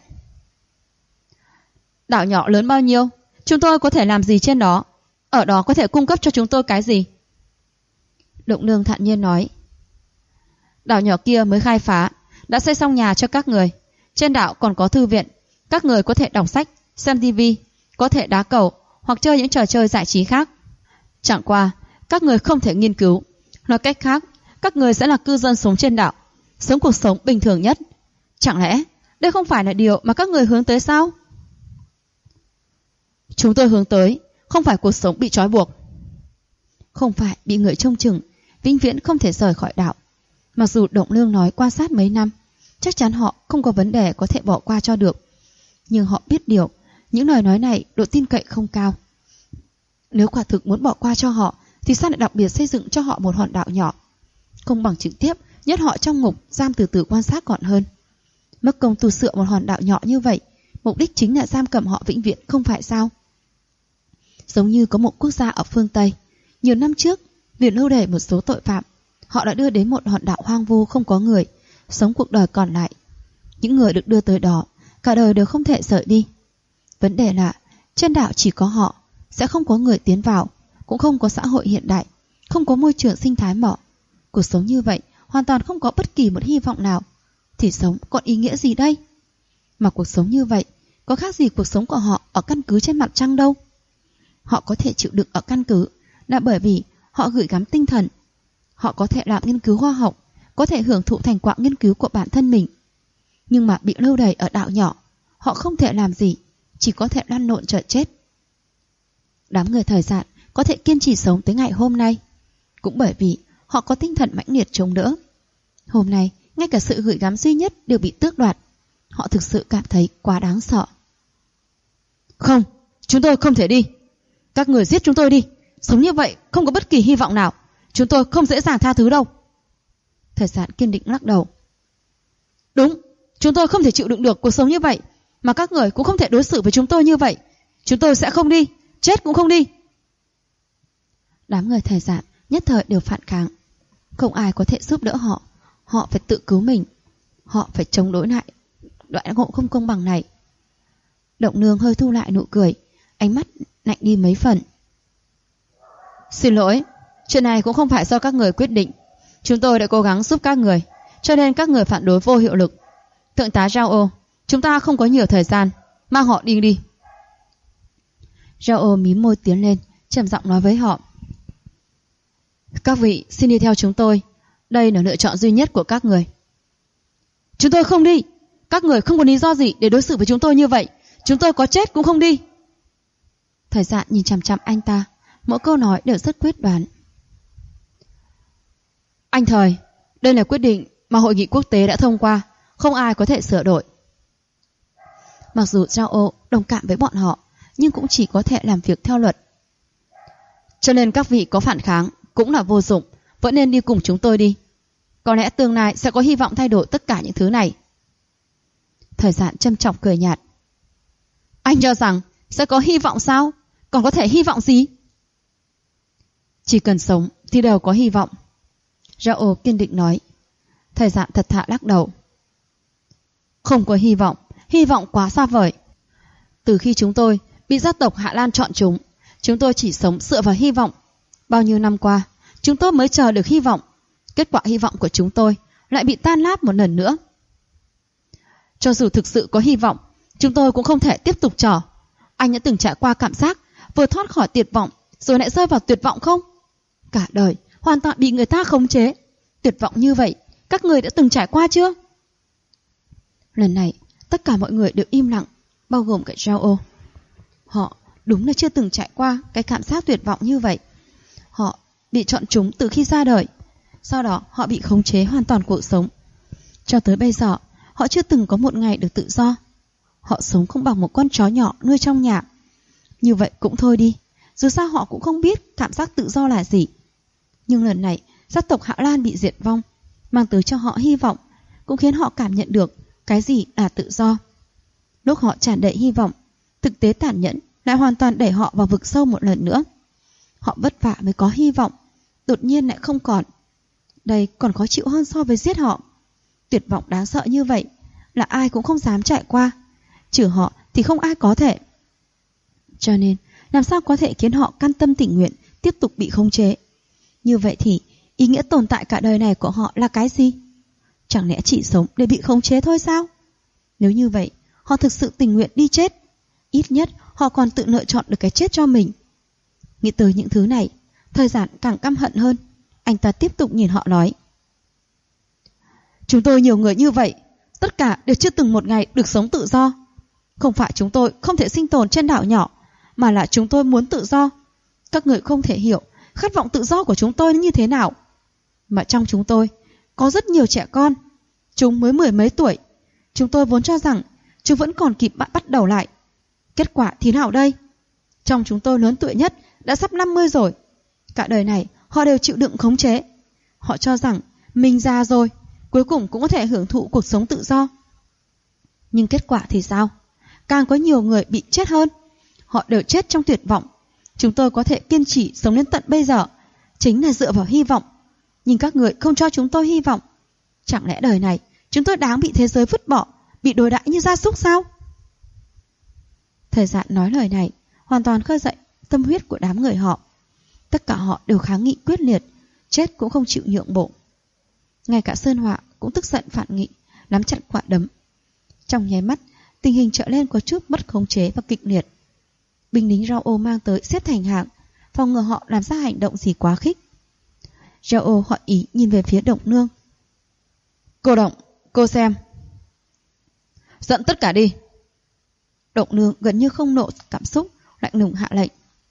A: Đảo nhỏ lớn bao nhiêu? Chúng tôi có thể làm gì trên đó? Ở đó có thể cung cấp cho chúng tôi cái gì? Động Lương thản nhiên nói. Đảo nhỏ kia mới khai phá, đã xây xong nhà cho các người. Trên đảo còn có thư viện, các người có thể đọc sách, xem tivi, có thể đá cầu hoặc chơi những trò chơi giải trí khác. Chẳng qua, các người không thể nghiên cứu. Nói cách khác, các người sẽ là cư dân sống trên đảo, sống cuộc sống bình thường nhất. Chẳng lẽ đây không phải là điều mà các người hướng tới sao? Chúng tôi hướng tới không phải cuộc sống bị trói buộc, không phải bị người trông chừng, vĩnh viễn không thể rời khỏi đảo. Mặc dù Động Lương nói quan sát mấy năm, chắc chắn họ không có vấn đề có thể bỏ qua cho được. Nhưng họ biết điều, những lời nói này độ tin cậy không cao. Nếu quả thực muốn bỏ qua cho họ, thì sao lại đặc biệt xây dựng cho họ một hòn đảo nhỏ? Không bằng trực tiếp nhốt họ trong ngục giam từ từ quan sát gọn hơn. Mất công tu sửa một hòn đảo nhỏ như vậy, mục đích chính là giam cầm họ vĩnh viễn, không phải sao? Giống như có một quốc gia ở phương Tây, nhiều năm trước, vì lưu đày một số tội phạm, họ đã đưa đến một hòn đảo hoang vu không có người, sống cuộc đời còn lại. Những người được đưa tới đó, cả đời đều không thể rời đi. Vấn đề là, trên đảo chỉ có họ, sẽ không có người tiến vào, cũng không có xã hội hiện đại, không có môi trường sinh thái mỏ. Cuộc sống như vậy, hoàn toàn không có bất kỳ một hy vọng nào. Thì sống còn ý nghĩa gì đây? Mà cuộc sống như vậy, có khác gì cuộc sống của họ ở căn cứ trên mặt trăng đâu. Họ có thể chịu đựng ở căn cứ là bởi vì họ gửi gắm tinh thần. Họ có thể làm nghiên cứu khoa học, có thể hưởng thụ thành quả nghiên cứu của bản thân mình. Nhưng mà bị lưu đày ở đảo nhỏ, họ không thể làm gì, chỉ có thể lăn lộn chờ chết. Đám người thời gian có thể kiên trì sống tới ngày hôm nay, cũng bởi vì họ có tinh thần mãnh liệt chống đỡ. Hôm nay, ngay cả sự gửi gắm duy nhất đều bị tước đoạt. Họ thực sự cảm thấy quá đáng sợ. Không, chúng tôi không thể đi. Các người giết chúng tôi đi. Sống như vậy không có bất kỳ hy vọng nào. Chúng tôi không dễ dàng tha thứ đâu. Thời gian kiên định lắc đầu. Đúng, chúng tôi không thể chịu đựng được cuộc sống như vậy. Mà các người cũng không thể đối xử với chúng tôi như vậy. Chúng tôi sẽ không đi, chết cũng không đi. Đám người thời gian nhất thời đều phản kháng. Không ai có thể giúp đỡ họ. Họ phải tự cứu mình. Họ phải chống đối lại loại ngộ không công bằng này. Động Nương hơi thu lại nụ cười, ánh mắt lạnh đi mấy phần. Xin lỗi, chuyện này cũng không phải do các người quyết định. Chúng tôi đã cố gắng giúp các người, cho nên các người phản đối vô hiệu lực. Thượng tá Zhao, chúng ta không có nhiều thời gian, mang họ đi đi. Zhao mím môi tiến lên, trầm giọng nói với họ. Các vị xin đi theo chúng tôi. Đây là lựa chọn duy nhất của các người. Chúng tôi không đi. Các người không có lý do gì để đối xử với chúng tôi như vậy. Chúng tôi có chết cũng không đi. Thời gian nhìn chằm chằm anh ta, mỗi câu nói đều rất quyết đoán. Anh Thời, đây là quyết định mà hội nghị quốc tế đã thông qua, không ai có thể sửa đổi. Mặc dù Zhao đồng cảm với bọn họ, nhưng cũng chỉ có thể làm việc theo luật. Cho nên các vị có phản kháng cũng là vô dụng, vẫn nên đi cùng chúng tôi đi. Có lẽ tương lai sẽ có hy vọng thay đổi tất cả những thứ này. Thời gian châm chọc cười nhạt. Anh cho rằng sẽ có hy vọng sao? Còn có thể hy vọng gì? Chỉ cần sống thì đều có hy vọng. Zhao kiên định nói. Thời gian thật thà lắc đầu. Không có hy vọng quá xa vời. Từ khi chúng tôi bị gia tộc Hạ Lan chọn chúng tôi chỉ sống dựa vào hy vọng. Bao nhiêu năm qua, chúng tôi mới chờ được hy vọng. Kết quả hy vọng của chúng tôi lại bị tan nát một lần nữa. Cho dù thực sự có hy vọng, chúng tôi cũng không thể tiếp tục chờ. Anh đã từng trải qua cảm giác vừa thoát khỏi tuyệt vọng rồi lại rơi vào tuyệt vọng không? Cả đời hoàn toàn bị người ta khống chế. Tuyệt vọng như vậy, các người đã từng trải qua chưa? Lần này, tất cả mọi người đều im lặng, bao gồm cả Zhao. Họ đúng là chưa từng trải qua cái cảm giác tuyệt vọng như vậy. Họ bị chọn chúng từ khi ra đời. Sau đó họ bị khống chế hoàn toàn cuộc sống. Cho tới bây giờ, họ chưa từng có một ngày được tự do. Họ sống không bằng một con chó nhỏ nuôi trong nhà. Như vậy cũng thôi đi. Dù sao họ cũng không biết cảm giác tự do là gì. Nhưng lần này, gia tộc Hạ Lan bị diệt vong, mang tới cho họ hy vọng, cũng khiến họ cảm nhận được cái gì là tự do. Lúc họ tràn đầy hy vọng, thực tế tàn nhẫn lại hoàn toàn đẩy họ vào vực sâu một lần nữa. Họ vất vả mới có hy vọng, đột nhiên lại không còn. Đây còn khó chịu hơn so với giết họ. Tuyệt vọng đáng sợ như vậy là ai cũng không dám trải qua, trừ họ thì không ai có thể. Cho nên làm sao có thể khiến họ can tâm tình nguyện tiếp tục bị khống chế? Như vậy thì ý nghĩa tồn tại cả đời này của họ là cái gì? Chẳng lẽ chỉ sống để bị khống chế thôi sao? Nếu như vậy, họ thực sự tình nguyện đi chết. Ít nhất họ còn tự lựa chọn được cái chết cho mình. Nghĩ tới những thứ này, Thời Giản càng căm hận hơn. Anh ta tiếp tục nhìn họ nói: chúng tôi nhiều người như vậy, tất cả đều chưa từng một ngày được sống tự do. Không phải chúng tôi không thể sinh tồn trên đảo nhỏ, mà là chúng tôi muốn tự do. Các người không thể hiểu khát vọng tự do của chúng tôi như thế nào. Mà trong chúng tôi có rất nhiều trẻ con, chúng mới 10 mấy tuổi. Chúng tôi vốn cho rằng chúng vẫn còn kịp bắt đầu lại. Kết quả thế nào đây? Trong chúng tôi lớn tuổi nhất đã sắp 50 rồi. Cả đời này họ đều chịu đựng khống chế. Họ cho rằng mình già rồi, cuối cùng cũng có thể hưởng thụ cuộc sống tự do. Nhưng kết quả thì sao? Càng có nhiều người bị chết hơn. Họ đều chết trong tuyệt vọng. Chúng tôi có thể kiên trì sống đến tận bây giờ chính là dựa vào hy vọng. Nhưng các người không cho chúng tôi hy vọng. Chẳng lẽ đời này chúng tôi đáng bị thế giới vứt bỏ, bị đối đãi như gia súc sao? Thời Giản nói lời này hoàn toàn khơi dậy tâm huyết của đám người họ. Tất cả họ đều kháng nghị quyết liệt, chết cũng không chịu nhượng bộ. Ngay cả Sơn Họa cũng tức giận phản nghị, nắm chặt quả đấm. Trong nháy mắt, tình hình trở lên có chút mất khống chế và kịch liệt. Binh lính Rao mang tới xếp thành hàng, phòng ngừa họ làm ra hành động gì quá khích. Rao họ ý nhìn về phía Động Nương. Cô Động, cô xem. Dẫn tất cả đi. Động Nương gần như không nộ cảm xúc, lạnh lùng hạ lệnh.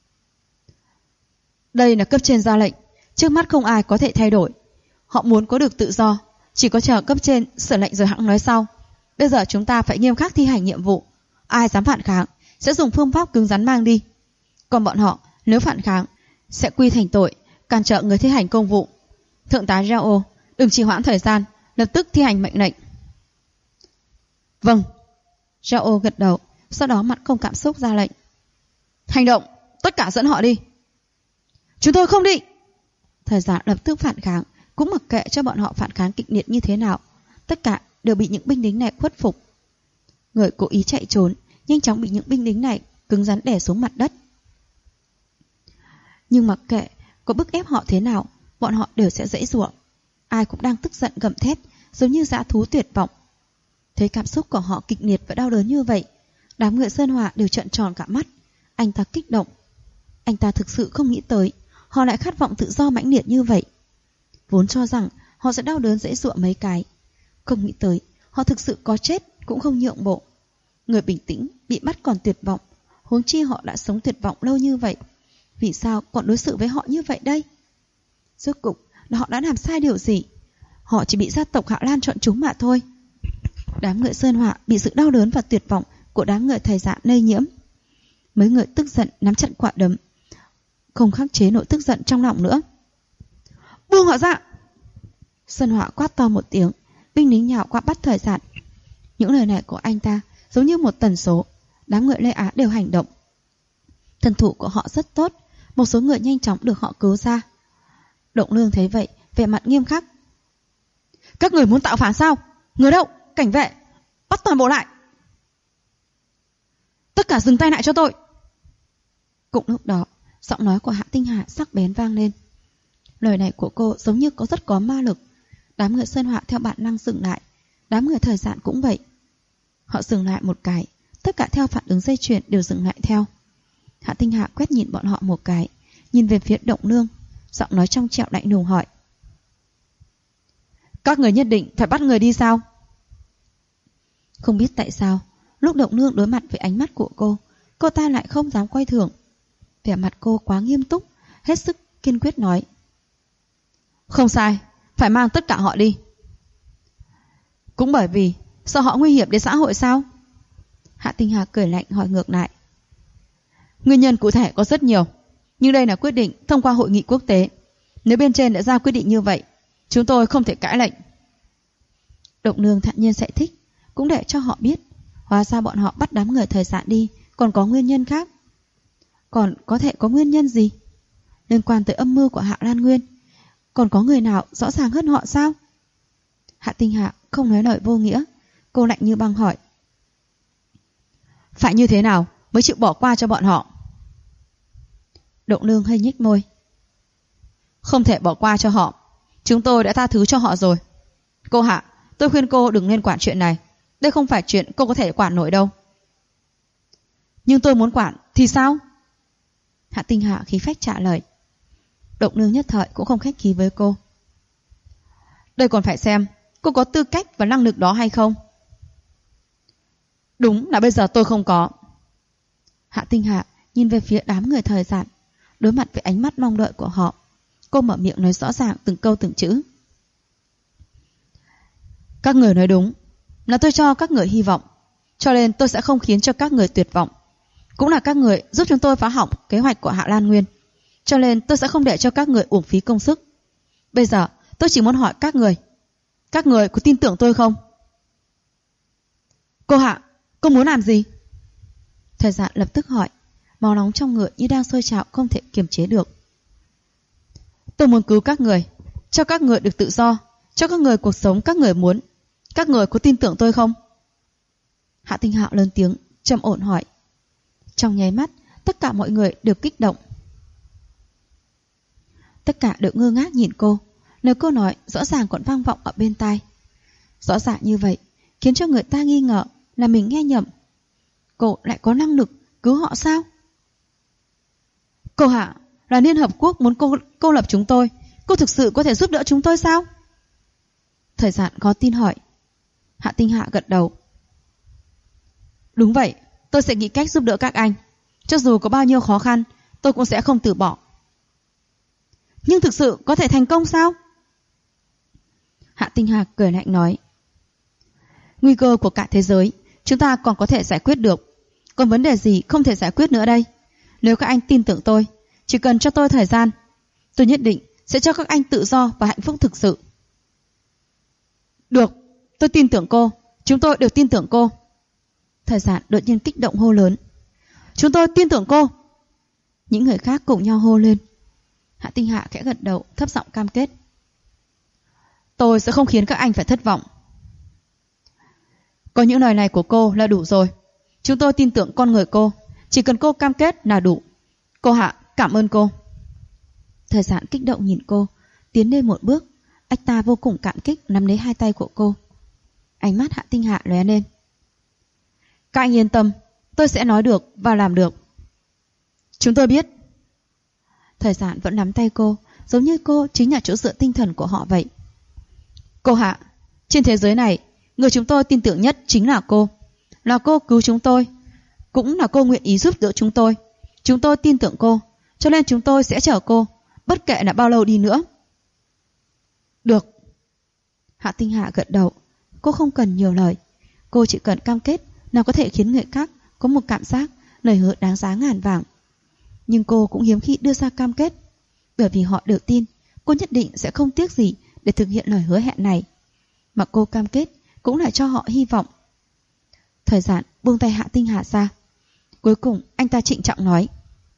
A: Đây là cấp trên ra lệnh, trước mắt không ai có thể thay đổi. Họ muốn có được tự do, chỉ có chờ cấp trên sửa lệnh rồi hẵng nói sau. Bây giờ chúng ta phải nghiêm khắc thi hành nhiệm vụ. Ai dám phản kháng sẽ dùng phương pháp cứng rắn mang đi. Còn bọn họ nếu phản kháng sẽ quy thành tội cản trở người thi hành công vụ. Thượng tá Rao, đừng trì hoãn thời gian, lập tức thi hành mệnh lệnh. Vâng. Rao gật đầu, sau đó mặt không cảm xúc ra lệnh. Hành động, tất cả dẫn họ đi. Chúng tôi không đi. Thời Giản lập tức phản kháng, cũng mặc kệ cho bọn họ phản kháng kịch liệt như thế nào. Tất cả đều bị những binh lính này khuất phục. Người cố ý chạy trốn nhanh chóng bị những binh lính này cứng rắn đè xuống mặt đất. Nhưng mặc kệ có bức ép họ thế nào, bọn họ đều sẽ giãy giụa. Ai cũng đang tức giận gầm thét, giống như dã thú tuyệt vọng. Thấy cảm xúc của họ kịch liệt và đau đớn như vậy, đám người Sơn Họa đều trợn tròn cả mắt. Anh ta kích động. Anh ta thực sự không nghĩ tới họ lại khát vọng tự do mãnh liệt như vậy. Vốn cho rằng họ sẽ đau đớn giãy giụa mấy cái, không nghĩ tới họ thực sự có chết cũng không nhượng bộ. Người bình tĩnh bị bắt còn tuyệt vọng, huống chi họ đã sống tuyệt vọng lâu như vậy. Vì sao còn đối xử với họ như vậy đây? Rốt cục là họ đã làm sai điều gì? Họ chỉ bị gia tộc Hạ Lan chọn chúng mà thôi. Đám người Sơn Họa bị sự đau đớn và tuyệt vọng của đám người Thời Giản lây nhiễm. Mấy người tức giận nắm chặt quả đấm, không khắc chế nỗi tức giận trong lòng nữa. Buông họ ra! Sơn Họa quát to một tiếng, binh lính nhào qua bắt Thời Giản. Những lời này của anh ta giống như một tần số. Đám người Lê Á đều hành động. Thân thủ của họ rất tốt, một số người nhanh chóng được họ cứu ra. Động Nương thấy vậy, vẻ mặt nghiêm khắc. Các người muốn tạo phản sao? Người đâu? Cảnh vệ! Bắt toàn bộ lại! Tất cả dừng tay lại cho tôi! Cùng lúc đó, giọng nói của Hạ Tinh Hà sắc bén vang lên. Lời này của cô giống như rất có ma lực. Đám người Sơn Họa theo bản năng dừng lại. Đám người Thời Giản cũng vậy. Họ dừng lại một cái, tất cả theo phản ứng dây chuyền đều dừng lại theo. Hạ Tinh Hà quét nhìn bọn họ một cái, nhìn về phía Động Nương, giọng nói trong trẻo lạnh lùng hỏi. Các người nhất định phải bắt người đi sao? Không biết tại sao, lúc Động Nương đối mặt với ánh mắt của cô ta lại không dám quay thường. Vẻ mặt cô quá nghiêm túc, hết sức kiên quyết nói. Không sai, phải mang tất cả họ đi. Cũng bởi vì sợ họ nguy hiểm đến xã hội sao? Hạ Tinh Hà cười lạnh hỏi ngược lại. Nguyên nhân cụ thể có rất nhiều, nhưng đây là quyết định thông qua hội nghị quốc tế. Nếu bên trên đã ra quyết định như vậy, chúng tôi không thể cãi lệnh. Động Nương thản nhiên giải thích, cũng để cho họ biết hóa ra bọn họ bắt đám người Thời Giản đi còn có nguyên nhân khác. Còn có thể có nguyên nhân gì? Liên quan tới âm mưu của Hạ Lan Nguyên, còn có người nào rõ ràng hơn họ sao? Hạ Tinh Hà không nói lời vô nghĩa, cô lạnh như băng hỏi. Phải như thế nào mới chịu bỏ qua cho bọn họ? Động Nương hơi nhếch môi. Không thể bỏ qua cho họ, chúng tôi đã tha thứ cho họ rồi. Cô Hạ, tôi khuyên cô đừng nên quản chuyện này. Đây không phải chuyện cô có thể quản nổi đâu. Nhưng tôi muốn quản thì sao? Hạ Tinh Hạ khí phách trả lời. Động Nương nhất thời cũng không khách khí với cô. Đây còn phải xem cô có tư cách và năng lực đó hay không. Đúng là bây giờ tôi không có. Hạ Tinh Hạ nhìn về phía đám người Thời Giản, đối mặt với ánh mắt mong đợi của họ, cô mở miệng nói rõ ràng từng câu từng chữ. Các người nói đúng, là tôi cho các người hy vọng, cho nên tôi sẽ không khiến cho các người tuyệt vọng. Cũng là các người giúp chúng tôi phá hỏng kế hoạch của Hạ Lan Nguyên, cho nên tôi sẽ không để cho các người uổng phí công sức. Bây giờ tôi chỉ muốn hỏi các người có tin tưởng tôi không? Cô Hạ, cô muốn làm gì? Thời Giản lập tức hỏi, máu nóng trong người như đang sôi trào không thể kiềm chế được. Tôi muốn cứu các người, cho các người được tự do, cho các người cuộc sống các người muốn. Các người có tin tưởng tôi không? Hạ Tinh Hạo lớn tiếng trầm ổn hỏi. Trong nháy mắt, tất cả mọi người đều kích động. Tất cả đều ngơ ngác nhìn cô. Lời cô nói rõ ràng còn vang vọng ở bên tai. Rõ ràng như vậy khiến cho người ta nghi ngờ là mình nghe nhầm. Cô lại có năng lực cứu họ sao? Cô Hạ, là Liên Hợp Quốc muốn cô lập chúng tôi, cô thực sự có thể giúp đỡ chúng tôi sao? Thời Giản có tin hỏi. Hạ Tinh Hạ gật đầu. Đúng vậy, tôi sẽ nghĩ cách giúp đỡ các anh. Cho dù có bao nhiêu khó khăn, tôi cũng sẽ không từ bỏ. Nhưng thực sự có thể thành công sao? Hạ Tinh Hạ cười lạnh nói. Nguy cơ của cả thế giới chúng ta còn có thể giải quyết được. Còn vấn đề gì không thể giải quyết nữa đây? Nếu các anh tin tưởng tôi, chỉ cần cho tôi thời gian, tôi nhất định sẽ cho các anh tự do và hạnh phúc thực sự. Được, tôi tin tưởng cô. Chúng tôi đều tin tưởng cô. Thời Giản đột nhiên kích động hô lớn. Chúng tôi tin tưởng cô. Những người khác cùng nhau hô lên. Hạ Tinh Hạ khẽ gật đầu, thấp giọng cam kết. Tôi sẽ không khiến các anh phải thất vọng. Có những lời này của cô là đủ rồi. Chúng tôi tin tưởng con người cô. Chỉ cần cô cam kết là đủ. Cô Hạ, cảm ơn cô. Thời Giản kích động nhìn cô, tiến lên một bước. Anh ta vô cùng cảm kích nắm lấy hai tay của cô. Ánh mắt Hạ Tinh Hạ lóe lên. Các anh yên tâm, tôi sẽ nói được và làm được. Chúng tôi biết. Thời Giản vẫn nắm tay cô, giống như cô chính là chỗ dựa tinh thần của họ vậy. Cô Hạ, trên thế giới này, người chúng tôi tin tưởng nhất chính là cô. Là cô cứu chúng tôi, cũng là cô nguyện ý giúp đỡ chúng tôi. Chúng tôi tin tưởng cô, cho nên chúng tôi sẽ chờ cô, bất kể là bao lâu đi nữa. Được. Hạ Tinh Hạ gật đầu. Cô không cần nhiều lời. Cô chỉ cần cam kết nào có thể khiến người khác có một cảm giác lời hứa đáng giá ngàn vàng. Nhưng cô cũng hiếm khi đưa ra cam kết, bởi vì họ đều tin cô nhất định sẽ không tiếc gì để thực hiện lời hứa hẹn này. Mà cô cam kết cũng là cho họ hy vọng. Thời Giản buông tay Hạ Tinh Hạ ra. Cuối cùng anh ta trịnh trọng nói.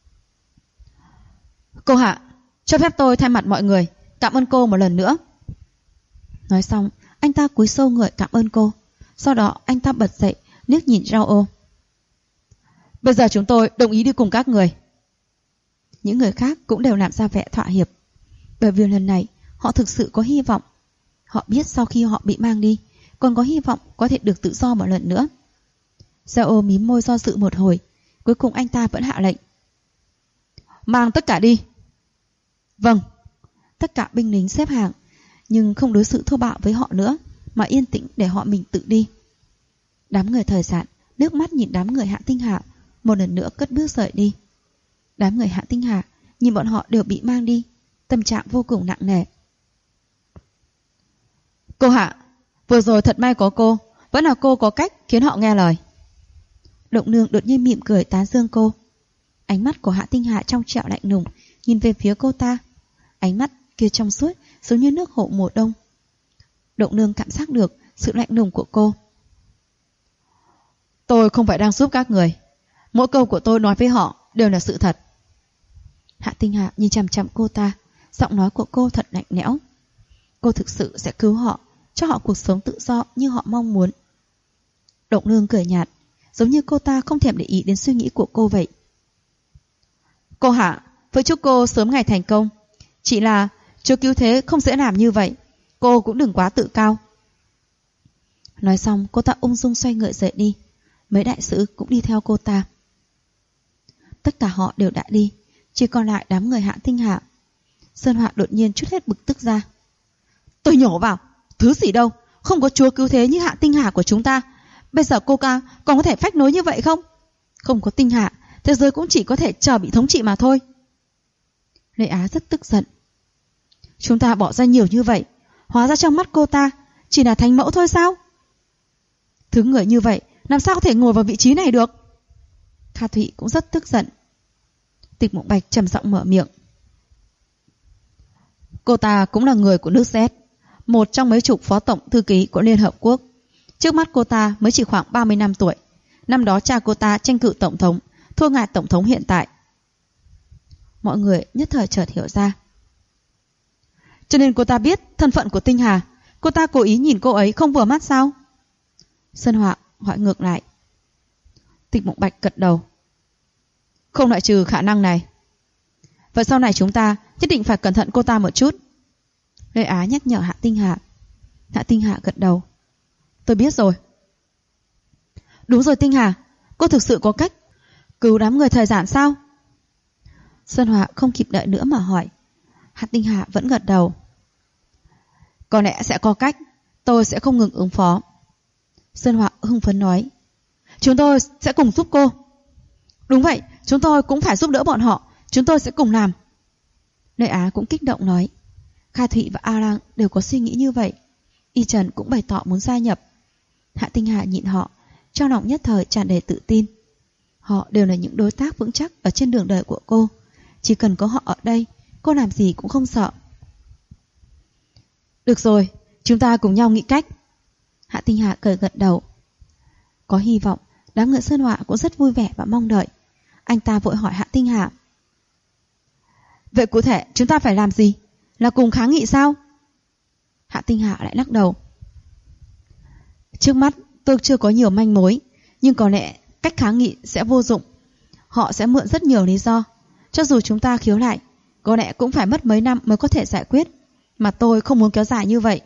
A: Cô Hạ, cho phép tôi thay mặt mọi người cảm ơn cô một lần nữa. Nói xong, anh ta cúi sâu người cảm ơn cô. Sau đó anh ta bật dậy, liếc nhìn Rao Ô. Bây giờ chúng tôi đồng ý đi cùng các người. Những người khác cũng đều làm ra vẻ thỏa hiệp. Bởi vì lần này họ thực sự có hy vọng. Họ biết sau khi họ bị mang đi, còn có hy vọng có thể được tự do một lần nữa. Rao Ô mím môi do dự một hồi. Cuối cùng anh ta vẫn hạ lệnh. Mang tất cả đi. Vâng. Tất cả binh lính xếp hàng, nhưng không đối xử thô bạo với họ nữa, mà yên tĩnh để họ mình tự đi. Đám người Thời Giản nước mắt nhìn đám người Hạ Tinh Hạ, một lần nữa cất bước rời đi. Đám người Hạ Tinh Hạ nhìn bọn họ đều bị mang đi, tâm trạng vô cùng nặng nề. Cô Hạ, vừa rồi thật may có cô, vẫn là cô có cách khiến họ nghe lời. Động Nương đột nhiên mỉm cười tán dương cô. Ánh mắt của Hạ Tinh Hạ trong trẻo lạnh lùng nhìn về phía cô ta. Ánh mắt kia trong suốt giống như nước hồ mùa đông. Động Nương cảm giác được sự lạnh lùng của cô. Tôi không phải đang giúp các người. Mỗi câu của tôi nói với họ đều là sự thật. Hạ Tinh Hạ nhìn chằm chằm cô ta. Giọng nói của cô thật lạnh lẽo. Cô thực sự sẽ cứu họ, cho họ cuộc sống tự do như họ mong muốn. Động Nương cười nhạt, giống như cô ta không thèm để ý đến suy nghĩ của cô vậy. Cô Hạ, với chúc cô sớm ngày thành công. Chỉ là Chúa cứu thế không dễ làm như vậy. Cô cũng đừng quá tự cao. Nói xong cô ta ung dung xoay người rời đi. Mấy đại sứ cũng đi theo cô ta. Tất cả họ đều đã đi, chỉ còn lại đám người Hạ Tinh Hà. Sơn Họa đột nhiên trút hết bực tức ra. Tôi nhổ vào, thứ gì đâu, không có chúa cứu thế như Hạ Tinh Hà của chúng ta. Bây giờ cô ca còn có thể phách nối như vậy không? Không có Tinh Hà, thế giới cũng chỉ có thể chờ bị thống trị mà thôi. Lê Á rất tức giận. Chúng ta bỏ ra nhiều như vậy, hóa ra trong mắt cô ta chỉ là thánh mẫu thôi sao? Thứ người như vậy làm sao có thể ngồi vào vị trí này được? Kha Thụy cũng rất tức giận. Tịch Mộng Bạch trầm giọng mở miệng. Cô ta cũng là người của nước Z, một trong mấy chục phó tổng thư ký của Liên Hợp Quốc. Trước mắt cô ta mới chỉ khoảng 30 năm tuổi. Năm đó cha cô ta tranh cử tổng thống, thua ngại tổng thống hiện tại. Mọi người nhất thời chợt hiểu ra. Cho nên cô ta biết thân phận của Tinh Hà. Cô ta cố ý nhìn cô ấy không vừa mắt sao? Sơn Họa hỏi ngược lại. Tịch Mộng Bạch gật đầu. Không loại trừ khả năng này. Vậy sau này chúng ta nhất định phải cẩn thận cô ta một chút. Lê Á nhắc nhở Hạ Tinh Hà. Hạ Tinh Hà gật đầu. Tôi biết rồi. Đúng rồi Tinh Hà, cô thực sự có cách cứu đám người thời giản sao? Sơn Họa không kịp đợi nữa mà hỏi. Hạ Tinh Hà vẫn gật đầu. Có lẽ sẽ có cách, tôi sẽ không ngừng ứng phó. Sơn Họa hưng phấn nói. Chúng tôi sẽ cùng giúp cô. Đúng vậy, chúng tôi cũng phải giúp đỡ bọn họ. Chúng tôi sẽ cùng làm. Lê Á cũng kích động nói. Kha Thụy và A Lang đều có suy nghĩ như vậy. Y Trần cũng bày tỏ muốn gia nhập. Hạ Tinh Hà nhìn họ, trong lòng nhất thời tràn đầy tự tin. Họ đều là những đối tác vững chắc ở trên đường đời của cô. Chỉ cần có họ ở đây, cô làm gì cũng không sợ. Được rồi, chúng ta cùng nhau nghĩ cách. Hạ Tinh Hà cười gật đầu. Có hy vọng, đám người Sơn Họa cũng rất vui vẻ và mong đợi. Anh ta vội hỏi Hạ Tinh Hà. Vậy cụ thể chúng ta phải làm gì? Là cùng kháng nghị sao? Hạ Tinh Hà lại lắc đầu. Trước mắt tôi chưa có nhiều manh mối, nhưng có lẽ cách kháng nghị sẽ vô dụng. Họ sẽ mượn rất nhiều lý do. Cho dù chúng ta khiếu nại, có lẽ cũng phải mất mấy năm mới có thể giải quyết. Mà tôi không muốn kéo dài như vậy.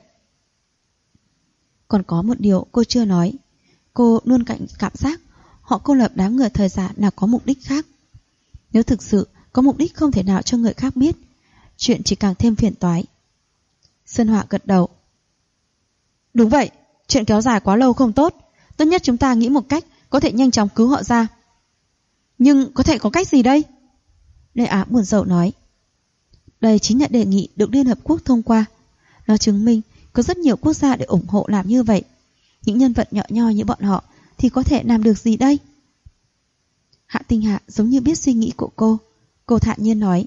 A: Còn có một điều cô chưa nói. Cô luôn cảm giác họ cô lập đám người thời giản là có mục đích khác. Nếu thực sự có mục đích không thể nào cho người khác biết, chuyện chỉ càng thêm phiền toái. Sơn Họa gật đầu. Đúng vậy, chuyện kéo dài quá lâu không tốt. Tốt nhất chúng ta nghĩ một cách có thể nhanh chóng cứu họ ra. Nhưng có thể có cách gì đây? Lê Á buồn rầu nói. Đây chính là đề nghị được Liên Hợp Quốc thông qua. Nó chứng minh có rất nhiều quốc gia để ủng hộ làm như vậy. Những nhân vật nhỏ nhoi như bọn họ thì có thể làm được gì đây? Hạ Tinh Hạ giống như biết suy nghĩ của cô. Cô thản nhiên nói.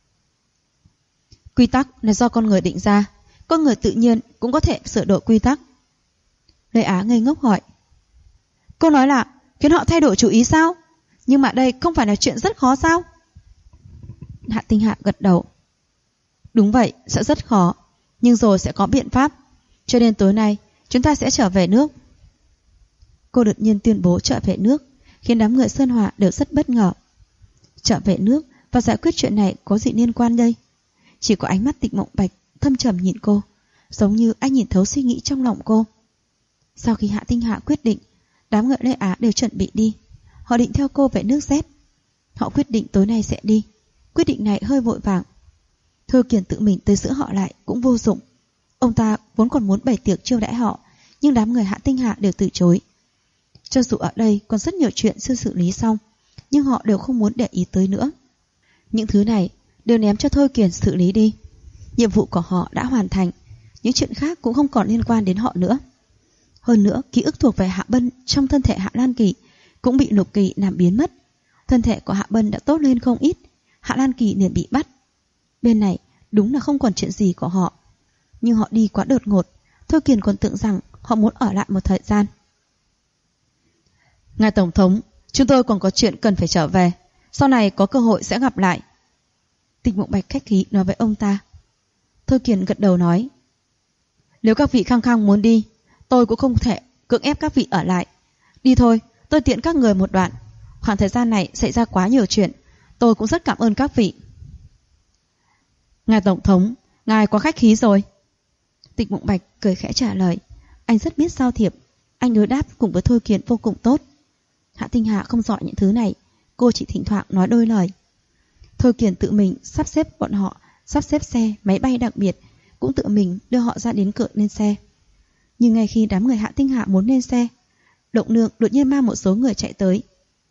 A: Quy tắc là do con người định ra. Con người tự nhiên cũng có thể sửa đổi quy tắc. Lê Á ngây ngốc hỏi. Cô nói là khiến họ thay đổi chủ ý sao? Nhưng mà đây không phải là chuyện rất khó sao? Hạ Tinh Hạ gật đầu. Đúng vậy, sẽ rất khó. Nhưng rồi sẽ có biện pháp. Cho nên tối nay chúng ta sẽ trở về nước. Cô đột nhiên tuyên bố trở về nước, khiến đám người Sơn Họa đều rất bất ngờ. Trở về nước và giải quyết chuyện này có gì liên quan đây? Chỉ có ánh mắt Tịch Mộng Bạch thâm trầm nhìn cô, giống như anh nhìn thấu suy nghĩ trong lòng cô. Sau khi Hạ Tinh Hạ quyết định, đám người Lê Á đều chuẩn bị đi. Họ định theo cô về nước Z. Họ quyết định tối nay sẽ đi. Quyết định này hơi vội vàng. Thư Kiền tự mình tới giữ họ lại cũng vô dụng. Ông ta vốn còn muốn bày tiệc chiêu đãi họ, nhưng đám người Hạ Tinh Hạ đều từ chối. Cho dù ở đây còn rất nhiều chuyện chưa xử lý xong, nhưng họ đều không muốn để ý tới nữa. Những thứ này đều ném cho Thôi Kiền xử lý đi. Nhiệm vụ của họ đã hoàn thành. Những chuyện khác cũng không còn liên quan đến họ nữa. Hơn nữa, ký ức thuộc về Hạ Bân trong thân thể Hạ Lan Kỳ cũng bị Lục Kỳ làm biến mất. Thân thể của Hạ Bân đã tốt lên không ít. Hạ Lan Kỳ liền bị bắt. Bên này đúng là không còn chuyện gì của họ. Nhưng họ đi quá đột ngột. Thôi Kiền còn tưởng rằng họ muốn ở lại một thời gian. Ngài Tổng thống, chúng tôi còn có chuyện cần phải trở về. Sau này có cơ hội sẽ gặp lại. Tịch Mộng Bạch khách khí nói với ông ta. Thôi Kiền gật đầu nói. Nếu các vị khăng khăng muốn đi, tôi cũng không thể cưỡng ép các vị ở lại. Đi thôi, tôi tiện các người một đoạn. Khoảng thời gian này xảy ra quá nhiều chuyện. Tôi cũng rất cảm ơn các vị. Ngài Tổng thống, ngài quá khách khí rồi. Tịch Mộng Bạch cười khẽ trả lời. Anh rất biết giao thiệp. Anh đối đáp cùng với Thôi Kiệt vô cùng tốt. Hạ Tinh Hà không giỏi những thứ này, cô chỉ thỉnh thoảng nói đôi lời. Thôi Kiệt tự mình sắp xếp bọn họ, sắp xếp xe, máy bay đặc biệt, cũng tự mình đưa họ ra đến cửa lên xe. Nhưng ngay khi đám người Hạ Tinh Hà muốn lên xe, Động Nương đột nhiên mang một số người chạy tới.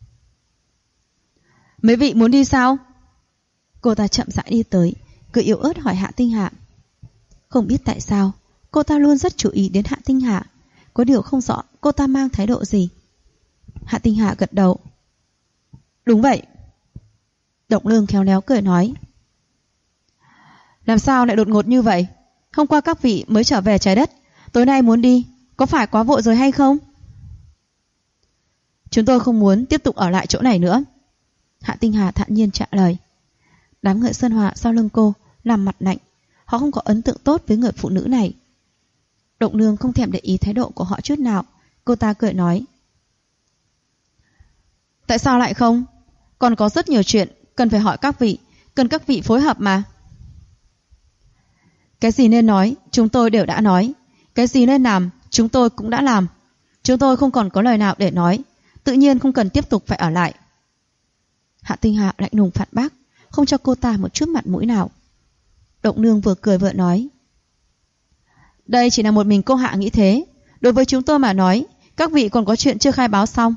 A: Mấy vị muốn đi sao? Cô ta chậm rãi đi tới, cười yếu ớt hỏi Hạ Tinh Hà. Không biết tại sao, cô ta luôn rất chú ý đến Hạ Tinh Hà, có điều không rõ cô ta mang thái độ gì. Hạ Tinh Hà gật đầu. Đúng vậy. Động Nương khéo léo cười nói. Làm sao lại đột ngột như vậy? Hôm qua các vị mới trở về trái đất, tối nay muốn đi, có phải quá vội rồi hay không? Chúng tôi không muốn tiếp tục ở lại chỗ này nữa. Hạ Tinh Hà thản nhiên trả lời. Đám người Sơn Hòa sau lưng cô làm mặt lạnh, họ không có ấn tượng tốt với người phụ nữ này. Động Nương không thèm để ý thái độ của họ chút nào, cô ta cười nói. Tại sao lại không? Còn có rất nhiều chuyện cần phải hỏi các vị, cần các vị phối hợp mà. Cái gì nên nói, chúng tôi đều đã nói. Cái gì nên làm, chúng tôi cũng đã làm. Chúng tôi không còn có lời nào để nói, tự nhiên không cần tiếp tục phải ở lại. Hạ Tinh Hà lạnh lùng phản bác, không cho cô ta một chút mặt mũi nào. Động Nương vừa cười vừa nói. Đây chỉ là một mình cô Hạ nghĩ thế. Đối với chúng tôi mà nói, các vị còn có chuyện chưa khai báo xong.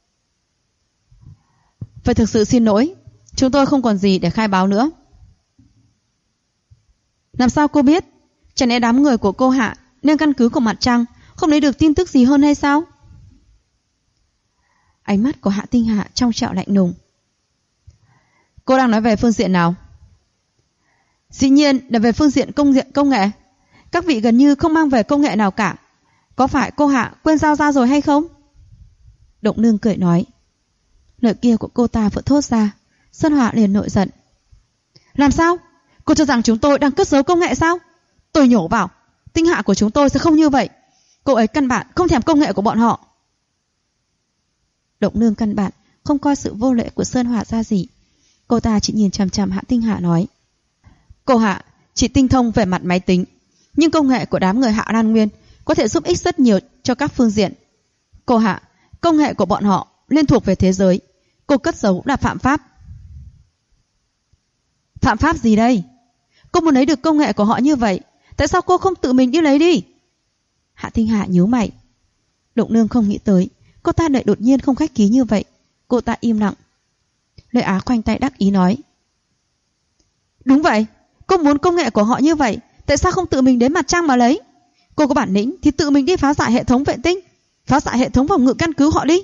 A: Vậy thực sự xin lỗi, chúng tôi không còn gì để khai báo nữa. Làm sao cô biết? Chẳng lẽ đám người của cô Hạ nên căn cứ của mặt trăng không lấy được tin tức gì hơn hay sao? Ánh mắt của Hạ Tinh Hà trong trẻo lạnh lùng. Cô đang nói về phương diện nào? Dĩ nhiên là về phương diện công nghệ. Các vị gần như không mang về công nghệ nào cả. Có phải cô Hạ quên giao ra rồi hay không? Động Nương cười nói. Lời kia của cô ta vừa thốt ra, Sơn Hòa liền nổi giận. Làm sao? Cô cho rằng chúng tôi đang cất giấu công nghệ sao? Tôi nhổ vào, Tinh Hạ của chúng tôi sẽ không như vậy. Cô ấy căn bản không thèm công nghệ của bọn họ. Động Nương căn bản không coi sự vô lễ của Sơn Hòa ra gì. Cô ta chỉ nhìn chằm chằm Hạ Tinh Hạ nói. Cô Hạ chỉ tinh thông về mặt máy tính, nhưng công nghệ của đám người Hạ Lan Nguyên có thể giúp ích rất nhiều cho các phương diện. Cô Hạ, công nghệ của bọn họ liên thuộc về thế giới, cô cất giấu là phạm pháp. Phạm pháp gì đây? Cô muốn lấy được công nghệ của họ như vậy, tại sao cô không tự mình đi lấy đi? Hạ Tinh Hạ nhíu mày. Động Nương không nghĩ tới cô ta lại đột nhiên không khách khí như vậy. Cô ta im lặng. Lệ Á khoanh tay đắc ý nói. Đúng vậy, cô muốn công nghệ của họ như vậy, tại sao không tự mình đến mặt trăng mà lấy? Cô có bản lĩnh thì tự mình đi phá giải hệ thống vệ tinh, phá giải hệ thống phòng ngự căn cứ họ đi.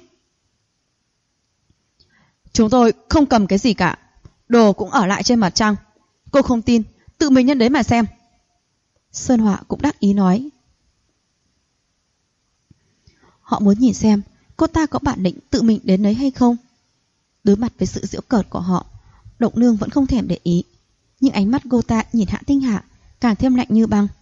A: Chúng tôi không cầm cái gì cả, đồ cũng ở lại trên mặt trăng. Cô không tin, tự mình đến đấy mà xem. Sơn Họa cũng đắc ý nói. Họ muốn nhìn xem cô ta có bản lĩnh tự mình đến đấy hay không. Đối mặt với sự giễu cợt của họ, Động Nương vẫn không thèm để ý, nhưng ánh mắt cô ta nhìn Hạ Tinh Hạ càng thêm lạnh như băng.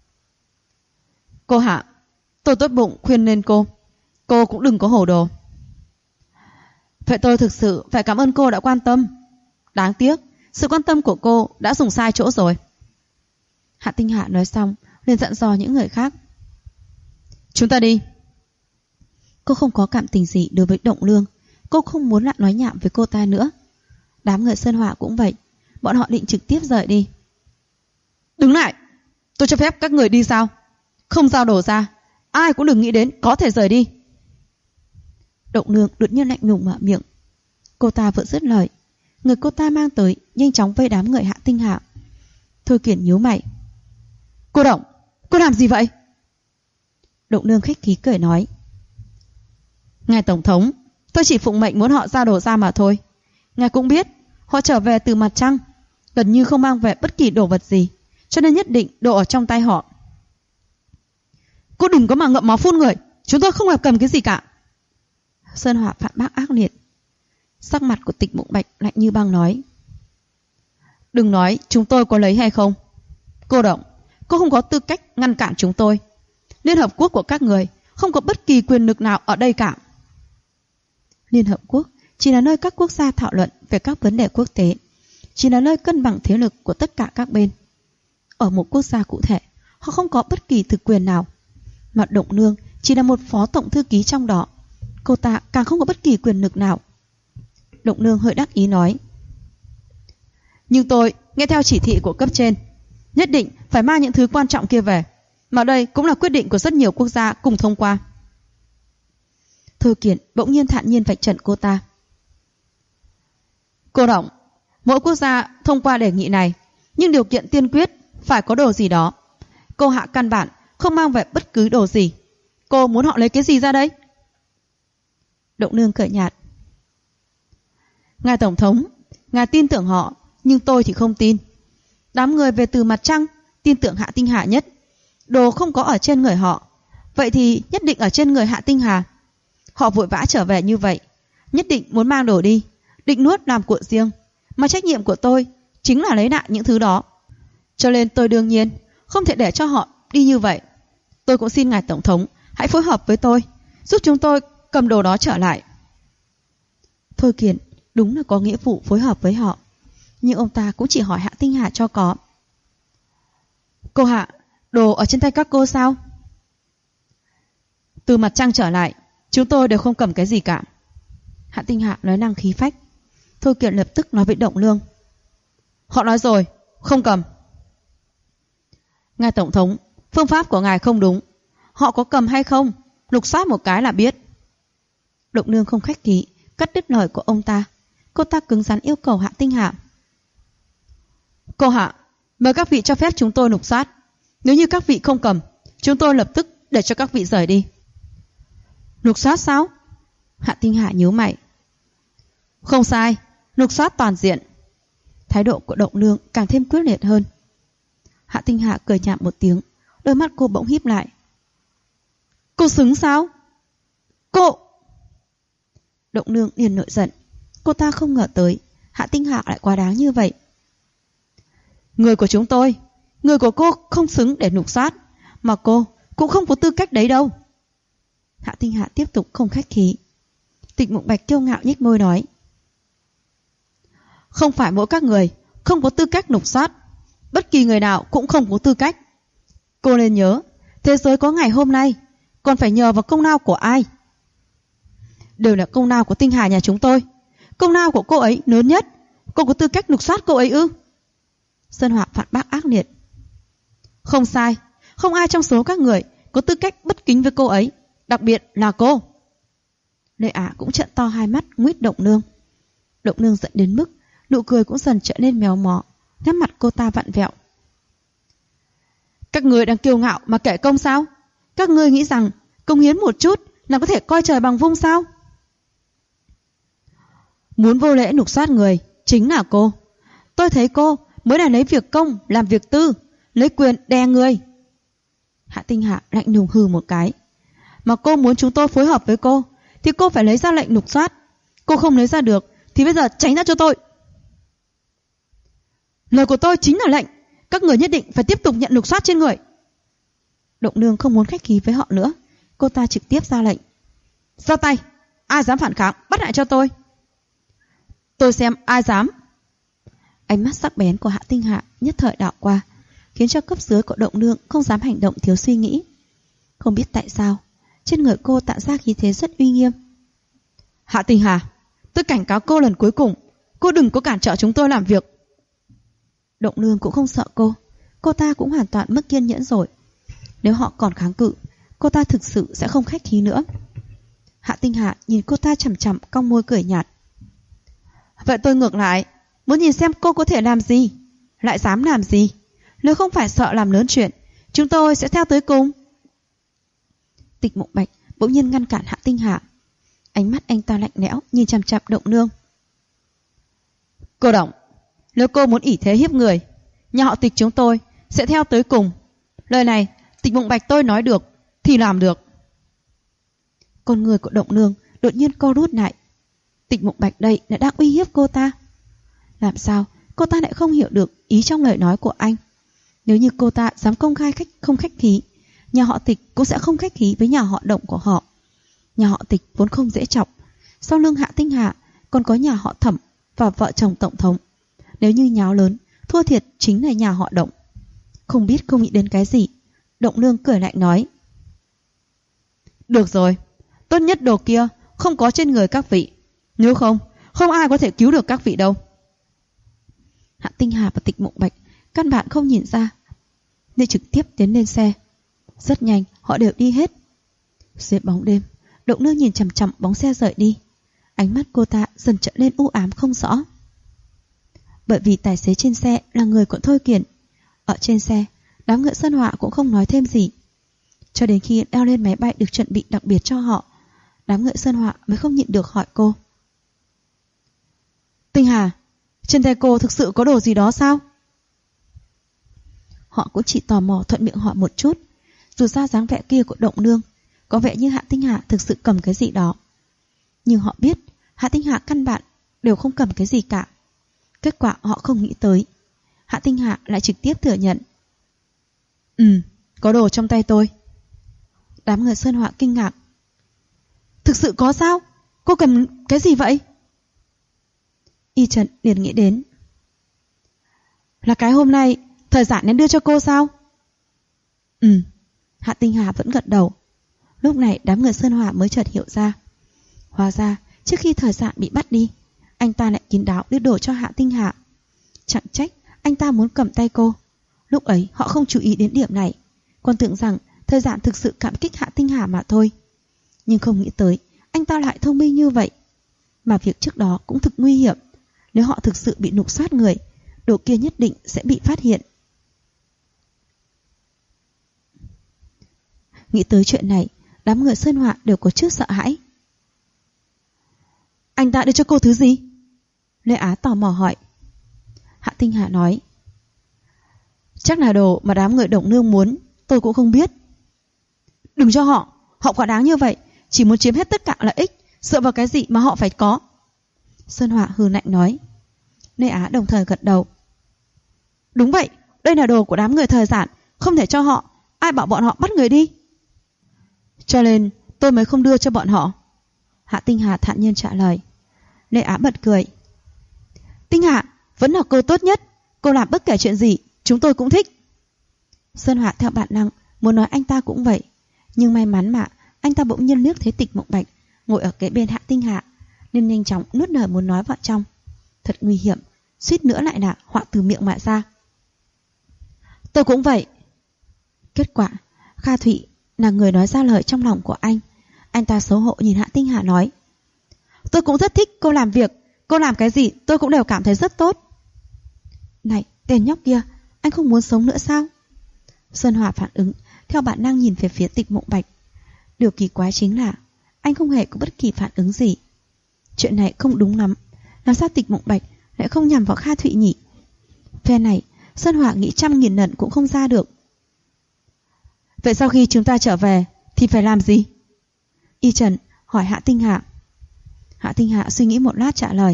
A: Cô Hạ, tôi tốt bụng khuyên nên cô cũng đừng có hồ đồ. Vậy tôi thực sự phải cảm ơn cô đã quan tâm. Đáng tiếc, sự quan tâm của cô đã dùng sai chỗ rồi. Hạ Tinh Hạ nói xong liền dặn dò những người khác. Chúng ta đi. Cô không có cảm tình gì đối với Động Nương, cô không muốn lại nói nhảm với cô ta nữa. Đám người Sơn Họa cũng vậy, bọn họ định trực tiếp rời đi. Đứng lại, tôi cho phép các người đi sao? Không giao đồ ra, ai cũng đừng nghĩ đến có thể rời đi. Động Nương đột nhiên lạnh lùng mở miệng. Cô ta vừa dứt lời, người cô ta mang tới nhanh chóng vây đám người Hạ Tinh Hạ. Thôi Kiển nhíu mày. Cô Động, cô làm gì vậy? Động Nương khách khí cười nói. Ngài Tổng thống, tôi chỉ phụng mệnh muốn họ giao đồ ra mà thôi. Ngài cũng biết, họ trở về từ mặt trăng, gần như không mang về bất kỳ đồ vật gì, cho nên nhất định đồ ở trong tay họ. Cô đừng có mà ngậm máu phun người, chúng tôi không hề cầm cái gì cả. Sơn Họa phản bác ác liệt. Sắc mặt của Tịch Mộng Bạch lạnh như băng nói. Đừng nói chúng tôi có lấy hay không. Cô Động, cô không có tư cách ngăn cản chúng tôi. Liên Hợp Quốc của các người không có bất kỳ quyền lực nào ở đây cả. Liên Hợp Quốc chỉ là nơi các quốc gia thảo luận về các vấn đề quốc tế, chỉ là nơi cân bằng thế lực của tất cả các bên. Ở một quốc gia cụ thể, họ không có bất kỳ thực quyền nào. Mà Động Nương chỉ là một phó tổng thư ký trong đó. Cô ta càng không có bất kỳ quyền lực nào. Động Nương hơi đắc ý nói. Nhưng tôi nghe theo chỉ thị của cấp trên, nhất định phải mang những thứ quan trọng kia về, mà đây cũng là quyết định của rất nhiều quốc gia cùng thông qua. Thôi Kiệt bỗng nhiên thản nhiên vạch trần cô ta. Cô Động, mỗi quốc gia thông qua đề nghị này, nhưng điều kiện tiên quyết phải có đồ gì đó. Cô Hạ căn bản không mang về bất cứ đồ gì. Cô muốn họ lấy cái gì ra đây? Động Nương cười nhạt. Ngài Tổng thống, ngài tin tưởng họ, nhưng tôi thì không tin. Đám người về từ mặt trăng tin tưởng Hạ Tinh Hà nhất. Đồ không có ở trên người họ, vậy thì nhất định ở trên người Hạ Tinh Hà. Họ vội vã trở về như vậy, nhất định muốn mang đồ đi, định nuốt làm của riêng. Mà trách nhiệm của tôi chính là lấy lại những thứ đó. Cho nên tôi đương nhiên không thể để cho họ đi như vậy. Tôi cũng xin ngài Tổng thống hãy phối hợp với tôi, giúp chúng tôi cầm đồ đó trở lại. Thôi Kiệt đúng là có nghĩa vụ phối hợp với họ, nhưng ông ta cũng chỉ hỏi Hạ Tinh Hà cho có. Cô Hạ, đồ ở trên tay các cô sao? Từ mặt trăng trở lại, chúng tôi đều không cầm cái gì cả. Hạ Tinh Hà nói năng khí phách. Thôi Kiệt lập tức nói với Động Nương. Họ nói rồi, không cầm. Ngài Tổng thống, phương pháp của ngài không đúng. Họ có cầm hay không, lục soát một cái là biết. Động Nương không khách khí cắt đứt lời của ông ta. Cô ta cứng rắn yêu cầu Hạ Tinh Hà. Cô Hạ, mời các vị cho phép chúng tôi lục soát. Nếu như các vị không cầm, chúng tôi lập tức để cho các vị rời đi. Lục soát sao? Hạ Tinh Hà nhíu mày. Không sai, lục soát toàn diện. Thái độ của Động Nương càng thêm quyết liệt hơn. Hạ Tinh Hà cười nhạt một tiếng, đôi mắt cô bỗng híp lại. Cô xứng sao? Cô! Động Nương liền nổi giận. Cô ta không ngờ tới Hạ Tinh Hà lại quá đáng như vậy. Người của chúng tôi, người của cô không xứng để lục soát, mà cô cũng không có tư cách đấy đâu. Hạ Tinh Hà tiếp tục không khách khí. Tịch Mộng Bạch kiêu ngạo nhếch môi nói. Không phải mỗi các người không có tư cách lục soát, bất kỳ người nào cũng không có tư cách. Cô nên nhớ, thế giới có ngày hôm nay còn phải nhờ vào công lao của ai? Đều là công lao của Tinh Hà nhà chúng tôi. Công lao của cô ấy lớn nhất. Cô có tư cách lục soát cô ấy ư? Sơn Họa phản bác ác liệt. Không sai, không ai trong số các người có tư cách bất kính với cô ấy, đặc biệt là cô. Lệ Á cũng trợn to hai mắt nguyết Động Nương. Động Nương giận đến mức nụ cười cũng dần trở nên méo mó, nét mặt cô ta vặn vẹo. Các người đang kiêu ngạo mà kể công sao? Các ngươi nghĩ rằng công hiến một chút là có thể coi trời bằng vung sao? Muốn vô lễ lục soát người chính là cô. Tôi thấy cô mới là lấy việc công làm việc tư, lấy quyền đè người. Hạ Tinh Hà lạnh lùng hừ một cái. Mà cô muốn chúng tôi phối hợp với cô thì cô phải lấy ra lệnh lục soát. Cô không lấy ra được thì bây giờ tránh ra cho tôi. Lời của tôi chính là lệnh. Các người nhất định phải tiếp tục nhận lục soát trên người. Động Nương không muốn khách khí với họ nữa. Cô ta trực tiếp ra lệnh. Ra tay, ai dám phản kháng bắt lại cho tôi. Tôi xem ai dám. Ánh mắt sắc bén của Hạ Tinh Hạ nhất thời đảo qua, khiến cho cấp dưới của Động Nương không dám hành động thiếu suy nghĩ. Không biết tại sao trên người cô tạo ra khí thế rất uy nghiêm. Hạ Tinh Hà, tôi cảnh cáo cô lần cuối cùng, cô đừng có cản trở chúng tôi làm việc. Động Nương cũng không sợ cô ta cũng hoàn toàn mất kiên nhẫn rồi. Nếu họ còn kháng cự, cô ta thực sự sẽ không khách khí nữa. Hạ Tinh Hà nhìn cô ta chằm chằm, cong môi cười nhạt. Vậy tôi ngược lại muốn nhìn xem cô có thể làm gì, lại dám làm gì. Nếu không phải sợ làm lớn chuyện, chúng tôi sẽ theo tới cùng. Tịch Mộng Bạch bỗng nhiên ngăn cản Hạ Tinh Hà. Ánh mắt anh ta lạnh lẽo nhìn chằm chằm Động Nương. Cô Động, nếu cô muốn ỷ thế hiếp người, nhà họ Tịch chúng tôi sẽ theo tới cùng. Lời này Tịch Mộng Bạch tôi nói được thì làm được. Con người của Động Nương đột nhiên co rút lại. Tịch Mộng Bạch đây đã đang uy hiếp cô ta. Làm sao cô ta lại không hiểu được ý trong lời nói của anh? Nếu như cô ta dám công khai không khách khí, nhà họ Tịch cũng sẽ không khách khí với nhà họ Động của họ. Nhà họ Tịch vốn không dễ chọc, sau lưng Hạ Tinh Hạ còn có nhà họ Thẩm và vợ chồng tổng thống. Nếu như nháo lớn, thua thiệt chính là nhà họ Động. Không biết không nghĩ đến cái gì, Động Nương cười lạnh nói. Được rồi, tốt nhất đồ kia không có trên người các vị. Nếu không, không ai có thể cứu được các vị đâu. Hạ Tinh Hà và Tịch Mộng Bạch căn bản không nhìn ra, nên trực tiếp tiến lên xe. Rất nhanh họ đều đi hết. Dưới bóng đêm, Động Nương nhìn chằm chằm bóng xe rời đi. Ánh mắt cô ta dần trở lên u ám không rõ. Bởi vì tài xế trên xe là người của Thôi Kiển. Ở trên xe, đám Ngựa Sơn Họa cũng không nói thêm gì. Cho đến khi leo lên máy bay được chuẩn bị đặc biệt cho họ, đám Ngựa Sơn Họa mới không nhịn được hỏi cô: Tinh Hà, trên tay cô thực sự có đồ gì đó sao? Họ cũng chỉ tò mò thuận miệng hỏi một chút. Dù ra dáng vẻ kia của Động Nương có vẻ như Hạ Tinh Hà thực sự cầm cái gì đó, nhưng họ biết Hạ Tinh Hà căn bản đều không cầm cái gì cả. Kết quả họ không nghĩ tới, Hạ Tinh Hà lại trực tiếp thừa nhận: có đồ trong tay tôi. Đám người Sơn Họa kinh ngạc: Thực sự có sao? Cô cầm cái gì vậy? Y Trần liền nghĩ đến: Là cái hôm nay Thời Giản nên đưa cho cô sao? Hạ Tinh Hà vẫn gật đầu. Lúc này đám người Sơn Họa mới chợt hiểu ra. Hóa ra trước khi Thời Giản bị bắt đi, anh ta lại kín đáo đưa đồ cho Hạ Tinh Hà. Chẳng trách anh ta muốn cầm tay cô. Lúc ấy họ không chú ý đến điểm này, còn tưởng rằng Thời Giản thực sự cảm kích Hạ Tinh Hà mà thôi. Nhưng không nghĩ tới anh ta lại thông minh như vậy. Mà việc trước đó cũng thực nguy hiểm. Nếu họ thực sự bị lục soát người, đồ kia nhất định sẽ bị phát hiện. Nghĩ tới chuyện này, đám người Sơn Họa đều có chút sợ hãi. Anh ta đưa cho cô thứ gì? Lê Á tò mò hỏi. Hạ Tinh Hà nói: Chắc là đồ mà đám người Động Nương muốn, tôi cũng không biết. Đừng cho họ, họ quá đáng như vậy, chỉ muốn chiếm hết tất cả lợi ích, dựa vào cái gì mà họ phải có? Sơn Họa hừ lạnh nói. Lê Á đồng thời gật đầu. Đúng vậy, đây là đồ của đám người Thời Giản, không thể cho họ. Ai bảo bọn họ bắt người đi? Cho nên tôi mới không đưa cho bọn họ. Hạ Tinh Hà thản nhiên trả lời. Lê Á bật cười. Tinh Hà, vẫn là cô tốt nhất. Cô làm bất kể chuyện gì chúng tôi cũng thích. Sơn Họa theo bản năng muốn nói anh ta cũng vậy, nhưng may mắn mà anh ta bỗng nhiên liếc thấy Tịch Mộng Bạch ngồi ở kế bên Hạ Tinh Hà, nên nhanh chóng nuốt lời muốn nói vào trong. Thật nguy hiểm, suýt nữa lại là họa từ miệng mà ra. Tôi cũng vậy. Kết quả Kha Thụy là người nói ra lời trong lòng của anh. Anh ta xấu hổ nhìn Hạ Tinh Hà nói: Tôi cũng rất thích cô làm việc, cô làm cái gì tôi cũng đều cảm thấy rất tốt. Này, tên nhóc kia, anh không muốn sống nữa sao? Sơn Họa phản ứng theo bản năng nhìn về phía Tịch Mộng Bạch. Điều kỳ quái chính là anh không hề có bất kỳ phản ứng gì. Chuyện này không đúng lắm. Làm sao Tịch Mộng Bạch lại không nhằm vào Kha Thụy nhỉ? Phe này Sơn Họa nghĩ 100.000 lần cũng không ra được. Vậy sau khi chúng ta trở về thì phải làm gì? Y Trần hỏi Hạ Tinh Hà. Hạ Tinh Hà suy nghĩ một lát trả lời: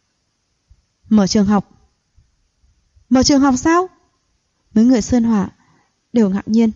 A: Mở trường học. Mở trường học sao? Mấy người Sơn Họa đều ngạc nhiên.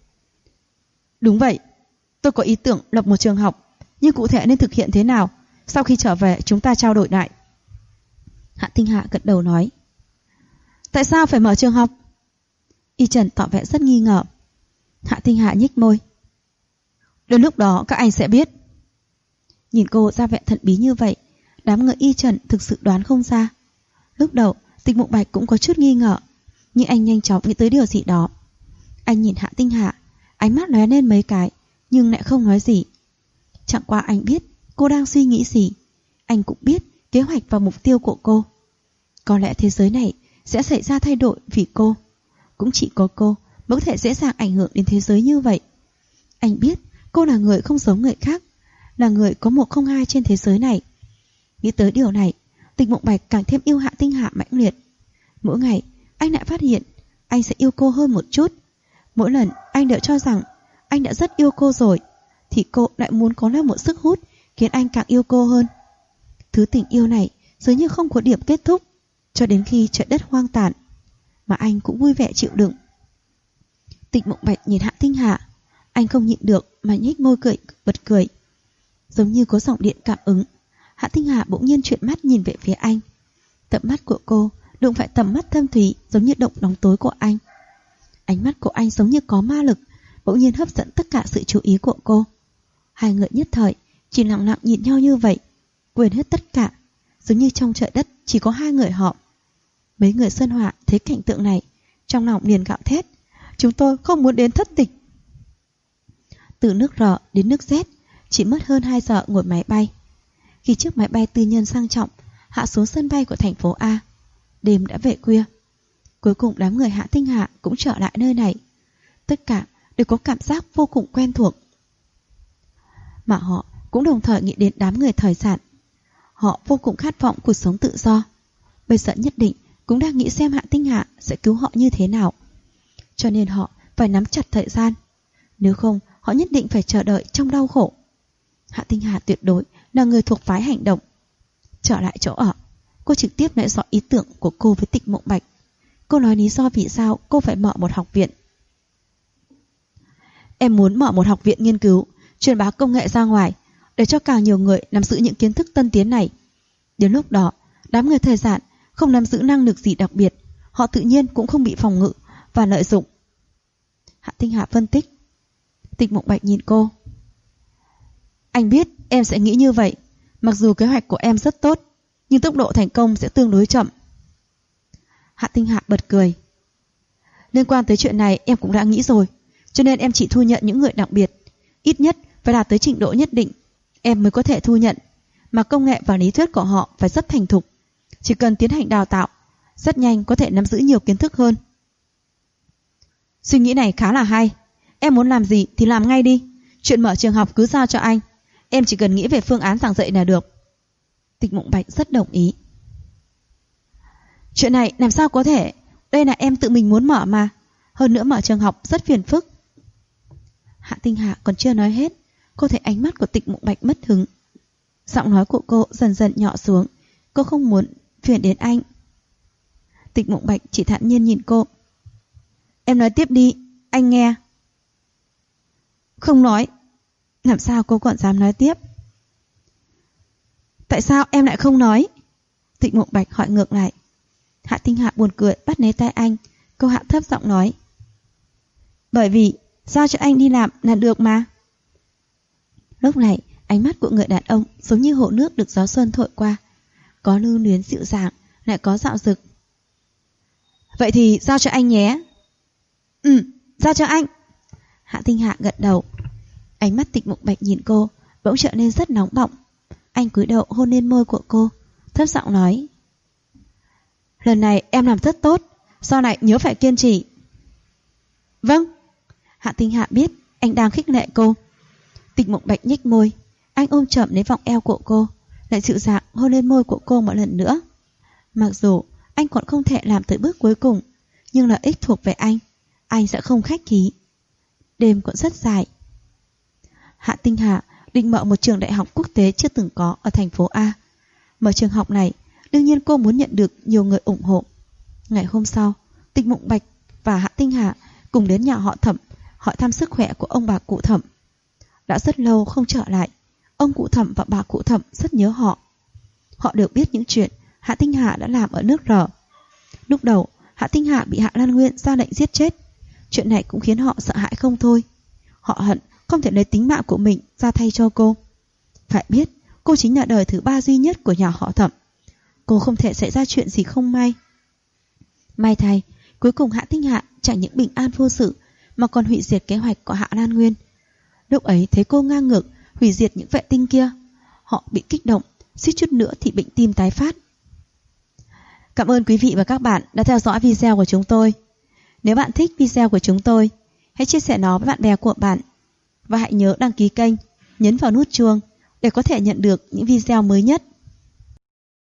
A: Đúng vậy, tôi có ý tưởng lập một trường học, nhưng cụ thể nên thực hiện thế nào, sau khi trở về chúng ta trao đổi lại. Hạ Tinh Hà gật đầu nói. Tại sao phải mở trường học? Y Trần tỏ vẻ rất nghi ngờ. Hạ Tinh Hà nhếch môi. Đến lúc đó các anh sẽ biết. Nhìn cô ra vẻ thần bí như vậy, đám người Y Trần thực sự đoán không ra. Lúc đầu Tịch Mộng Bạch cũng có chút nghi ngờ, nhưng anh nhanh chóng nghĩ tới điều gì đó. Anh nhìn Hạ Tinh Hà, ánh mắt lóe lên mấy cái, nhưng lại không nói gì. Chẳng qua anh biết cô đang suy nghĩ gì. Anh cũng biết kế hoạch và mục tiêu của cô. Có lẽ thế giới này sẽ xảy ra thay đổi vì cô. Cũng chỉ có cô mới có thể dễ dàng ảnh hưởng đến thế giới như vậy. Anh biết cô là người không giống người khác, là người có 102 trên thế giới này. Nghĩ tới điều này, Tịch Mộng Bạch càng thêm yêu Hạ Tinh Hà mãnh liệt. Mỗi ngày anh lại phát hiện anh sẽ yêu cô hơn một chút. Mỗi lần anh đều cho rằng anh đã rất yêu cô rồi, thì cô lại muốn có thêm một sức hút khiến anh càng yêu cô hơn. Thứ tình yêu này dường như không có điểm kết thúc, cho đến khi trời đất hoang tàn, mà anh cũng vui vẻ chịu đựng. Tịch Mộng Bạch nhìn Hạ Tinh Hà, anh không nhịn được mà nhếch môi cười, bật cười. Giống như có dòng điện cảm ứng, Hạ Tinh Hà bỗng nhiên chuyển mắt nhìn về phía anh. Tầm mắt của cô đụng phải tầm mắt thâm thúy giống như động bóng tối của anh. Ánh mắt của anh giống như có ma lực, bỗng nhiên hấp dẫn tất cả sự chú ý của cô. Hai người nhất thời chỉ lặng lặng nhìn nhau như vậy, quên hết tất cả, dường như trong trời đất chỉ có hai người họ. Mấy người Sơn Họa thấy cảnh tượng này, trong lòng liền gạo thét: chúng tôi không muốn đến thất tịch. Từ nước R đến nước Z chỉ mất hơn 2 giờ ngồi máy bay. Khi chiếc máy bay tư nhân sang trọng hạ xuống sân bay của thành phố A, đêm đã về khuya. Cuối cùng đám người Hạ Tinh Hạ cũng trở lại nơi này. Tất cả đều có cảm giác vô cùng quen thuộc. Mà họ cũng đồng thời nghĩ đến đám người thời sản. Họ vô cùng khát vọng cuộc sống tự do. Bây giờ nhất định cũng đang nghĩ xem Hạ Tinh Hạ sẽ cứu họ như thế nào. Cho nên họ phải nắm chặt thời gian. Nếu không, họ nhất định phải chờ đợi trong đau khổ. Hạ Tinh Hạ tuyệt đối là người thuộc phái hành động. Trở lại chỗ ở, cô trực tiếp nói rõ ý tưởng của cô với Tịch Mộng Bạch. Cô nói lý do vì sao cô phải mở một học viện. Em muốn mở một học viện nghiên cứu, truyền bá công nghệ ra ngoài, để cho càng nhiều người nắm giữ những kiến thức tân tiến này. Đến lúc đó, đám người thời sản không nắm giữ năng lực gì đặc biệt, họ tự nhiên cũng không bị phòng ngự và lợi dụng. Hạ Tinh Hạ phân tích. Tịch Mộng Bạch nhìn cô. Anh biết em sẽ nghĩ như vậy. Mặc dù kế hoạch của em rất tốt, nhưng tốc độ thành công sẽ tương đối chậm. Hạ Tinh Hạ bật cười. Liên quan tới chuyện này em cũng đã nghĩ rồi, cho nên em chỉ thu nhận những người đặc biệt. Ít nhất phải đạt tới trình độ nhất định em mới có thể thu nhận. Mà công nghệ và lý thuyết của họ phải rất thành thục. Chỉ cần tiến hành đào tạo, rất nhanh có thể nắm giữ nhiều kiến thức hơn. Suy nghĩ này khá là hay. Em muốn làm gì thì làm ngay đi. Chuyện mở trường học cứ giao cho anh. Em chỉ cần nghĩ về phương án giảng dạy là được. Tịch Mộng Bạch rất đồng ý. Chuyện này làm sao có thể. Đây là em tự mình muốn mở mà. Hơn nữa mở trường học rất phiền phức. Hạ Tinh Hạ còn chưa nói hết, cô thấy ánh mắt của Tịch Mộng Bạch mất hứng. Giọng nói của cô dần dần nhỏ xuống. Cô không muốn phiền đến anh. Tịch Mộng Bạch chỉ thản nhiên nhìn cô. Em nói tiếp đi, anh nghe. Không nói. Làm sao cô còn dám nói tiếp? Tại sao em lại không nói? Tịch Mộng Bạch hỏi ngược lại. Hạ Tinh Hạ buồn cười bắt lấy tay anh. Cô hạ thấp giọng nói. Bởi vì giao cho anh đi làm là được mà. Lúc này ánh mắt của người đàn ông giống như hồ nước được gió xuân thổi qua, có lưu luyến dịu dàng, lại có dạo dực. Vậy thì giao cho anh nhé. Giao cho anh. Hạ Tinh Hạ gật đầu. Ánh mắt Tịch Mộng Bạch nhìn cô bỗng trở nên rất nóng bỏng. Anh cúi đầu hôn lên môi của cô, thấp giọng nói. Lần này em làm rất tốt, sau này nhớ phải kiên trì. Vâng. Hạ Tinh Hạ biết anh đang khích lệ cô. Tịch Mộng Bạch nhếch môi. Anh ôm chậm lấy vòng eo của cô, lại dịu dàng hôn lên môi của cô một lần nữa. Mặc dù anh còn không thể làm tới bước cuối cùng, nhưng lợi ích thuộc về anh sẽ không khách khí. Đêm cũng rất dài. Hạ Tinh Hạ định mở một trường đại học quốc tế chưa từng có ở thành phố A. Mở trường học này, đương nhiên cô muốn nhận được nhiều người ủng hộ. Ngày hôm sau, Tịch Mộng Bạch và Hạ Tinh Hạ cùng đến nhà họ Thẩm hỏi thăm sức khỏe của ông bà cụ Thẩm. Đã rất lâu không trở lại, ông cụ Thẩm và bà cụ Thẩm rất nhớ họ. Họ đều biết những chuyện Hạ Tinh Hạ đã làm ở nước R. Lúc đầu, Hạ Tinh Hạ bị Hạ Lan Nguyên ra lệnh giết chết. Chuyện này cũng khiến họ sợ hãi không thôi. Họ hận không thể lấy tính mạng của mình ra thay cho cô. Phải biết, cô chính là đời thứ 3 duy nhất của nhà họ Thẩm. Cô không thể xảy ra chuyện gì không may. May thay, cuối cùng Hạ Tinh Hạ chẳng những bình an vô sự mà còn hủy diệt kế hoạch của Hạ Lan Nguyên. Lúc ấy thấy cô ngang ngược hủy diệt những vệ tinh kia, họ bị kích động, suýt chút nữa thì bệnh tim tái phát. Cảm ơn quý vị và các bạn đã theo dõi video của chúng tôi. Nếu bạn thích video của chúng tôi, hãy chia sẻ nó với bạn bè của bạn. Và hãy nhớ đăng ký kênh, nhấn vào nút chuông để có thể nhận được những video mới nhất.